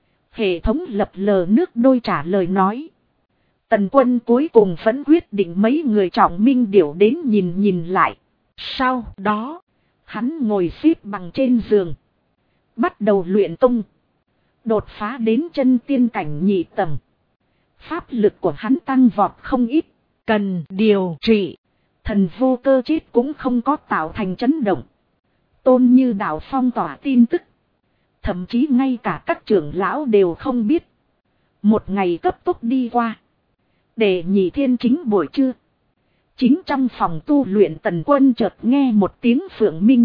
Hệ thống lập lờ nước đôi trả lời nói. Tần Quân cuối cùng vẫn quyết định mấy người Trọng Minh Điểu đến nhìn lại. Sau đó, hắn ngồi xếp bằng trên giường, bắt đầu luyện tung. Đột phá đến chân tiên cảnh nhị tầng. Pháp lực của hắn tăng vọt không ít. Cần điều trị, thần vô cơ chết cũng không có tạo thành chấn động. Tôn Như Đạo phong tỏa tin tức, thậm chí ngay cả các trưởng lão đều không biết. Một ngày cấp tốc đi qua. Để nhị thiên chính buổi trưa, chính trong phòng tu luyện Tần Quân chợt nghe một tiếng phượng minh.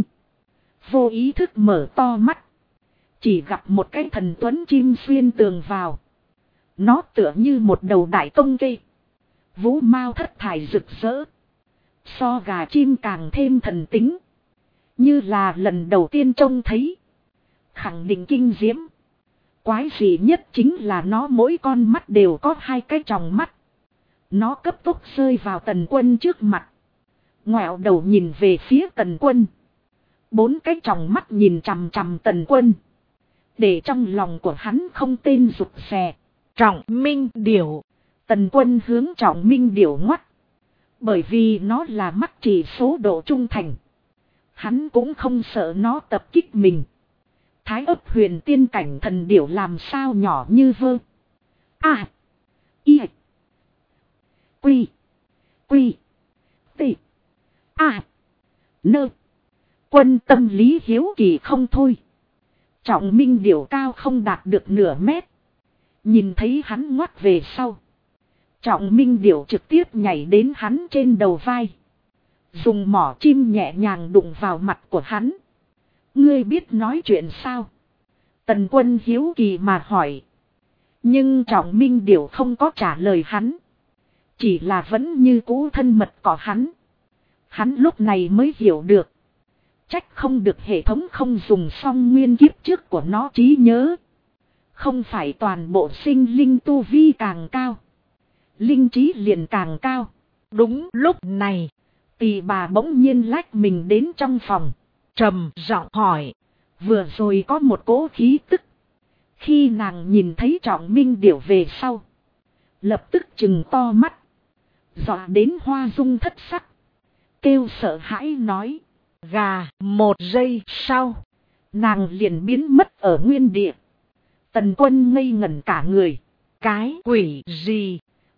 Vô ý thức mở to mắt, chỉ gặp một cái thần tuấn chim xuyên tường vào. Nó tựa như một đầu đại công cây, vũ mao thất thải rực rỡ, so gà chim càng thêm thần tính. Như là lần đầu tiên trông thấy, khẳng định kinh diễm. Quái dị nhất chính là nó mỗi con mắt đều có 2 cái tròng mắt. Nó cấp tốc rơi vào Tần Quân trước mặt, ngoẹo đầu nhìn về phía Tần Quân. 4 cái tròng mắt nhìn chằm chằm Tần Quân, để trong lòng của hắn không tên rụt rè. Trọng Minh Điểu. Tần Quân hướng Trọng Minh Điểu ngoắt. Bởi vì nó là mắc chỉ số độ trung thành, hắn cũng không sợ nó tập kích mình. Thái Ức Huyền Tiên cảnh thần điểu làm sao nhỏ như vơ. A. I. Quy. Quy. T. A. Nơ. Quân tâm lý hiếu kỳ không thôi. Trọng Minh Điểu cao không đạt được nửa mét. Nhìn thấy hắn ngoắt về sau, Trọng Minh Điểu trực tiếp nhảy đến hắn trên đầu vai, dùng mỏ chim nhẹ nhàng đụng vào mặt của hắn. Ngươi biết nói chuyện sao? Tần Quân hiếu kỳ mà hỏi. Nhưng Trọng Minh Điểu không có trả lời hắn, chỉ là vẫn như cũ thân mật cọ hắn. Hắn lúc này mới hiểu được, trách không được hệ thống không dùng xong nguyên kiếp trước của nó trí nhớ. Không phải toàn bộ sinh linh tu vi càng cao, linh trí liền càng cao. Đúng lúc này, Tỳ bà bỗng nhiên lách mình đến trong phòng, trầm giọng hỏi. Vừa rồi có một cỗ khí tức. Khi nàng nhìn thấy Trọng Minh Điểu về sau, lập tức trừng to mắt, dọa đến hoa dung thất sắc, kêu sợ hãi nói. Gà. Một giây sau, nàng liền biến mất ở nguyên địa. Tần Quân ngây ngẩn cả người. Cái quỷ gì?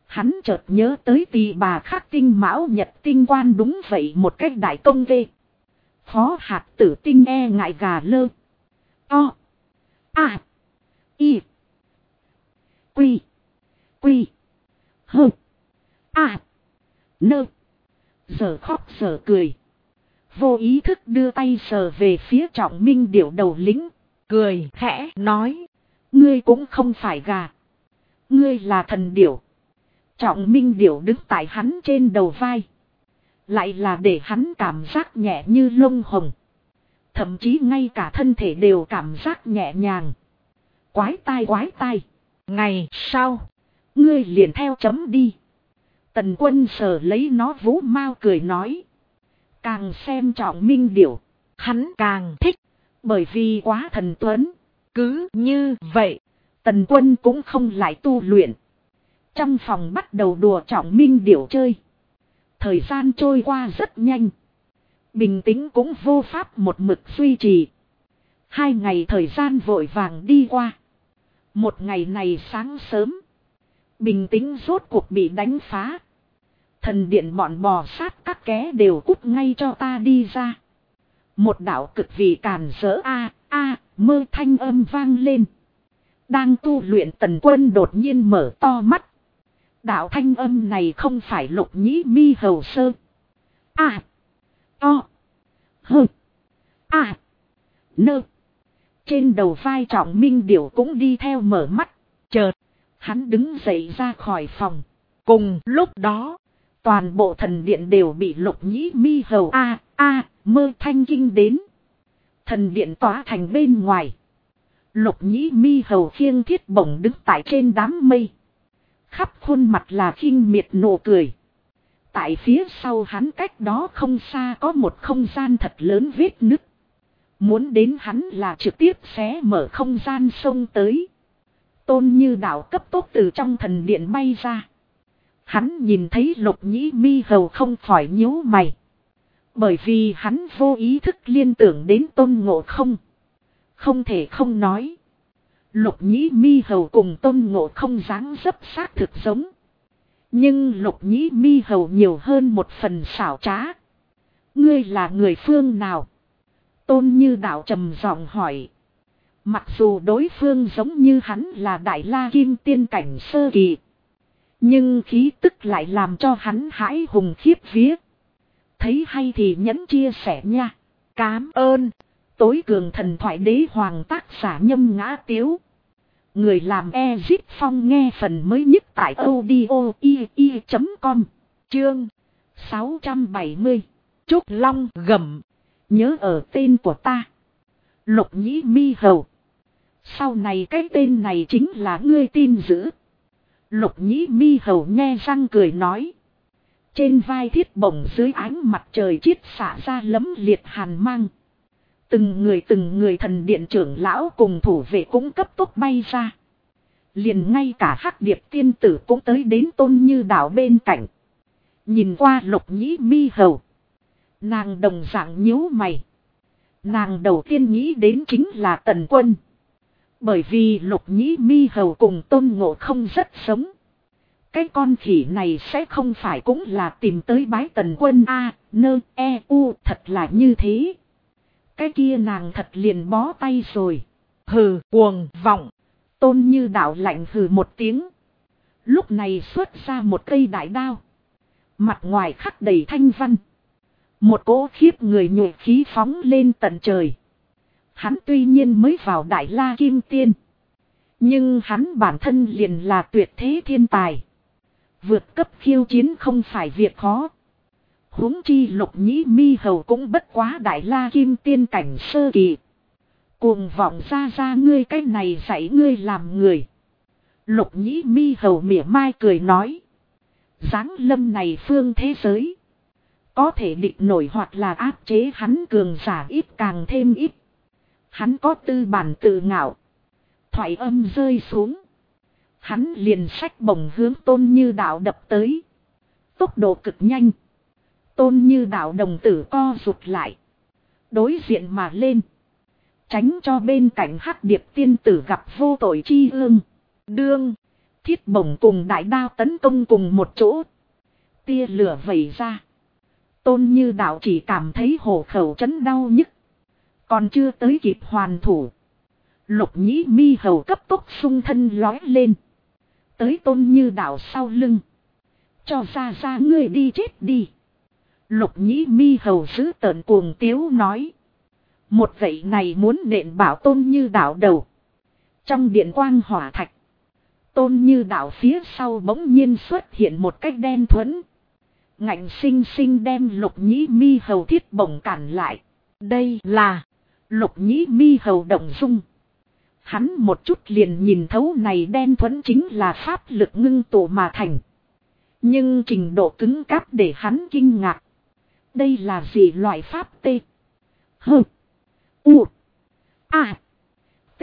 Hắn chợt nhớ tới Tỳ Bà Khắc Tinh Mão Nhật Tinh Quan đúng vậy một cách đại công ghê. Phó hạt tử tinh e ngại gà lơ. O. A. Y. Quy. Quy. Hơ. A. Nơ. Giờ khóc giờ cười. Vô ý thức đưa tay sờ về phía Trọng Minh Điểu đầu lính. Cười khẽ nói. Ngươi cũng không phải gà. Ngươi là thần điểu. Trọng Minh Điểu đứng tại hắn trên đầu vai. Lại là để hắn cảm giác nhẹ như lông hồng. Thậm chí ngay cả thân thể đều cảm giác nhẹ nhàng. Quái tai. Ngày sau. Ngươi liền theo chấm đi. Tần Quân sờ lấy nó vú mau cười nói. Càng xem Trọng Minh Điểu. Hắn càng thích. Bởi vì quá thần tuấn. Cứ như vậy. Tần Quân cũng không lại tu luyện. Trong phòng bắt đầu đùa Trọng Minh Điểu chơi. Thời gian trôi qua rất nhanh. Bình tĩnh cũng vô pháp một mực duy trì. 2 ngày thời gian vội vàng đi qua. Một ngày này sáng sớm. Bình tĩnh rốt cuộc bị đánh phá. Thần điện bọn bò sát các ké đều cút ngay cho ta đi ra. Một đạo cực vì càn rỡ mơ thanh âm vang lên. Đang tu luyện Tần Quân đột nhiên mở to mắt. Đạo thanh âm này không phải Lục Nhĩ Mi Hầu Sơ. To. Hơ. Nơ. Trên đầu vai Trọng Minh Điểu cũng đi theo mở mắt. Chợt. Hắn đứng dậy ra khỏi phòng. Cùng lúc đó. Toàn bộ thần điện đều bị Lục Nhĩ Mi Hầu mơ thanh kinh đến. Thần điện tỏa thành bên ngoài. Lục Nhĩ Mi Hầu khiêng thiết bổng đứng tại trên đám mây. Khắp khuôn mặt là khinh miệt nụ cười. Tại phía sau hắn cách đó không xa có một không gian thật lớn vết nứt. Muốn đến hắn là trực tiếp xé mở không gian sông tới. Tôn Như Đạo cấp tốc từ trong thần điện bay ra. Hắn nhìn thấy Lục Nhĩ Mi Hầu không khỏi nhíu mày. Bởi vì hắn vô ý thức liên tưởng đến Tôn Ngộ Không. Không thể không nói. Lục Nhĩ Mi Hầu cùng Tôn Ngộ Không dáng dấp xác thực giống. Nhưng Lục Nhĩ Mi Hầu nhiều hơn một phần xảo trá. Ngươi là người phương nào? Tôn Như Đạo trầm giọng hỏi. Mặc dù đối phương giống như hắn là Đại La Kim Tiên cảnh sơ kỳ. Nhưng khí tức lại làm cho hắn hãi hùng khiếp vía. Thấy hay thì nhẫn chia sẻ nha. Cám ơn. Tối cường thần thoại đế hoàng tác giả Nhâm Ngã Tiếu. Người làm Ezit Phong nghe phần mới nhất tại audio.com. Chương 670. Trúc Long gầm. Nhớ ở tên của ta. Lục Nhĩ Mi Hầu. Sau này cái tên này chính là ngươi tin giữ. Lục Nhĩ Mi Hầu nghe răng cười nói. Trên vai thiết bổng dưới ánh mặt trời chiết xạ ra lấm liệt hàn mang. Từng người thần điện trưởng lão cùng thủ vệ cũng cấp tốc bay ra. Liền ngay cả Hắc Điệp tiên tử cũng tới đến Tôn Như Đạo bên cạnh. Nhìn qua Lục Nhĩ Mi Hầu. Nàng đồng dạng nhíu mày. Nàng đầu tiên nghĩ đến chính là Tần Quân. Bởi vì Lục Nhĩ Mi Hầu cùng Tôn Ngộ Không rất giống. Cái con khỉ này sẽ không phải cũng là tìm tới bái Tần Quân thật là như thế. Cái kia nàng thật liền bó tay rồi. Hừ, cuồng vọng. Tôn Như Đạo lạnh hừ một tiếng. Lúc này xuất ra một cây đại đao. Mặt ngoài khắc đầy thanh văn. Một cỗ khiếp người nhụy khí phóng lên tận trời. Hắn tuy nhiên mới vào Đại La Kim Tiên. Nhưng hắn bản thân liền là tuyệt thế thiên tài. Vượt cấp khiêu chiến không phải việc khó. Huống chi Lục Nhĩ Mi Hầu cũng bất quá Đại La Kim Tiên cảnh sơ kỳ. Cuồng vọng ra ngươi cái này dạy ngươi làm người. Lục Nhĩ Mi Hầu mỉa mai cười nói. Giáng lâm này phương thế giới. Có thể địch nổi hoặc là áp chế hắn cường giả ít càng thêm ít. Hắn có tư bản tự ngạo. Thoại âm rơi xuống. Hắn liền xách bổng hướng Tôn Như Đạo đập tới. Tốc độ cực nhanh. Tôn Như Đạo đồng tử co rụt lại. Đối diện mà lên. Tránh cho bên cạnh Hắc Điệp tiên tử gặp vô tội chi ương. Đương. thiết bổng cùng đại đao tấn công cùng một chỗ. Tia lửa vẩy ra. Tôn Như Đạo chỉ cảm thấy hổ khẩu chấn đau nhức. Còn chưa tới kịp hoàn thủ. Lục Nhĩ Mi Hầu cấp tốc xung thân lói lên. Tới Tôn Như Đạo sau lưng. Cho ra ngươi đi chết đi. Lục Nhĩ Mi Hầu giữ tợn cuồng tiếu nói. Một gậy này muốn nện bảo Tôn Như Đạo đầu. Trong điện quang hỏa thạch. Tôn Như Đạo phía sau bỗng nhiên xuất hiện một cái đen thuẫn. Ngạnh sinh sinh đem Lục Nhĩ Mi Hầu thiết bổng cản lại. Đây là Lục Nhĩ Mi Hầu động dung. Hắn một chút liền nhìn thấu này đen thuẫn chính là pháp lực ngưng tụ mà thành. Nhưng trình độ cứng cáp để hắn kinh ngạc. Đây là gì loại pháp tê? Hơ. U. A. T.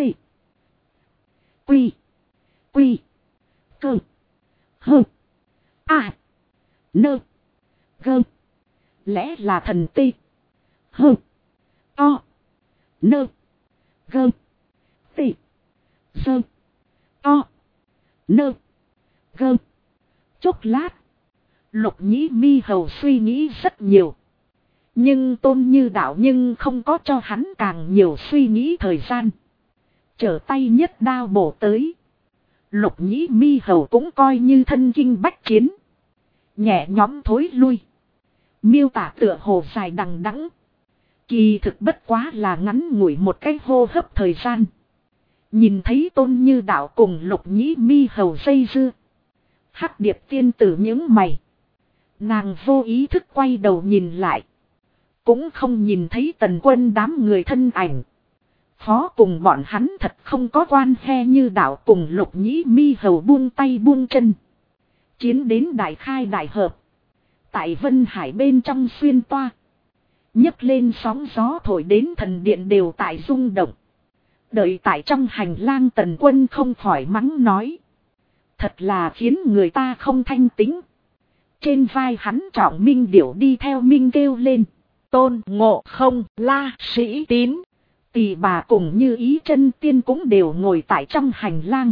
Quy. Quy. Cơ. Hơ. A. Nơ. Gơ. Lẽ là thần tê. Hơ. O. Nơ. Gơ. Tê. Dơ. O. Nơ. Gơ. Chốc lát. Lục Nhĩ Mi Hầu suy nghĩ rất nhiều. Nhưng Tôn Như Đạo nhưng không có cho hắn càng nhiều suy nghĩ thời gian. Trở tay nhất đao bổ tới. Lục Nhĩ Mi Hầu cũng coi như thân kinh bách chiến. Nhẹ nhõm thối lui. Miêu tả tựa hồ dài đằng đẵng. Kỳ thực bất quá là ngắn ngủi một cái hô hấp thời gian. Nhìn thấy Tôn Như Đạo cùng Lục Nhĩ Mi Hầu dây dưa. Hắc Điệp tiên tử những mày. Nàng vô ý thức quay đầu nhìn lại. Cũng không nhìn thấy Tần Quân đám người thân ảnh. Phó cùng bọn hắn thật không có quan he Như Đạo cùng Lục Nhĩ Mi Hầu buông tay buông chân. Chiến đến đại khai đại hợp. Tại Vân Hải bên trong xuyên toa. Nhấc lên sóng gió thổi đến thần điện đều tại rung động. Đợi tại trong hành lang Tần Quân không khỏi mắng nói. Thật là khiến người ta không thanh tính. Trên vai hắn trọng Minh Điểu đi theo Minh kêu lên. Tôn Ngộ Không, La Sĩ Tín. Tỳ bà cùng Như Ý Chân Tiên cũng đều ngồi tại trong hành lang.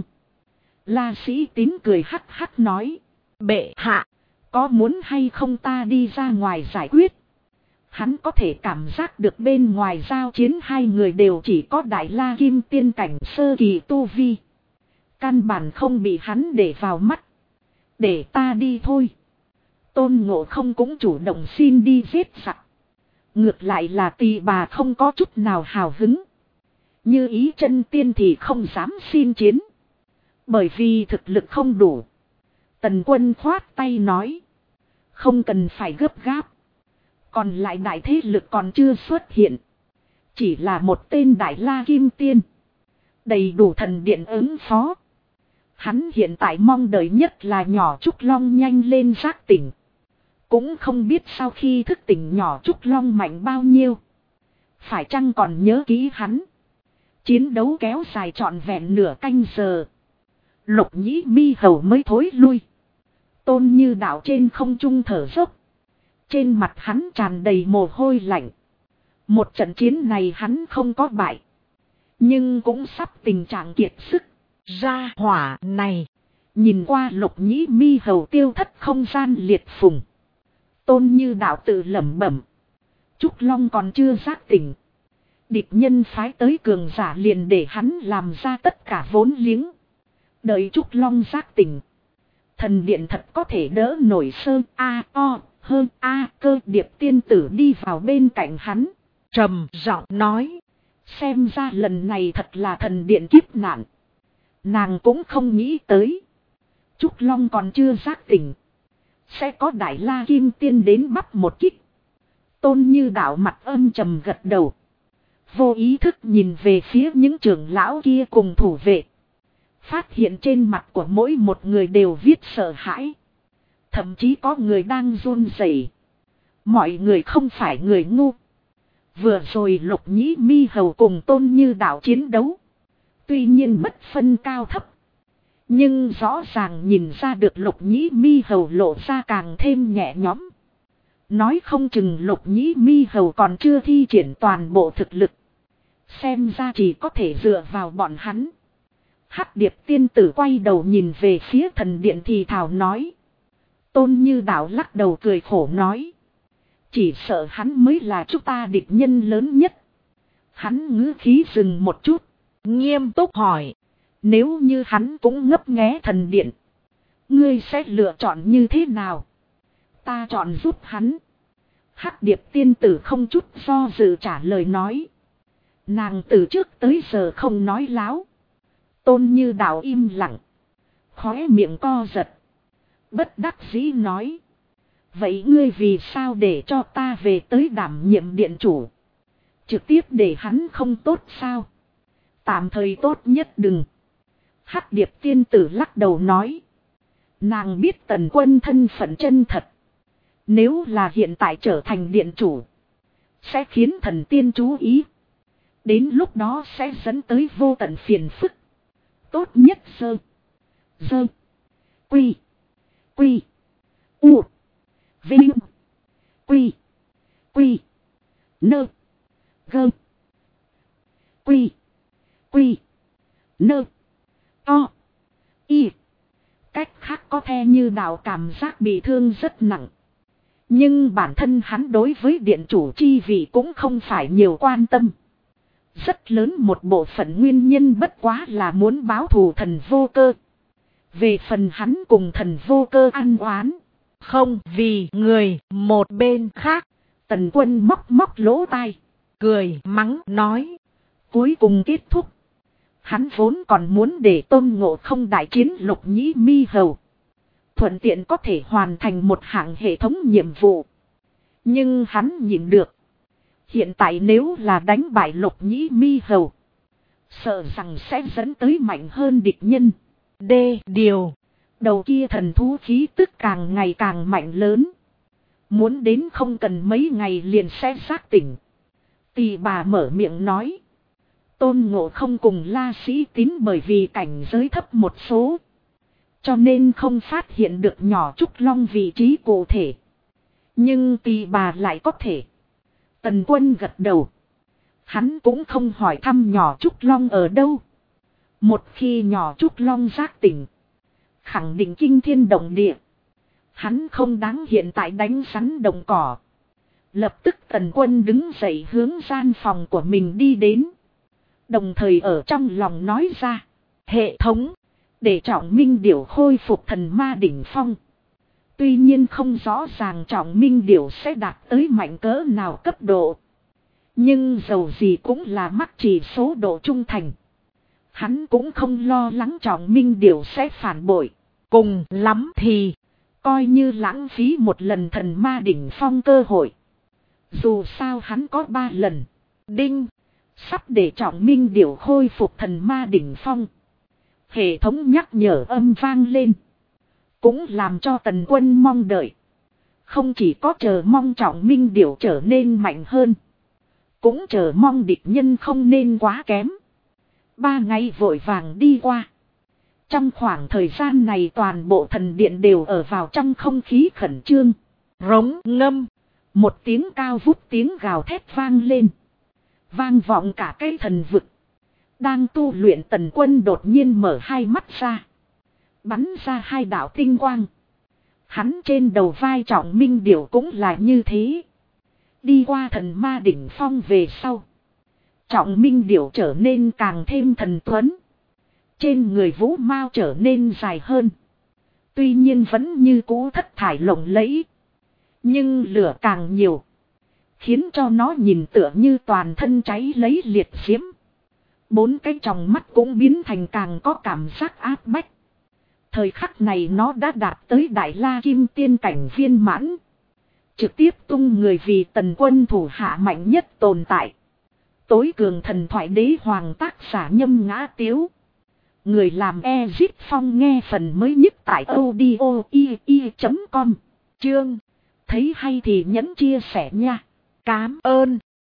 La Sĩ Tín cười hắc hắc nói. Bệ hạ, có muốn hay không ta đi ra ngoài giải quyết? Hắn có thể cảm giác được bên ngoài giao chiến hai người đều chỉ có Đại La Kim Tiên cảnh sơ kỳ tu vi. Căn bản không bị hắn để vào mắt. Để ta đi thôi. Tôn Ngộ Không cũng chủ động xin đi giết giặc. Ngược lại là tỳ bà không có chút nào hào hứng. Như Ý Chân Tiên thì không dám xin chiến. Bởi vì thực lực không đủ. Tần Quân khoát tay nói. Không cần phải gấp gáp. Còn lại đại thế lực còn chưa xuất hiện. Chỉ là một tên Đại La Kim Tiên. Đầy đủ thần điện ứng phó. Hắn hiện tại mong đợi nhất là nhỏ Trúc Long nhanh lên giác tỉnh. Cũng không biết sau khi thức tỉnh nhỏ Trúc Long mạnh bao nhiêu. Phải chăng còn nhớ kỹ hắn. Chiến đấu kéo dài trọn vẹn nửa canh giờ. Lục Nhĩ Mi Hầu mới thối lui. Tôn Như Đạo trên không trung thở dốc. Trên mặt hắn tràn đầy mồ hôi lạnh. Một trận chiến này hắn không có bại. Nhưng cũng sắp tình trạng kiệt sức. Ra hỏa này. Nhìn qua Lục Nhĩ Mi Hầu tiêu thất không gian liệt phùng. Tôn Như Đạo tự lẩm bẩm. Trúc Long còn chưa giác tỉnh. Địch nhân phái tới cường giả liền để hắn làm ra tất cả vốn liếng. Đợi Trúc Long giác tỉnh. Thần điện thật có thể đỡ nổi Sơ A O hơn A Cơ Điệp tiên tử đi vào bên cạnh hắn. Trầm giọng nói. Xem ra lần này thật là thần điện kiếp nạn. Nàng cũng không nghĩ tới. Trúc Long còn chưa giác tỉnh. Sẽ có Đại La Kim Tiên đến bắp một kích. Tôn Như Đạo mặt âm trầm gật đầu. Vô ý thức nhìn về phía những trưởng lão kia cùng thủ vệ. Phát hiện trên mặt của mỗi một người đều viết sợ hãi. Thậm chí có người đang run rẩy. Mọi người không phải người ngu. Vừa rồi Lục Nhĩ Mi Hầu cùng Tôn Như Đạo chiến đấu. Tuy nhiên bất phân cao thấp. Nhưng rõ ràng nhìn ra được Lục Nhĩ Mi Hầu lộ ra càng thêm nhẹ nhõm. Nói không chừng Lục Nhĩ Mi Hầu còn chưa thi triển toàn bộ thực lực. Xem ra chỉ có thể dựa vào bọn hắn. Hắc điệp tiên tử quay đầu nhìn về phía thần điện thì thào nói. Tôn Như Đạo lắc đầu cười khổ nói. Chỉ sợ hắn mới là chúng ta địch nhân lớn nhất. Hắn ngữ khí dừng một chút. Nghiêm túc hỏi. Nếu như hắn cũng ngấp nghé thần điện. Ngươi sẽ lựa chọn như thế nào? Ta chọn giúp hắn. Hắc điệp tiên tử không chút do dự trả lời nói. Nàng từ trước tới giờ không nói láo. Tôn Như Đạo im lặng. Khóe miệng co giật. Bất đắc dĩ nói. Vậy ngươi vì sao để cho ta về tới đảm nhiệm điện chủ? Trực tiếp để hắn không tốt sao? Tạm thời tốt nhất đừng. Hắc điệp tiên tử lắc đầu nói. Nàng biết Tần Quân thân phận chân thật. Nếu là hiện tại trở thành điện chủ. Sẽ khiến thần tiên chú ý. Đến lúc đó sẽ dẫn tới vô tận phiền phức. Tốt nhất sơ. Dơ. Quy. Quy. U. Vinh. Quy. Quy. Nơ. Gơ. Quy. Quy. Nơ. To. Y. Cách khác có thể Như Đạo cảm giác bị thương rất nặng. Nhưng bản thân hắn đối với điện chủ chi vị cũng không phải nhiều quan tâm. Rất lớn một bộ phận nguyên nhân bất quá là muốn báo thù thần Vô Cơ. Về phần hắn cùng thần Vô Cơ ăn oán. Không vì người một bên khác. Tần Quân móc móc lỗ tai. Cười mắng nói. Cuối cùng kết thúc. Hắn vốn còn muốn để Tôn Ngộ Không đại chiến Lục Nhĩ Mi Hầu. Thuận tiện có thể hoàn thành một hạng hệ thống nhiệm vụ. Nhưng hắn nhìn được. Hiện tại nếu là đánh bại Lục Nhĩ Mi Hầu. Sợ rằng sẽ dẫn tới mạnh hơn địch nhân. Điều. Đầu kia thần thú khí tức càng ngày càng mạnh lớn. Muốn đến không cần mấy ngày liền sẽ giác tỉnh. Tỳ bà mở miệng nói. Tôn Ngộ Không cùng La Sĩ Tín bởi vì cảnh giới thấp một số. Cho nên không phát hiện được nhỏ Trúc Long vị trí cụ thể. Nhưng tỳ bà lại có thể. Tần Quân gật đầu. Hắn cũng không hỏi thăm nhỏ Trúc Long ở đâu. Một khi nhỏ Trúc Long giác tỉnh. Khẳng định kinh thiên động địa. Hắn không đáng hiện tại đánh rắn đồng cỏ. Lập tức Tần Quân đứng dậy hướng gian phòng của mình đi đến. Đồng thời ở trong lòng nói ra. Hệ thống. Để Trọng Minh Điểu khôi phục thần ma đỉnh phong. Tuy nhiên không rõ ràng Trọng Minh Điểu sẽ đạt tới mạnh cỡ nào cấp độ. Nhưng dầu gì cũng là mắc chỉ số độ trung thành. Hắn cũng không lo lắng Trọng Minh Điểu sẽ phản bội. Cùng lắm thì coi như lãng phí một lần thần ma đỉnh phong cơ hội. Dù sao hắn có 3 lần. Đinh. Sắp để Trọng Minh Điểu khôi phục thần ma đỉnh phong. Hệ thống nhắc nhở âm vang lên. Cũng làm cho Tần Quân mong đợi. Không chỉ có chờ mong Trọng Minh Điểu trở nên mạnh hơn. Cũng chờ mong địch nhân không nên quá kém. 3 ngày vội vàng đi qua. Trong khoảng thời gian này toàn bộ thần điện đều ở vào trong không khí khẩn trương. Rống ngâm. Một tiếng cao vút tiếng gào thét vang lên. Vang vọng cả cái thần vực. Đang tu luyện Tần Quân đột nhiên mở hai mắt ra. Bắn ra 2 đạo tinh quang. Hắn trên đầu vai Trọng Minh Điểu cũng là như thế. Đi qua thần ma đỉnh phong về sau. Trọng Minh Điểu trở nên càng thêm thần tuấn. Trên người vũ mao trở nên dài hơn. Tuy nhiên vẫn như cũ thất thải lộng lẫy. Nhưng lửa càng nhiều. Khiến cho nó nhìn tựa như toàn thân cháy lấy liệt diễm. 4 cái tròng mắt cũng biến thành càng có cảm giác áp bách. Thời khắc này nó đã đạt tới Đại La Kim Tiên cảnh viên mãn. Trực tiếp tung người vì Tần Quân thủ hạ mạnh nhất tồn tại. Tối cường thần thoại đế hoàng tác giả Nhâm Ngã Tiếu. Người làm Ezit Phong nghe phần mới nhất tại audio.com. Chương. Thấy hay thì nhấn chia sẻ nha. Cám ơn.